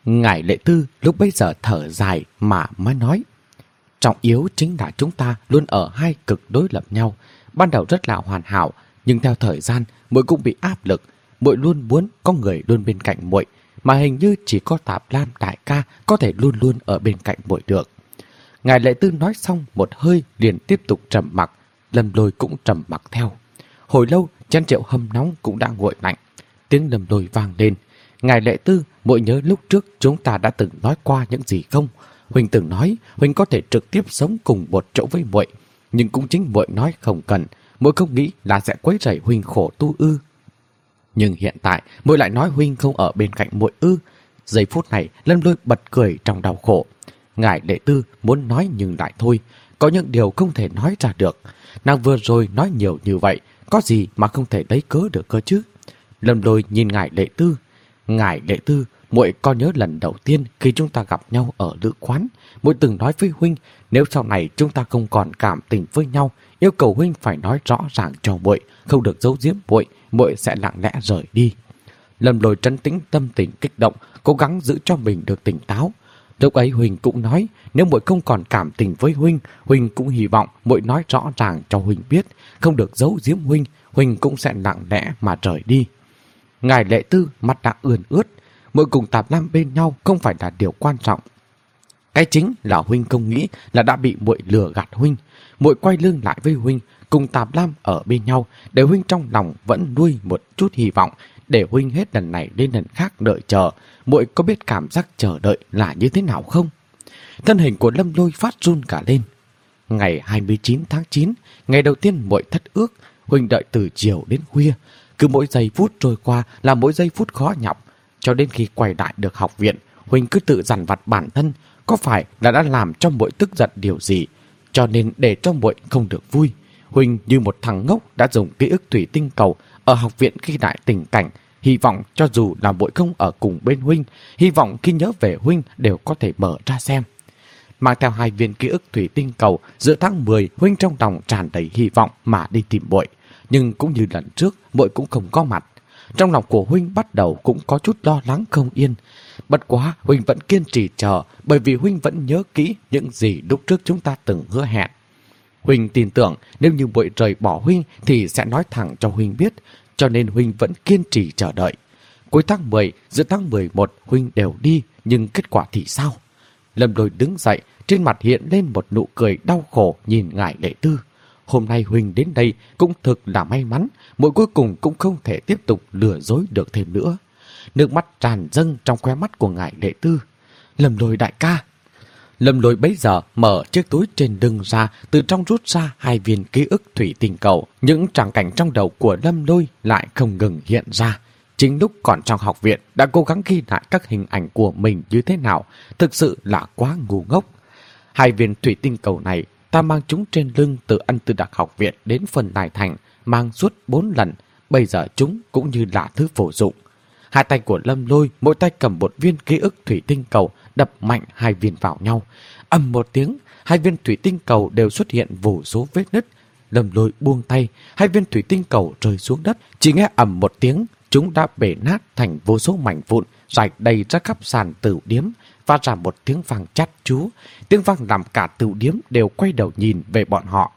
Ngài Lệ Tư lúc bấy giờ thở dài mà mới nói: trọng yếu chính là chúng ta luôn ở hai cực đối lập nhau. Ban đầu rất là hoàn hảo, nhưng theo thời gian muội cũng bị áp lực. Muội luôn muốn có người luôn bên cạnh muội, mà hình như chỉ có Tạp Lam đại ca có thể luôn luôn ở bên cạnh muội được. Ngài Lệ Tư nói xong một hơi liền tiếp tục trầm mặc. Lâm Lôi cũng trầm mặc theo. Hồi lâu chén rượu hâm nóng cũng đã nguội lạnh. Tiếng Lâm Lôi vang lên: Ngài Lệ Tư, muội nhớ lúc trước chúng ta đã từng nói qua những gì không? Huynh từng nói huynh có thể trực tiếp sống cùng một chỗ với muội, nhưng cũng chính muội nói không cần. Muội không nghĩ là sẽ quấy rầy huynh khổ tu ư? Nhưng hiện tại muội lại nói huynh không ở bên cạnh muội ư? Giây phút này Lâm Lôi bật cười trong đau khổ. Ngài Lệ Tư muốn nói nhưng lại thôi, có những điều không thể nói ra được. Nàng vừa rồi nói nhiều như vậy, có gì mà không thể lấy cớ được cơ chứ? Lâm Lôi nhìn Ngài Lệ Tư. Ngài Lệ Tư, muội có nhớ lần đầu tiên khi chúng ta gặp nhau ở lữ quán, muội từng nói với huynh nếu sau này chúng ta không còn cảm tình với nhau, yêu cầu huynh phải nói rõ ràng cho muội, không được giấu giếm muội, muội sẽ lặng lẽ rời đi. Lâm Lôi trấn tĩnh tâm tình kích động, cố gắng giữ cho mình được tỉnh táo. Lúc ấy huynh cũng nói nếu muội không còn cảm tình với huynh, huynh cũng hy vọng muội nói rõ ràng cho huynh biết, không được giấu giếm huynh, huynh cũng sẽ lặng lẽ mà rời đi. Ngài Lệ Tư mặt đã ươn ướt. Muội cùng Tạp Lam bên nhau không phải là điều quan trọng. Cái chính là huynh không nghĩ là đã bị muội lừa gạt huynh. Muội quay lưng lại với huynh, cùng Tạp Lam ở bên nhau, để huynh trong lòng vẫn nuôi một chút hy vọng, để huynh hết lần này đến lần khác đợi chờ. Muội có biết cảm giác chờ đợi là như thế nào không? Thân hình của Lâm Lôi phát run cả lên. Ngày hai mươi chín tháng chín, ngày đầu tiên muội thất ước, huynh đợi từ chiều đến khuya. Cứ mỗi giây phút trôi qua là mỗi giây phút khó nhọc. Cho đến khi quay lại được học viện, huynh cứ tự dằn vặt bản thân, có phải là đã làm cho muội tức giận điều gì, cho nên để cho muội không được vui. Huynh như một thằng ngốc đã dùng ký ức thủy tinh cầu ở học viện ghi lại tình cảnh, hy vọng cho dù là muội không ở cùng bên huynh, hy vọng khi nhớ về huynh đều có thể mở ra xem. Mang theo hai viên ký ức thủy tinh cầu, giữa tháng mười, huynh trong lòng tràn đầy hy vọng mà đi tìm muội, nhưng cũng như lần trước, muội cũng không có mặt. Trong lòng của huynh bắt đầu cũng có chút lo lắng không yên. Bất quá huynh vẫn kiên trì chờ, bởi vì huynh vẫn nhớ kỹ những gì lúc trước chúng ta từng hứa hẹn. Huynh tin tưởng nếu như muội rời bỏ huynh thì sẽ nói thẳng cho huynh biết, cho nên huynh vẫn kiên trì chờ đợi. Cuối tháng mười, giữa tháng mười một huynh đều đi, nhưng kết quả thì sao? Lâm Lôi đứng dậy, trên mặt hiện lên một nụ cười đau khổ nhìn Ngài Lệ Tư. Hôm nay huynh đến đây cũng thực là may mắn, muội cuối cùng cũng không thể tiếp tục lừa dối được thêm nữa. Nước mắt tràn dâng trong khóe mắt của Ngài Lệ Tư. Lâm Lôi đại ca. Lâm Lôi bấy giờ mở chiếc túi trên lưng ra, từ trong rút ra hai viên ký ức thủy tinh cầu. Những tràng cảnh trong đầu của Lâm Lôi lại không ngừng hiện ra. Chính lúc còn trong học viện đã cố gắng ghi lại các hình ảnh của mình như thế nào, thực sự là quá ngu ngốc. Hai viên thủy tinh cầu này ta mang chúng trên lưng từ Ân Tư Đặc học viện đến phần Đài Thành, mang suốt bốn lần, bây giờ chúng cũng như là thứ vô dụng. Hai tay của Lâm Lôi mỗi tay cầm một viên ký ức thủy tinh cầu, đập mạnh hai viên vào nhau. Ầm một tiếng, hai viên thủy tinh cầu đều xuất hiện vô số vết nứt. Lâm Lôi buông tay, hai viên thủy tinh cầu rơi xuống đất, chỉ nghe ầm một tiếng, chúng đã bể nát thành vô số mảnh vụn, rải đầy ra khắp sàn tửu điếm, phát ra một tiếng vang chát chúa. Tiếng vang làm cả tửu điếm đều quay đầu nhìn về bọn họ.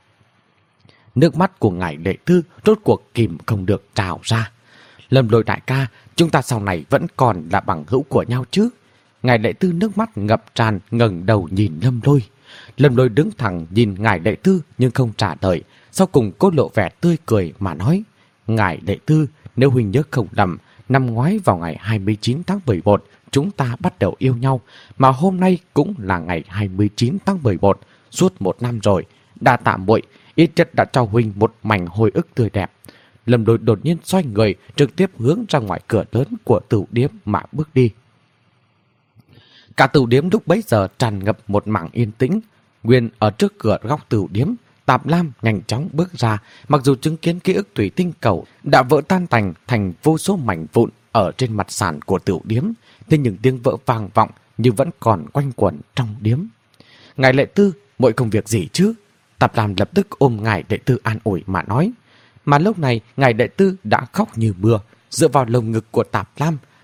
Nước mắt của Ngài Lệ Tư rốt cuộc kìm không được trào ra. Lâm Lôi đại ca, chúng ta sau này vẫn còn là bằng hữu của nhau chứ? Ngài Lệ Tư nước mắt ngập tràn, ngẩng đầu nhìn Lâm Lôi. Lâm Lôi đứng thẳng nhìn Ngài Lệ Tư nhưng không trả lời, sau cùng cô lộ vẻ tươi cười mà nói: Ngài Lệ Tư, nếu huynh nhớ không lầm, năm ngoái vào ngày hai mươi chín tháng mười một chúng ta bắt đầu yêu nhau, mà hôm nay cũng là ngày hai mươi chín tháng mười một, suốt một năm rồi. Đa tạ muội, ít nhất đã cho huynh một mảnh hồi ức tươi đẹp. Lâm Lôi đột nhiên xoay người, trực tiếp hướng ra ngoài cửa lớn của tửu điếm mà bước đi. Cả tửu điếm lúc bấy giờ tràn ngập một mảng yên tĩnh. Nguyên ở trước cửa góc tửu điếm, Tạp Lam nhanh chóng bước ra, mặc dù chứng kiến ký ức thủy tinh cầu đã vỡ tan tành thành vô số mảnh vụn ở trên mặt sàn của tửu điếm, thế nhưng tiếng vỡ vang vọng như vẫn còn quanh quẩn trong điếm. Ngài Lệ Tư, muội không việc gì chứ? Tạp Lam lập tức ôm Ngài Lệ Tư an ủi mà nói. Mà lúc này Ngài Lệ Tư đã khóc như mưa, dựa vào lồng ngực của Tạp Lam.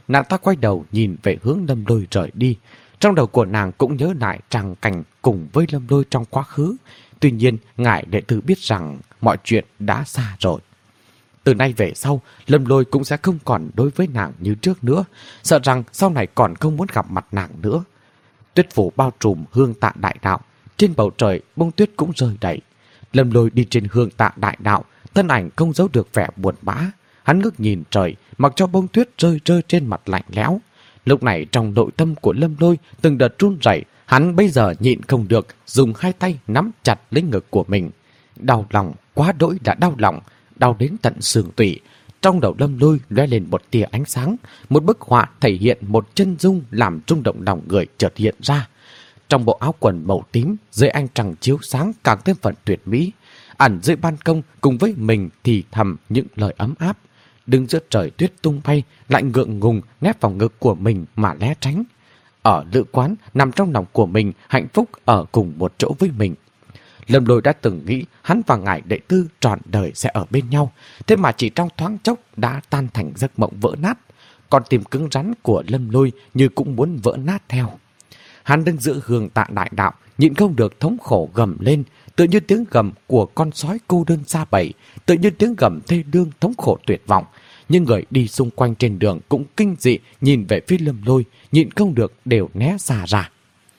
nàng ta quay đầu nhìn về hướng Lâm Lôi rời đi. Trong đầu của nàng cũng nhớ lại tràng cảnh cùng với Lâm Lôi trong quá khứ. Tuy nhiên, ngài đệ tử biết rằng mọi chuyện đã xa rồi. Từ nay về sau, Lâm Lôi cũng sẽ không còn đối với nàng như trước nữa, sợ rằng sau này còn không muốn gặp mặt nàng nữa. Tuyết phủ bao trùm hương tạ đại đạo, trên bầu trời bông tuyết cũng rơi đầy. Lâm Lôi đi trên hương tạ đại đạo, thân ảnh không giấu được vẻ buồn bã. Hắn ngước nhìn trời, mặc cho bông tuyết rơi rơi trên mặt lạnh lẽo. Lúc này trong nội tâm của Lâm Lôi từng đợt run rẩy, hắn bây giờ nhịn không được, dùng hai tay nắm chặt lấy ngực của mình. Đau lòng, quá đỗi đã đau lòng, đau đến tận xương tủy. Trong đầu Lâm Lôi lóe lên một tia ánh sáng, một bức họa thể hiện một chân dung làm rung động lòng người chợt hiện ra. Trong bộ áo quần màu tím, dưới ánh trăng chiếu sáng càng thêm phần tuyệt mỹ. Ẩn dưới ban công cùng với mình thì thầm những lời ấm áp. Đứng giữa trời tuyết tung bay, lại ngượng ngùng nép vào ngực của mình mà né tránh. Ở lữ quán, nằm trong lòng của mình, hạnh phúc ở cùng một chỗ với mình. Lâm Lôi đã từng nghĩ hắn và ngài đệ tư trọn đời sẽ ở bên nhau, thế mà chỉ trong thoáng chốc đã tan thành giấc mộng vỡ nát. Còn tim cứng rắn của Lâm Lôi như cũng muốn vỡ nát theo. Hắn đứng giữa hương tạ đại đạo, nhịn không được thống khổ gầm lên, tự như tiếng gầm của con sói cô đơn xa bầy, tự như tiếng gầm thê đương thống khổ tuyệt vọng. Nhưng người đi xung quanh trên đường cũng kinh dị nhìn về phía Lâm Lôi, nhịn không được đều né xa ra.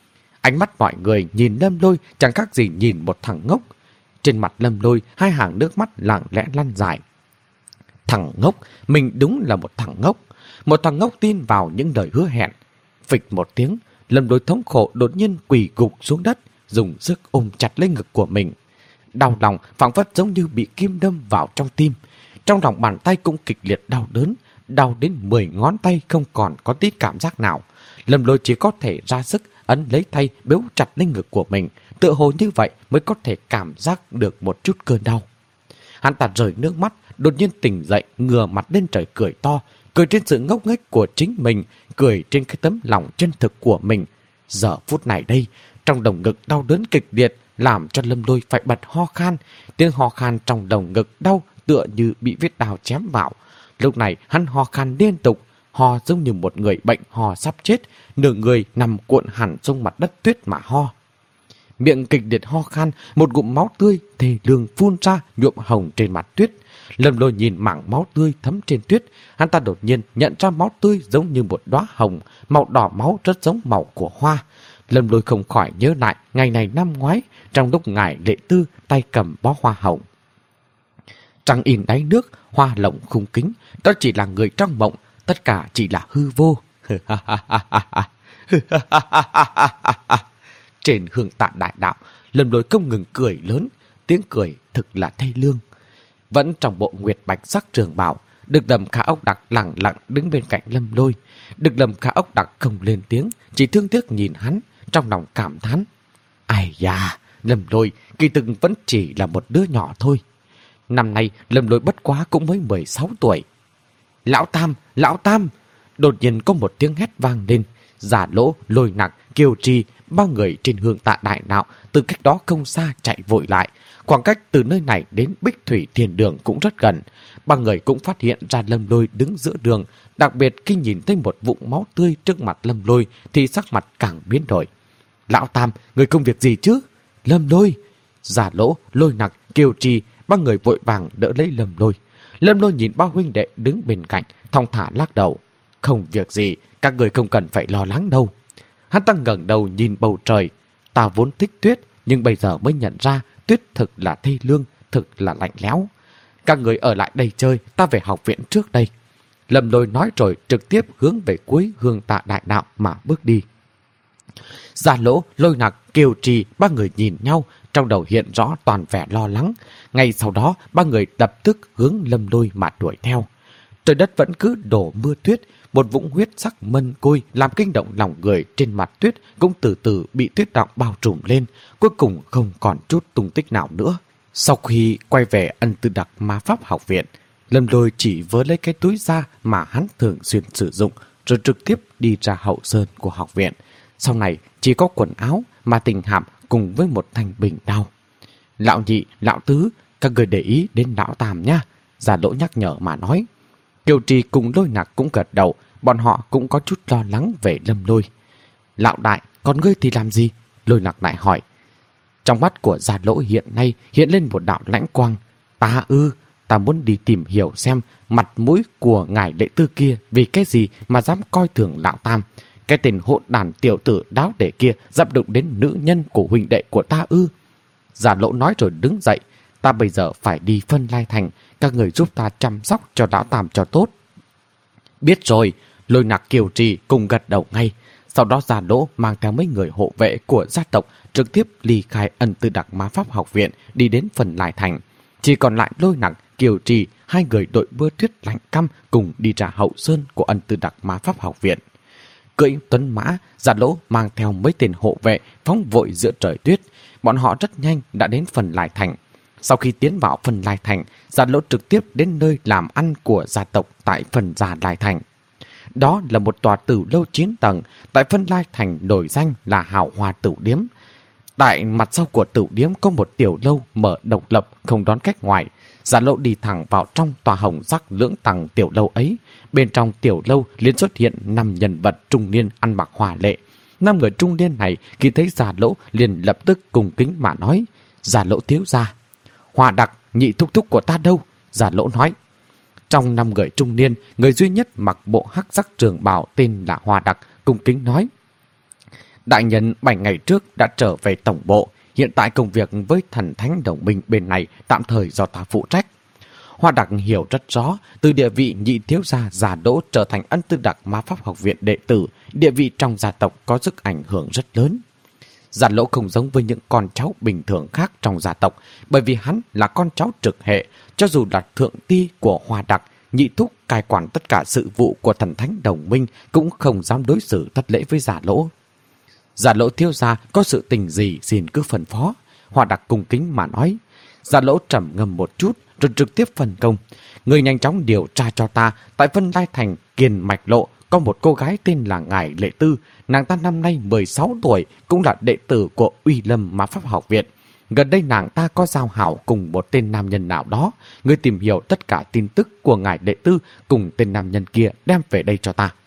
Ánh mắt mọi người nhìn Lâm Lôi chẳng khác gì nhìn một thằng ngốc. Trên mặt Lâm Lôi hai hàng nước mắt lặng lẽ lăn dài. Thằng ngốc, mình đúng là một thằng ngốc. Một thằng ngốc tin vào những lời hứa hẹn. Phịch một tiếng, Lâm Lôi thống khổ đột nhiên quỳ gục xuống đất, dùng sức ôm chặt lấy ngực của mình. Đau lòng phảng phất giống như bị kim đâm vào trong tim. Trong lòng bàn tay cũng kịch liệt đau đớn, đau đến mười ngón tay không còn có tí cảm giác nào. Lâm Lôi chỉ có thể ra sức ấn lấy tay bếu chặt lên ngực của mình, tựa hồ như vậy mới có thể cảm giác được một chút cơn đau. Hắn ta rời nước mắt, đột nhiên tỉnh dậy, ngửa mặt lên trời cười to, cười trên sự ngốc nghếch của chính mình, cười trên cái tấm lòng chân thực của mình. Giờ phút này đây, trong lồng ngực đau đớn kịch liệt làm cho Lâm Lôi phải bật ho khan. Tiếng ho khan trong lồng ngực đau tựa như bị vết đao chém vào. Lúc này hắn ho khan liên tục, ho giống như một người bệnh ho sắp chết, nửa người nằm cuộn hẳn xuống mặt đất tuyết mà ho. Miệng kịch liệt ho khan, một ngụm máu tươi thê lương phun ra nhuộm hồng trên mặt tuyết. Lâm Lôi nhìn mảng máu tươi thấm trên tuyết, hắn ta đột nhiên nhận ra máu tươi giống như một đóa hồng, màu đỏ máu rất giống màu của hoa. Lâm Lôi không khỏi nhớ lại ngày này năm ngoái, trong lúc ngài Lệ Tư tay cầm bó hoa hồng. Trăng in đáy nước, hoa lộng khung kính, đó chỉ là người trong mộng, tất cả chỉ là hư vô. Trên hương tạ đại đạo, Lâm Lôi không ngừng cười lớn, tiếng cười thực là thê lương. Vẫn trong bộ nguyệt bạch sắc trường bào, Được Đầm Khả Ốc Đặc lặng lặng đứng bên cạnh Lâm Lôi. Được Đầm Khả Ốc Đặc không lên tiếng, chỉ thương tiếc nhìn hắn, trong lòng cảm thán. Ai da, Lâm Lôi kỳ thực vẫn chỉ là một đứa nhỏ thôi. Năm nay Lâm Lôi bất quá cũng mới mười sáu tuổi. Lão Tam, Lão Tam! Đột nhiên có một tiếng hét vang lên. Giả Lỗ, Lôi Nặc, Kiều Trì, ba người trên hương tạ đại đạo từ cách đó không xa chạy vội lại. Khoảng cách từ nơi này đến Bích Thủy Thiền Đường cũng rất gần. Ba người cũng phát hiện ra Lâm Lôi đứng giữa đường. Đặc biệt khi nhìn thấy một vũng máu tươi trước mặt Lâm Lôi thì sắc mặt càng biến đổi. Lão Tam, người công việc gì chứ? Lâm Lôi! Giả Lỗ, Lôi Nặc, Kiều Trì, ba người vội vàng đỡ lấy Lâm Lôi. Lâm Lôi nhìn ba huynh đệ đứng bên cạnh, thong thả lắc đầu. Không việc gì, các người không cần phải lo lắng đâu. Hắn ta ngẩng đầu nhìn bầu trời. Ta vốn thích tuyết, nhưng bây giờ mới nhận ra tuyết thực là thê lương, thực là lạnh lẽo. Các người ở lại đây chơi, ta về học viện trước đây. Lâm Lôi nói rồi trực tiếp hướng về cuối hương tạ đại đạo mà bước đi. Giả Lỗ, Lôi Nặc, Kiều Trì, ba người nhìn nhau, trong đầu hiện rõ toàn vẻ lo lắng. Ngay sau đó, ba người lập tức hướng Lâm Lôi mà đuổi theo. Trời đất vẫn cứ đổ mưa tuyết, một vũng huyết sắc mân côi làm kinh động lòng người trên mặt tuyết cũng từ từ bị tuyết đọng bao trùm lên, cuối cùng không còn chút tung tích nào nữa. Sau khi quay về Ân Tư Đặc Ma Pháp học viện, Lâm Lôi chỉ vớ lấy cái túi da mà hắn thường xuyên sử dụng rồi trực tiếp đi ra hậu sơn của học viện. Sau này chỉ có quần áo mà tình hạm cùng với một thanh bình đao. Lão Nhị, Lão Tứ, các người để ý đến Lão Tam nha, Giả Lỗ nhắc nhở mà nói. Kiều Trì cùng Lôi Nặc cũng gật đầu, bọn họ cũng có chút lo lắng về Lâm Lôi. Lão đại, còn ngươi thì làm gì? Lôi Lạc lại hỏi. Trong mắt của Già Lỗ hiện nay hiện lên một đạo lãnh quang. Ta ư, ta muốn đi tìm hiểu xem mặt mũi của ngài Lệ Tư kia vì cái gì mà dám coi thường lão tam. Cái tên hỗn đàn tiểu tử đáo để kia dám đụng đến nữ nhân của huynh đệ của ta ư? Già Lỗ nói rồi đứng dậy. Ta bây giờ phải đi Phân Lai Thành, các người giúp ta chăm sóc cho lão tam cho tốt. Biết rồi. Lôi Nạc kiều trì cùng gật đầu ngay. Sau đó Già Lỗ mang theo mấy người hộ vệ của gia tộc trực tiếp ly khai Ân Tư Đặc Ma Pháp Học Viện đi đến Phân Lai Thành. Chỉ còn lại Lôi Nạc, Kiều Trì, hai người đội mưa tuyết lạnh căm cùng đi ra hậu sơn của Ân Tư Đặc Ma Pháp Học Viện. Cưỡi tuấn mã, Già Lỗ mang theo mấy tên hộ vệ phóng vội giữa trời tuyết. Bọn họ rất nhanh đã đến Phân Lai Thành. Sau khi tiến vào Phân Lai Thành, Già Lỗ trực tiếp đến nơi làm ăn của gia tộc tại Phân Gia Lai Thành. Đó là một tòa tử lâu chín tầng, tại Phân Lai Thành nổi danh là Hào Hoa Tử Điếm. Tại mặt sau của tử điếm có một tiểu lâu mở độc lập không đón khách ngoài. Già Lỗ đi thẳng vào trong tòa hồng sắc lưỡng tầng tiểu lâu ấy. Bên trong tiểu lâu liền xuất hiện năm nhân vật trung niên ăn mặc hòa lệ. Năm người trung niên này khi thấy Già Lỗ liền lập tức cùng kính mà nói: Già Lỗ thiếu gia. Hòa Đặc, nhị thúc thúc của ta đâu? Già Lỗ nói. Trong năm người trung niên, người duy nhất mặc bộ hắc sắc trường bào tên là Hòa Đặc cung kính nói: Đại nhân bảy ngày trước đã trở về tổng bộ, hiện tại công việc với Thần Thánh Đồng Minh bên này tạm thời do ta phụ trách. Hòa Đặc hiểu rất rõ, từ địa vị nhị thiếu gia Già Lỗ trở thành Ân Tư Đặc Ma Pháp Học Viện đệ tử, địa vị trong gia tộc có sức ảnh hưởng rất lớn. Già Lỗ không giống với những con cháu bình thường khác trong gia tộc, bởi vì hắn là con cháu trực hệ, cho dù là thượng ti của Hòa Đặc, nhị thúc cai quản tất cả sự vụ của Thần Thánh Đồng Minh cũng không dám đối xử thất lễ với Già Lỗ. Già Lỗ thiếu gia có sự tình gì xin cứ phân phó. Hòa Đặc cung kính mà nói. Già Lỗ trầm ngâm một chút rồi trực tiếp phân công: người nhanh chóng điều tra cho ta, tại Phân Lai Thành Kiền Mạch Lộ có một cô gái tên là ngài Lệ Tư. Nàng ta năm nay mười sáu tuổi, cũng là đệ tử của Uy Lâm Ma Pháp Học Viện. Gần đây nàng ta có giao hảo cùng một tên nam nhân nào đó. Người tìm hiểu tất cả tin tức của ngài Lệ Tư cùng tên nam nhân kia đem về đây cho ta.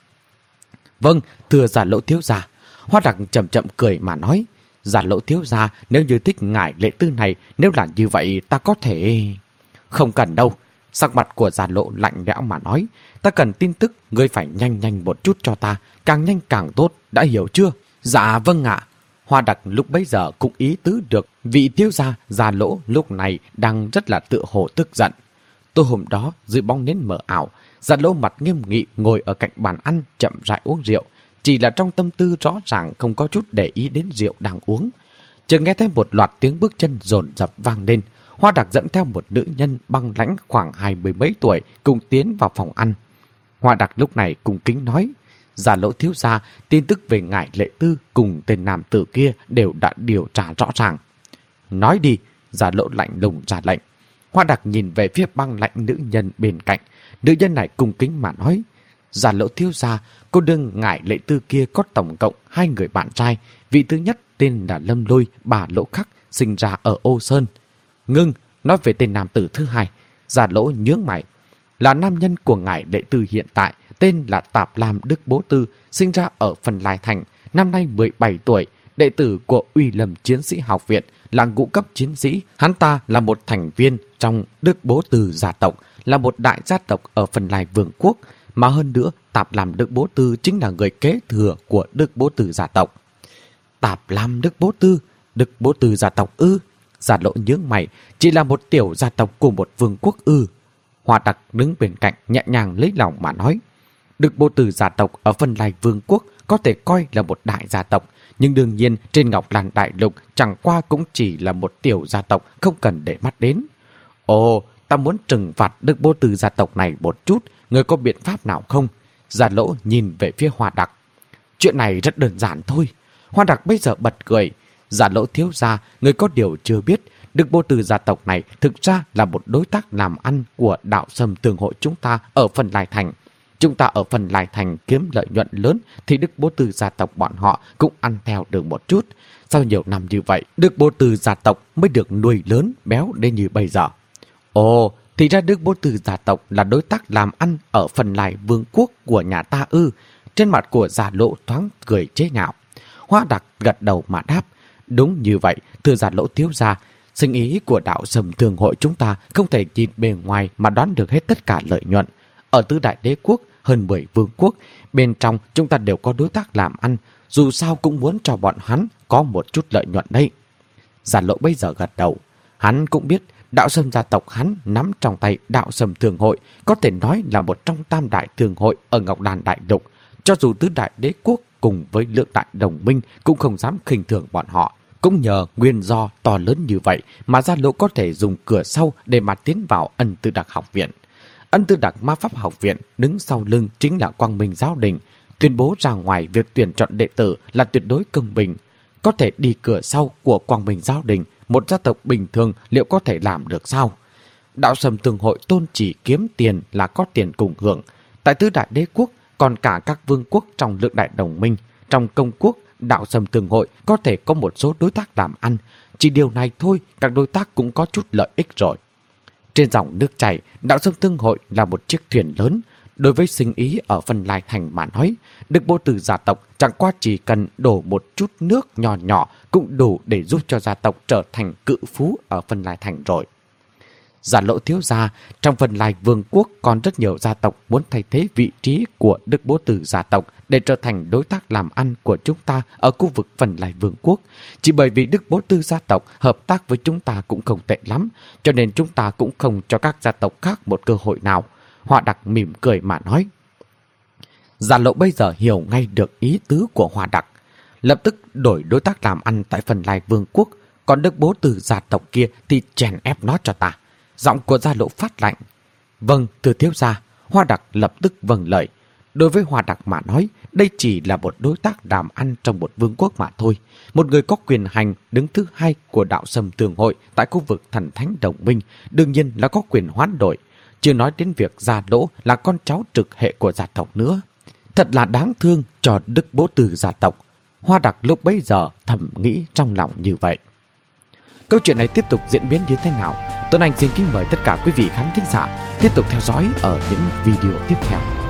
Vâng, thưa Già Lỗ thiếu gia. Hoa Đặc chậm chậm cười mà nói: Già Lỗ thiếu gia, nếu như thích ngài Lệ Tư này, nếu là như vậy ta có thể... Không cần đâu. Sắc mặt của Già Lỗ lạnh lẽo mà nói: Ta cần tin tức, ngươi phải nhanh nhanh một chút cho ta, càng nhanh càng tốt, đã hiểu chưa? Dạ vâng ạ. Hoa Đặc lúc bấy giờ cũng ý tứ được vị thiếu gia Già Lỗ lúc này đang rất là tự hồ tức giận. Tối hôm đó dưới bóng nến mờ ảo, Già Lỗ mặt nghiêm nghị ngồi ở cạnh bàn ăn chậm rãi uống rượu, chỉ là trong tâm tư rõ ràng không có chút để ý đến rượu đang uống. Chợt nghe thấy một loạt tiếng bước chân dồn dập vang lên. Hoa Đặc dẫn theo một nữ nhân băng lãnh khoảng hai mươi mấy tuổi cùng tiến vào phòng ăn. Hoa Đặc lúc này cung kính nói: Già Lỗ thiếu gia, tin tức về ngài Lệ Tư cùng tên nam tử kia đều đã điều tra rõ ràng. Nói đi. Già Lỗ lạnh lùng ra lệnh. Hoa Đặc nhìn về phía băng lãnh nữ nhân bên cạnh. Nữ nhân này cung kính mà nói: Già Lỗ thiếu gia, cô đương ngài Lệ Tư kia có tổng cộng hai người bạn trai. Vị thứ nhất tên là Lâm Lôi, bà Lỗ Khắc, sinh ra ở Ô Sơn. Ngưng, nói về tên nam tử thứ hai. Già Lỗ nhướng mày. Là nam nhân của ngài Lệ Tư hiện tại, tên là Tạp Lam Đức Bố Tư, sinh ra ở Phân Lai Thành, năm nay mười bảy tuổi, đệ tử của Uy Lâm Chiến Sĩ Học Viện, là ngũ cấp chiến sĩ. Hắn ta là một thành viên trong Đức Bố Tư gia tộc, là một đại gia tộc ở Phân Lai Vương quốc, mà hơn nữa Tạp Lam Đức Bố Tư chính là người kế thừa của Đức Bố Tư gia tộc. Tạp Lam Đức Bố Tư, Đức Bố Tư gia tộc ư? Già Lỗ nhướng mày, chỉ là một tiểu gia tộc của một vương quốc ư? Hoa Đặc đứng bên cạnh nhẹ nhàng lấy lòng mà nói: Đức Bố Tư gia tộc ở Phân Lai Vương quốc có thể coi là một đại gia tộc, nhưng đương nhiên trên Ngọc Lan Đại Lục chẳng qua cũng chỉ là một tiểu gia tộc, không cần để mắt đến. Ồ, ta muốn trừng phạt Đức Bố Tư gia tộc này một chút, người có biện pháp nào không? Già Lỗ nhìn về phía Hoa Đặc. Chuyện này rất đơn giản thôi. Hoa Đặc bây giờ bật cười. Già Lỗ thiếu gia, người có điều chưa biết, Đức Bố Tư gia tộc này thực ra là một đối tác làm ăn của đạo Sâm Tường hội chúng ta ở Phân Lai Thành. Chúng ta ở Phân Lai Thành kiếm lợi nhuận lớn thì Đức Bố Tư gia tộc bọn họ cũng ăn theo được một chút. Sau nhiều năm như vậy, Đức Bố Tư gia tộc mới được nuôi lớn béo đến như bây giờ. Ồ, Thì ra Đức Bố Từ gia tộc là đối tác làm ăn ở Phần Lai Vương quốc của nhà ta ư? Trên mặt của Giả Lộ thoáng cười chế nhạo. Hoa Đặc gật đầu mà đáp. Đúng như vậy, thưa Giả Lỗ thiếu gia, sinh ý của đạo Sầm Thường hội chúng ta không thể nhìn bề ngoài mà đoán được hết tất cả lợi nhuận. Ở tứ đại đế quốc, hơn mười vương quốc, bên trong chúng ta đều có đối tác làm ăn, dù sao cũng muốn cho bọn hắn có một chút lợi nhuận đây. Giả Lộ bây giờ gật đầu. Hắn cũng biết đạo Sầm gia tộc hắn nắm trong tay đạo Sầm Thường hội, có thể nói là một trong tam đại thường hội ở Ngọc Đàn Đại Lục. Cho dù tứ đại đế quốc cùng với lượng đại đồng minh cũng không dám khinh thường bọn họ. Cũng nhờ nguyên do to lớn như vậy mà Gia Lỗ có thể dùng cửa sau để mà tiến vào Ân Tư Đặc học viện. Ân Tư Đặc ma pháp học viện đứng sau lưng chính là Quang Minh Giáo Đình, tuyên bố ra ngoài việc tuyển chọn đệ tử là tuyệt đối công bình. Có thể đi cửa sau của Quang Minh Giáo Đình, một gia tộc bình thường liệu có thể làm được sao? Đạo Sầm Thường hội tôn chỉ kiếm tiền là có tiền cùng hưởng. Tại tứ đại đế quốc, còn cả các vương quốc trong lượng đại đồng minh, trong công quốc, đạo Sầm Thường hội có thể có một số đối tác làm ăn. Chỉ điều này thôi, các đối tác cũng có chút lợi ích rồi. Trên dòng nước chảy, đạo Sầm Thường hội là một chiếc thuyền lớn. Đối với sinh ý ở Phần Lai Thành mà nói, Đức Bố Từ gia tộc chẳng qua chỉ cần đổ một chút nước nhỏ nhỏ cũng đủ để giúp cho gia tộc trở thành cự phú ở Phần Lai Thành rồi. Giả Lỗ thiếu gia, trong Phần Lai Vương quốc còn rất nhiều gia tộc muốn thay thế vị trí của Đức Bố Từ gia tộc để trở thành đối tác làm ăn của chúng ta ở khu vực Phần Lai Vương quốc. Chỉ bởi vì Đức Bố Từ gia tộc hợp tác với chúng ta cũng không tệ lắm, cho nên chúng ta cũng không cho các gia tộc khác một cơ hội nào. Hoa Đặc mỉm cười mà nói. Giả Lộ bây giờ hiểu ngay được ý tứ của Hoa Đặc, lập tức đổi đối tác làm ăn tại Phần Lai Vương quốc, còn Đức Bố Từ gia tộc kia thì chèn ép nó cho ta. Giọng của Gia Lộ phát lạnh. Vâng, thưa thiếu gia. Hoa Đặc lập tức vâng lời. Đối với Hoa Đặc mà nói, đây chỉ là một đối tác làm ăn trong một vương quốc mà thôi. Một người có quyền hành đứng thứ hai của đạo Sầm Thường hội tại khu vực Thần Thánh Đồng Minh, đương nhiên là có quyền hoán đổi. Chưa nói đến việc Gia Lỗ là con cháu trực hệ của gia tộc nữa. Thật là đáng thương cho Đức Bố Từ gia tộc. Hoa Đặc lúc bấy giờ thầm nghĩ trong lòng như vậy. Câu chuyện này tiếp tục diễn biến như thế nào? Tuấn Anh xin kính mời tất cả quý vị khán thính giả tiếp tục theo dõi ở những video tiếp theo.